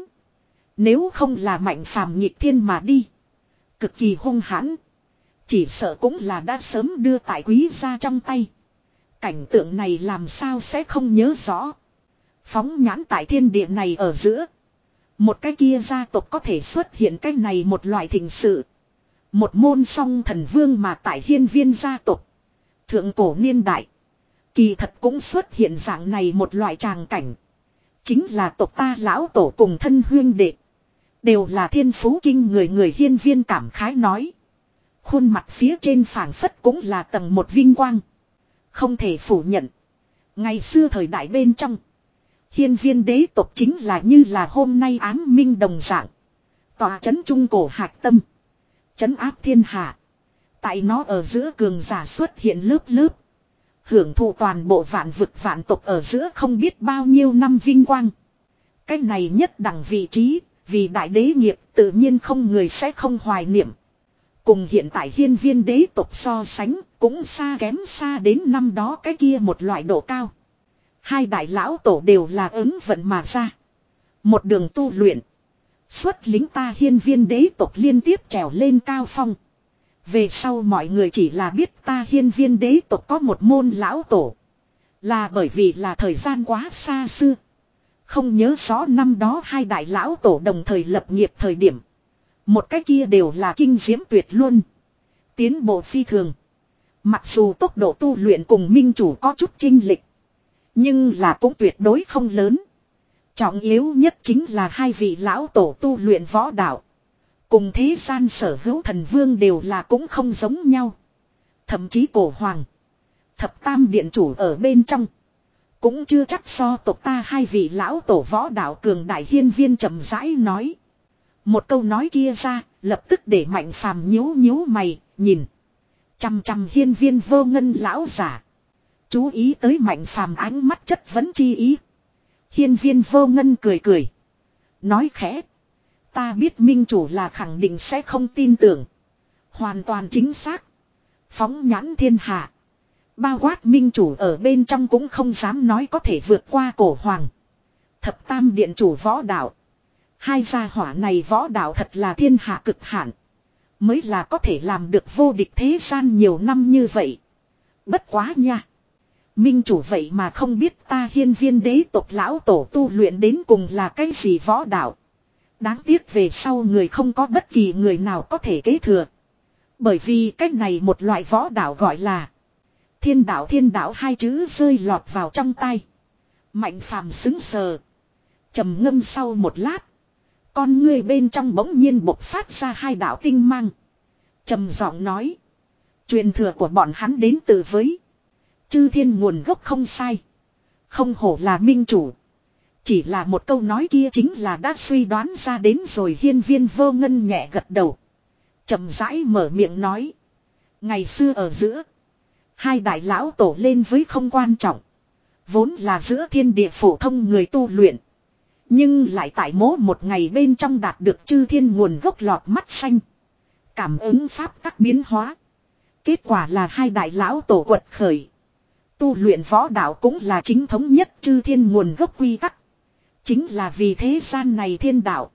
Nếu không là Mạnh Phàm nghịch thiên mà đi. Cực kỳ hung hãn. Chỉ sợ cũng là đã sớm đưa tại quý gia trong tay. Cảnh tượng này làm sao sẽ không nhớ rõ. Phóng nhãn tại thiên địa này ở giữa. Một cái kia gia tộc có thể xuất hiện cái này một loại thịnh sự. Một môn song thần vương mà tại hiên viên gia tộc. Thượng cổ niên đại. Kỳ thật cũng xuất hiện dạng này một loại tràng cảnh. Chính là tộc ta lão tổ cùng thân huyên đệ. Đều là thiên phú kinh người. Người hiên viên cảm khái nói. Khuôn mặt phía trên phảng phất cũng là tầng một vinh quang. Không thể phủ nhận. Ngày xưa thời đại bên trong. Hiên viên đế tộc chính là như là hôm nay ám minh đồng dạng. Tòa chấn trung cổ hạc tâm. Chấn áp thiên hạ. Tại nó ở giữa cường giả xuất hiện lớp lớp. Hưởng thụ toàn bộ vạn vực vạn tộc ở giữa không biết bao nhiêu năm vinh quang. Cái này nhất đẳng vị trí. Vì đại đế nghiệp tự nhiên không người sẽ không hoài niệm. Cùng hiện tại hiên viên đế tộc so sánh cũng xa kém xa đến năm đó cái kia một loại độ cao. Hai đại lão tổ đều là ứng vận mà ra. Một đường tu luyện. Xuất lính ta hiên viên đế tộc liên tiếp trèo lên cao phong. Về sau mọi người chỉ là biết ta hiên viên đế tộc có một môn lão tổ. Là bởi vì là thời gian quá xa xưa. Không nhớ rõ năm đó hai đại lão tổ đồng thời lập nghiệp thời điểm. Một cái kia đều là kinh diễm tuyệt luôn. Tiến bộ phi thường. Mặc dù tốc độ tu luyện cùng minh chủ có chút chênh lệch. Nhưng là cũng tuyệt đối không lớn. Trọng yếu nhất chính là hai vị lão tổ tu luyện võ đạo. Cùng thế gian sở hữu thần vương đều là cũng không giống nhau. Thậm chí cổ hoàng. Thập tam điện chủ ở bên trong. Cũng chưa chắc so tộc ta hai vị lão tổ võ đạo cường đại. Hiên viên chậm rãi nói. Một câu nói kia ra, lập tức để Mạnh Phàm nhíu nhíu mày, nhìn. Chằm chằm hiên viên vô ngân lão giả. Chú ý tới Mạnh Phàm ánh mắt chất vấn chi ý. Hiên viên vô ngân cười cười. Nói khẽ. Ta biết minh chủ là khẳng định sẽ không tin tưởng. Hoàn toàn chính xác. Phóng nhãn thiên hạ. Bao quát minh chủ ở bên trong cũng không dám nói có thể vượt qua cổ hoàng. Thập tam điện chủ võ đạo. Hai gia hỏa này võ đạo thật là thiên hạ cực hạn. Mới là có thể làm được vô địch thế gian nhiều năm như vậy. Bất quá nha. Minh chủ vậy mà không biết ta hiên viên đế tộc lão tổ tu luyện đến cùng là cái gì võ đạo. Đáng tiếc về sau người không có bất kỳ người nào có thể kế thừa. Bởi vì cách này một loại võ đạo gọi là thiên đạo. Thiên đạo hai chữ rơi lọt vào trong tay. Mạnh Phàm xứng sờ. Trầm ngâm sau một lát. Con người bên trong bỗng nhiên bộc phát ra hai đạo tinh mang. Trầm giọng nói. Truyền thừa của bọn hắn đến từ với. Chư thiên nguồn gốc không sai. Không hổ là minh chủ. Chỉ là một câu nói kia chính là đã suy đoán ra đến rồi. Hiên viên vô ngân nhẹ gật đầu. Chậm rãi mở miệng nói. Ngày xưa ở giữa. Hai đại lão tổ lên với không quan trọng. Vốn là giữa thiên địa phổ thông người tu luyện. Nhưng lại tại mố một ngày bên trong đạt được chư thiên nguồn gốc lọt mắt xanh. Cảm ứng pháp các biến hóa. Kết quả là hai đại lão tổ quật khởi. Tu luyện võ đạo cũng là chính thống nhất chư thiên nguồn gốc quy tắc. Chính là vì thế gian này thiên đạo.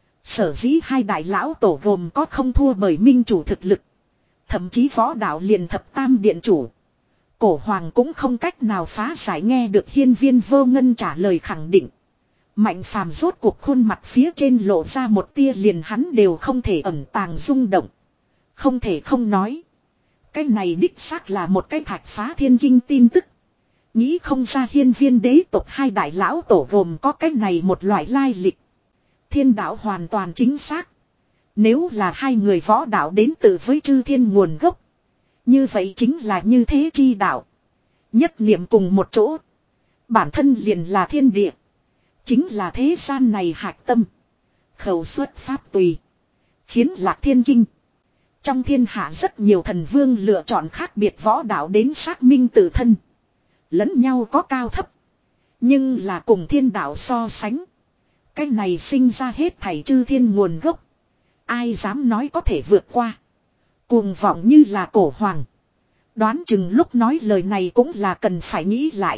Sở dĩ hai đại lão tổ gồm có không thua bởi minh chủ thực lực. Thậm chí võ đạo liền thập tam điện chủ. Cổ hoàng cũng không cách nào phá giải. Nghe được hiên viên vô ngân trả lời khẳng định. Mạnh Phàm rốt cuộc khuôn mặt phía trên lộ ra một tia liền hắn đều không thể ẩn tàng rung động. Không thể không nói. Cái này đích xác là một cái thạch phá thiên kinh tin tức. Nghĩ không ra hiên viên đế tộc hai đại lão tổ gồm có cái này một loại lai lịch. Thiên đạo hoàn toàn chính xác. Nếu là hai người võ đạo đến từ với chư thiên nguồn gốc. Như vậy chính là như thế chi đạo. Nhất niệm cùng một chỗ. Bản thân liền là thiên địa. Chính là thế gian này hạch tâm. Khẩu xuất pháp tùy. Khiến lạc thiên kinh. Trong thiên hạ rất nhiều thần vương lựa chọn khác biệt võ đạo đến xác minh tự thân. Lẫn nhau có cao thấp. Nhưng là cùng thiên đạo so sánh. Cái này sinh ra hết thảy chư thiên nguồn gốc. Ai dám nói có thể vượt qua. Cuồng vọng như là cổ hoàng. Đoán chừng lúc nói lời này cũng là cần phải nghĩ lại.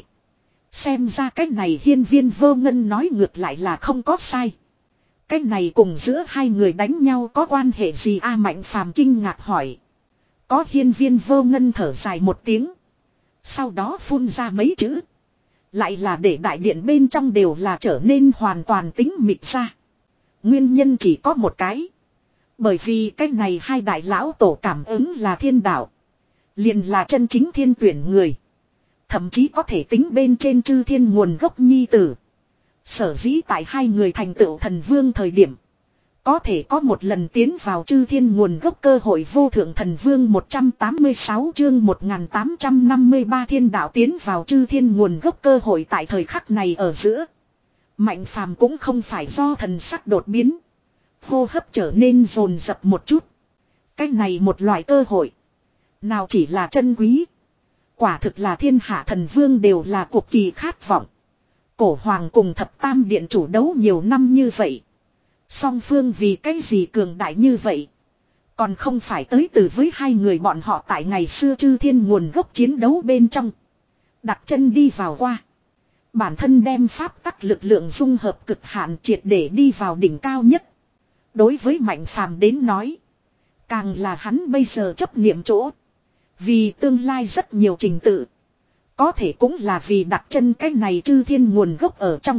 Xem ra cái này hiên viên vô ngân nói ngược lại là không có sai. Cái này cùng giữa hai người đánh nhau có quan hệ gì a Mạnh Phàm kinh ngạc hỏi. Có hiên viên vô ngân thở dài một tiếng. Sau đó phun ra mấy chữ. Lại là để đại điện bên trong đều là trở nên hoàn toàn tính mịt ra. Nguyên nhân chỉ có một cái. Bởi vì cái này hai đại lão tổ cảm ứng là thiên đạo. Liền là chân chính thiên tuyển người. Thậm chí có thể tính bên trên chư thiên nguồn gốc nhi tử. Sở dĩ tại hai người thành tựu thần vương thời điểm. Có thể có một lần tiến vào chư thiên nguồn gốc cơ hội vô thượng thần vương một trăm tám mươi sáu chương một nghìn tám trăm năm mươi ba thiên đạo tiến vào chư thiên nguồn gốc cơ hội tại thời khắc này ở giữa. Mạnh Phàm cũng không phải do thần sắc đột biến. Hô hấp trở nên rồn rập một chút. Cái này một loại cơ hội. Nào chỉ là chân quý. Quả thực là thiên hạ thần vương đều là cực kỳ khát vọng. Cổ hoàng cùng thập tam điện chủ đấu nhiều năm như vậy. Song phương vì cái gì cường đại như vậy. Còn không phải tới từ với hai người bọn họ tại ngày xưa chư thiên nguồn gốc chiến đấu bên trong. Đặt chân đi vào qua. Bản thân đem pháp tắc lực lượng dung hợp cực hạn triệt để đi vào đỉnh cao nhất. Đối với Mạnh Phàm đến nói. Càng là hắn bây giờ chấp niệm chỗ. Vì tương lai rất nhiều trình tự. Có thể cũng là vì đặt chân cái này chư thiên nguồn gốc ở trong.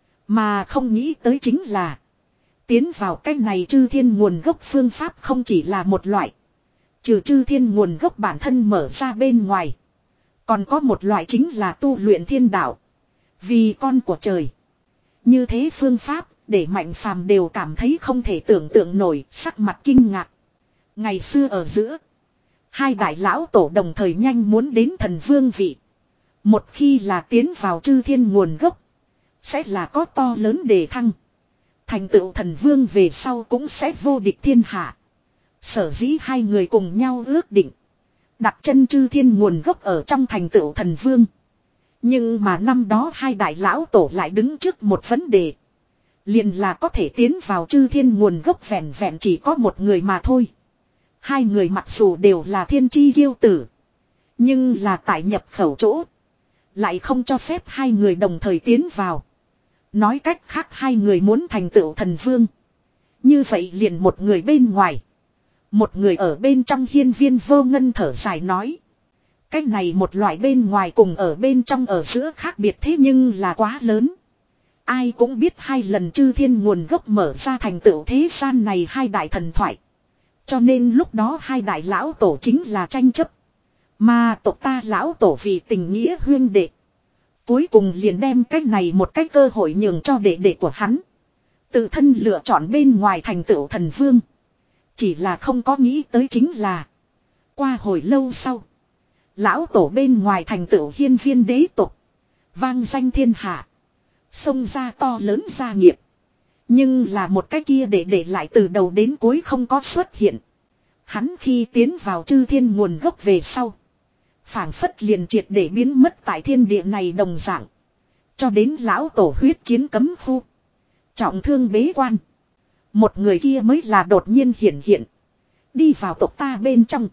Mà không nghĩ tới chính là. Tiến vào cái này chư thiên nguồn gốc phương pháp không chỉ là một loại. Trừ chư thiên nguồn gốc bản thân mở ra bên ngoài. Còn có một loại chính là tu luyện thiên đạo. Vì con của trời. Như thế phương pháp để Mạnh Phàm đều cảm thấy không thể tưởng tượng nổi, sắc mặt kinh ngạc. Ngày xưa ở giữa. Hai đại lão tổ đồng thời nhanh muốn đến thần vương vị. Một khi là tiến vào chư thiên nguồn gốc. Sẽ là có to lớn đề thăng. Thành tựu thần vương về sau cũng sẽ vô địch thiên hạ. Sở dĩ hai người cùng nhau ước định. Đặt chân chư thiên nguồn gốc ở trong thành tựu thần vương. Nhưng mà năm đó hai đại lão tổ lại đứng trước một vấn đề. Liền là có thể tiến vào chư thiên nguồn gốc vẹn vẹn chỉ có một người mà thôi. Hai người mặc dù đều là thiên chi kiêu tử. Nhưng là tại nhập khẩu chỗ. Lại không cho phép hai người đồng thời tiến vào. Nói cách khác hai người muốn thành tựu thần vương. Như vậy liền một người bên ngoài. Một người ở bên trong hiên viên vô ngân thở dài nói. Cái này một loại bên ngoài cùng ở bên trong ở giữa khác biệt thế nhưng là quá lớn. Ai cũng biết hai lần chư thiên nguồn gốc mở ra thành tựu thế gian này hai đại thần thoại. Cho nên lúc đó hai đại lão tổ chính là tranh chấp. Mà tộc ta lão tổ vì tình nghĩa huyên đệ. Cuối cùng liền đem cái này một cái cơ hội nhường cho đệ đệ của hắn. Tự thân lựa chọn bên ngoài thành tựu thần vương. Chỉ là không có nghĩ tới chính là. Qua hồi lâu sau. Lão tổ bên ngoài thành tựu hiên viên đế tộc. Vang danh thiên hạ. Xông ra to lớn gia nghiệp. Nhưng là một cái kia để để lại từ đầu đến cuối không có xuất hiện. Hắn khi tiến vào chư thiên nguồn gốc về sau. Phảng phất liền triệt để biến mất tại thiên địa này đồng dạng. Cho đến lão tổ huyết chiến cấm khu. Trọng thương bế quan. Một người kia mới là đột nhiên hiện hiện. Đi vào tộc ta bên trong.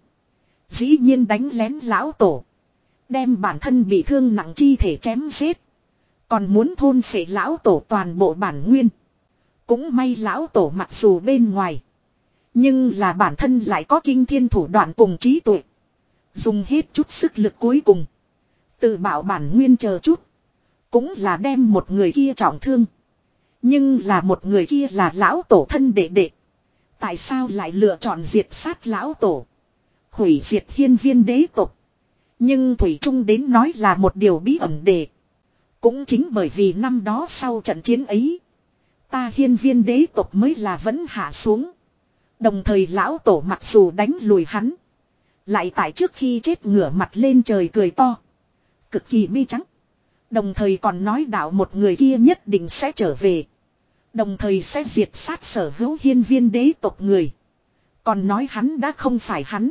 Dĩ nhiên đánh lén lão tổ. Đem bản thân bị thương nặng chi thể chém giết. Còn muốn thôn phệ lão tổ toàn bộ bản nguyên. Cũng may lão tổ mặc dù bên ngoài. Nhưng là bản thân lại có kinh thiên thủ đoạn cùng trí tuệ. Dùng hết chút sức lực cuối cùng. Tự bảo bản nguyên chờ chút. Cũng là đem một người kia trọng thương. Nhưng là một người kia là lão tổ thân đệ đệ. Tại sao lại lựa chọn diệt sát lão tổ? Hủy diệt hiên viên đế tộc. Nhưng Thủy Trung đến nói là một điều bí ẩn đề. Cũng chính bởi vì năm đó sau trận chiến ấy. Ta hiên viên đế tộc mới là vẫn hạ xuống. Đồng thời lão tổ mặc dù đánh lùi hắn. Lại tại trước khi chết ngửa mặt lên trời cười to. Cực kỳ bi trắng. Đồng thời còn nói đạo một người kia nhất định sẽ trở về. Đồng thời sẽ diệt sát sở hữu hiên viên đế tộc người. Còn nói hắn đã không phải hắn.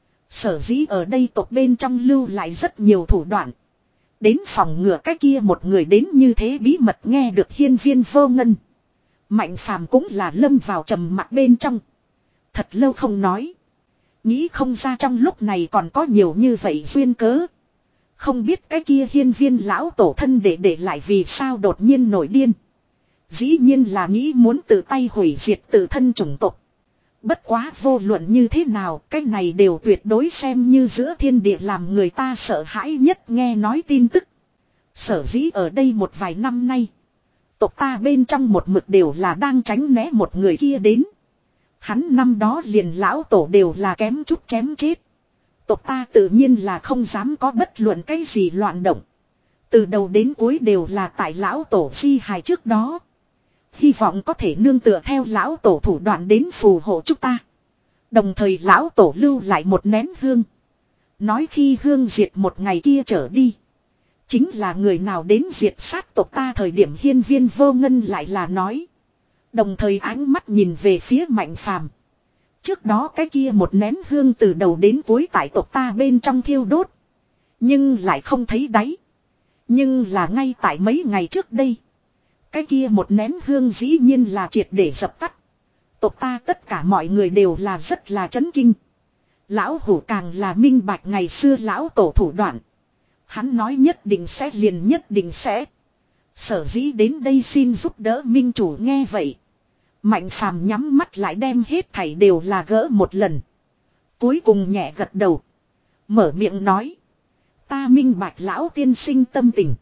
Sở dĩ ở đây tộc bên trong lưu lại rất nhiều thủ đoạn. Đến phòng ngừa cái kia một người đến như thế bí mật nghe được hiên viên vô ngân. Mạnh phàm cũng là lâm vào trầm mặc bên trong. Thật lâu không nói. Nghĩ không ra trong lúc này còn có nhiều như vậy duyên cớ. Không biết cái kia hiên viên lão tổ thân để để lại vì sao đột nhiên nổi điên. Dĩ nhiên là nghĩ muốn tự tay hủy diệt tự thân chủng tộc. Bất quá vô luận như thế nào, cái này đều tuyệt đối xem như giữa thiên địa làm người ta sợ hãi nhất nghe nói tin tức. Sở dĩ ở đây một vài năm nay, tộc ta bên trong một mực đều là đang tránh né một người kia đến. Hắn năm đó liền lão tổ đều là kém chút chém chết. Tộc ta tự nhiên là không dám có bất luận cái gì loạn động. Từ đầu đến cuối đều là tại lão tổ di hài trước đó. Hy vọng có thể nương tựa theo lão tổ thủ đoạn đến phù hộ chúng ta. Đồng thời lão tổ lưu lại một nén hương. Nói khi hương diệt một ngày kia trở đi. Chính là người nào đến diệt sát tộc ta thời điểm hiên viên vô ngân lại là nói. Đồng thời ánh mắt nhìn về phía Mạnh Phàm. Trước đó cái kia một nén hương từ đầu đến cuối tại tộc ta bên trong thiêu đốt. Nhưng lại không thấy đáy. Nhưng là ngay tại mấy ngày trước đây. Cái kia một nén hương dĩ nhiên là triệt để dập tắt. Tộc ta tất cả mọi người đều là rất là chấn kinh. Lão hủ càng là minh bạch ngày xưa lão tổ thủ đoạn. Hắn nói nhất định sẽ liền nhất định sẽ. Sở dĩ đến đây xin giúp đỡ minh chủ nghe vậy. Mạnh phàm nhắm mắt lại đem hết thảy đều là gỡ một lần. Cuối cùng nhẹ gật đầu. Mở miệng nói. Ta minh bạch lão tiên sinh tâm tình.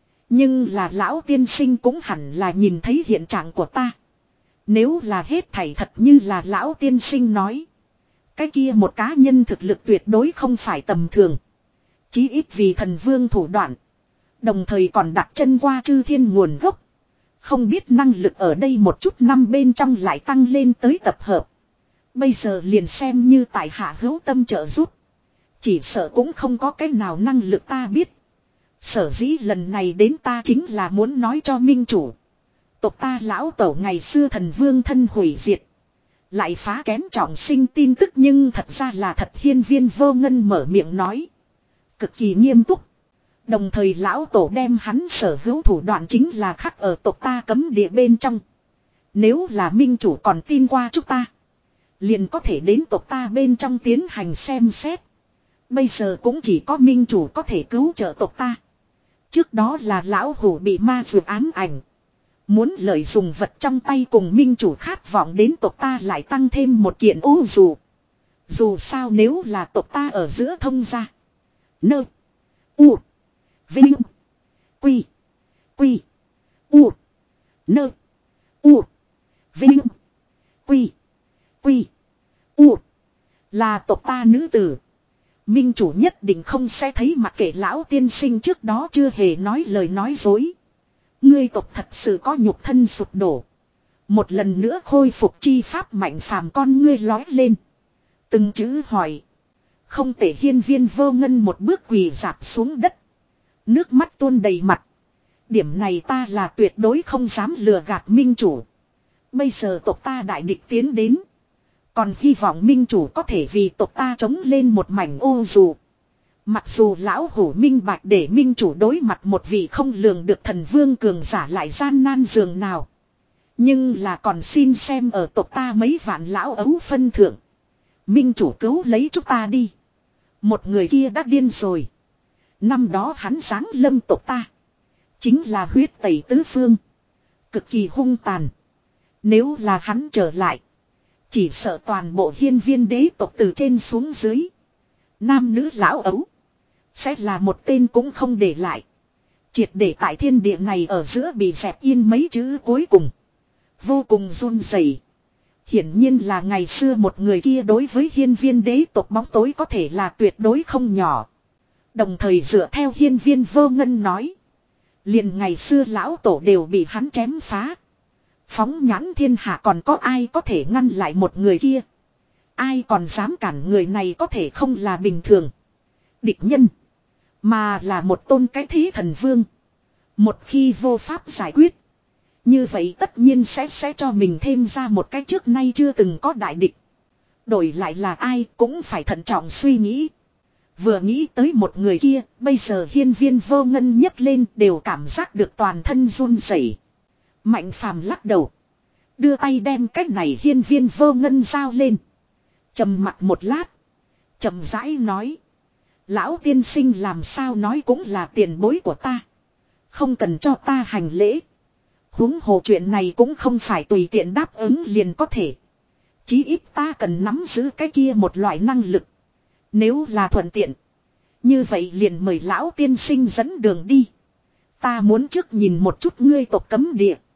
Nhưng là lão tiên sinh cũng hẳn là nhìn thấy hiện trạng của ta. Nếu là hết thảy thật như là lão tiên sinh nói. Cái kia một cá nhân thực lực tuyệt đối không phải tầm thường. Chí ít vì thần vương thủ đoạn. Đồng thời còn đặt chân qua chư thiên nguồn gốc. Không biết năng lực ở đây một chút năm bên trong lại tăng lên tới tập hợp. Bây giờ liền xem như tại hạ hữu tâm trợ giúp. Chỉ sợ cũng không có cái nào năng lực ta biết. Sở dĩ lần này đến ta chính là muốn nói cho minh chủ. Tộc ta lão tổ ngày xưa thần vương thân hủy diệt. Lại phá kén trọng sinh tin tức nhưng thật ra là thật hiên viên vô ngân mở miệng nói. Cực kỳ nghiêm túc. Đồng thời lão tổ đem hắn sở hữu thủ đoạn chính là khắc ở tộc ta cấm địa bên trong. Nếu là minh chủ còn tin qua chúng ta. Liền có thể đến tộc ta bên trong tiến hành xem xét. Bây giờ cũng chỉ có minh chủ có thể cứu trợ tộc ta. Trước đó là lão hủ bị ma dược ám ảnh. Muốn lợi dụng vật trong tay cùng minh chủ khát vọng đến tộc ta lại tăng thêm một kiện ô dù. Dù sao nếu là tộc ta ở giữa thông gia. Nơ. U. Vinh. Quy. Quy. U. Nơ. U. Vinh. Quy. Quy. U. Là tộc ta nữ tử. Minh chủ nhất định không sẽ thấy mặc kệ lão tiên sinh trước đó chưa hề nói lời nói dối. Ngươi tộc thật sự có nhục thân sụp đổ. Một lần nữa khôi phục chi pháp Mạnh phàm con ngươi lói lên. Từng chữ hỏi. Không thể hiên viên vô ngân một bước quỳ dạp xuống đất. Nước mắt tuôn đầy mặt. Điểm này ta là tuyệt đối không dám lừa gạt minh chủ. Bây giờ tộc ta đại địch tiến đến. Còn hy vọng minh chủ có thể vì tộc ta chống lên một mảnh ô dù. Mặc dù lão hủ minh bạch để minh chủ đối mặt một vị không lường được thần vương cường giả lại gian nan dường nào. Nhưng là còn xin xem ở tộc ta mấy vạn lão ấu phân thượng. Minh chủ cứu lấy chúng ta đi. Một người kia đã điên rồi. Năm đó hắn giáng lâm tộc ta. Chính là huyết tẩy tứ phương. Cực kỳ hung tàn. Nếu là hắn trở lại. Chỉ sợ toàn bộ hiên viên đế tộc từ trên xuống dưới. Nam nữ lão ấu. Sẽ là một tên cũng không để lại. Triệt để tại thiên địa này ở giữa bị dẹp yên mấy chữ cuối cùng. Vô cùng run rẩy. Hiển nhiên là ngày xưa một người kia đối với hiên viên đế tộc bóng tối có thể là tuyệt đối không nhỏ. Đồng thời dựa theo hiên viên vô ngân nói. Liền ngày xưa lão tổ đều bị hắn chém phá. Phóng nhãn thiên hạ còn có ai có thể ngăn lại một người kia. Ai còn dám cản người này có thể không là bình thường. Địch nhân. Mà là một tôn cái thế thần vương. Một khi vô pháp giải quyết. Như vậy tất nhiên sẽ sẽ cho mình thêm ra một cái trước nay chưa từng có đại địch. Đổi lại là ai cũng phải thận trọng suy nghĩ. Vừa nghĩ tới một người kia, bây giờ hiên viên vô ngân nhấc lên đều cảm giác được toàn thân run rẩy. Mạnh phàm lắc đầu. Đưa tay đem cái này hiên viên vô ngân giao lên. Trầm mặt một lát. Trầm rãi nói. Lão tiên sinh làm sao nói cũng là tiền bối của ta. Không cần cho ta hành lễ. Huống hồ chuyện này cũng không phải tùy tiện đáp ứng liền có thể. Chí ít ta cần nắm giữ cái kia một loại năng lực. Nếu là thuận tiện. Như vậy liền mời lão tiên sinh dẫn đường đi. Ta muốn trước nhìn một chút ngươi tộc cấm địa.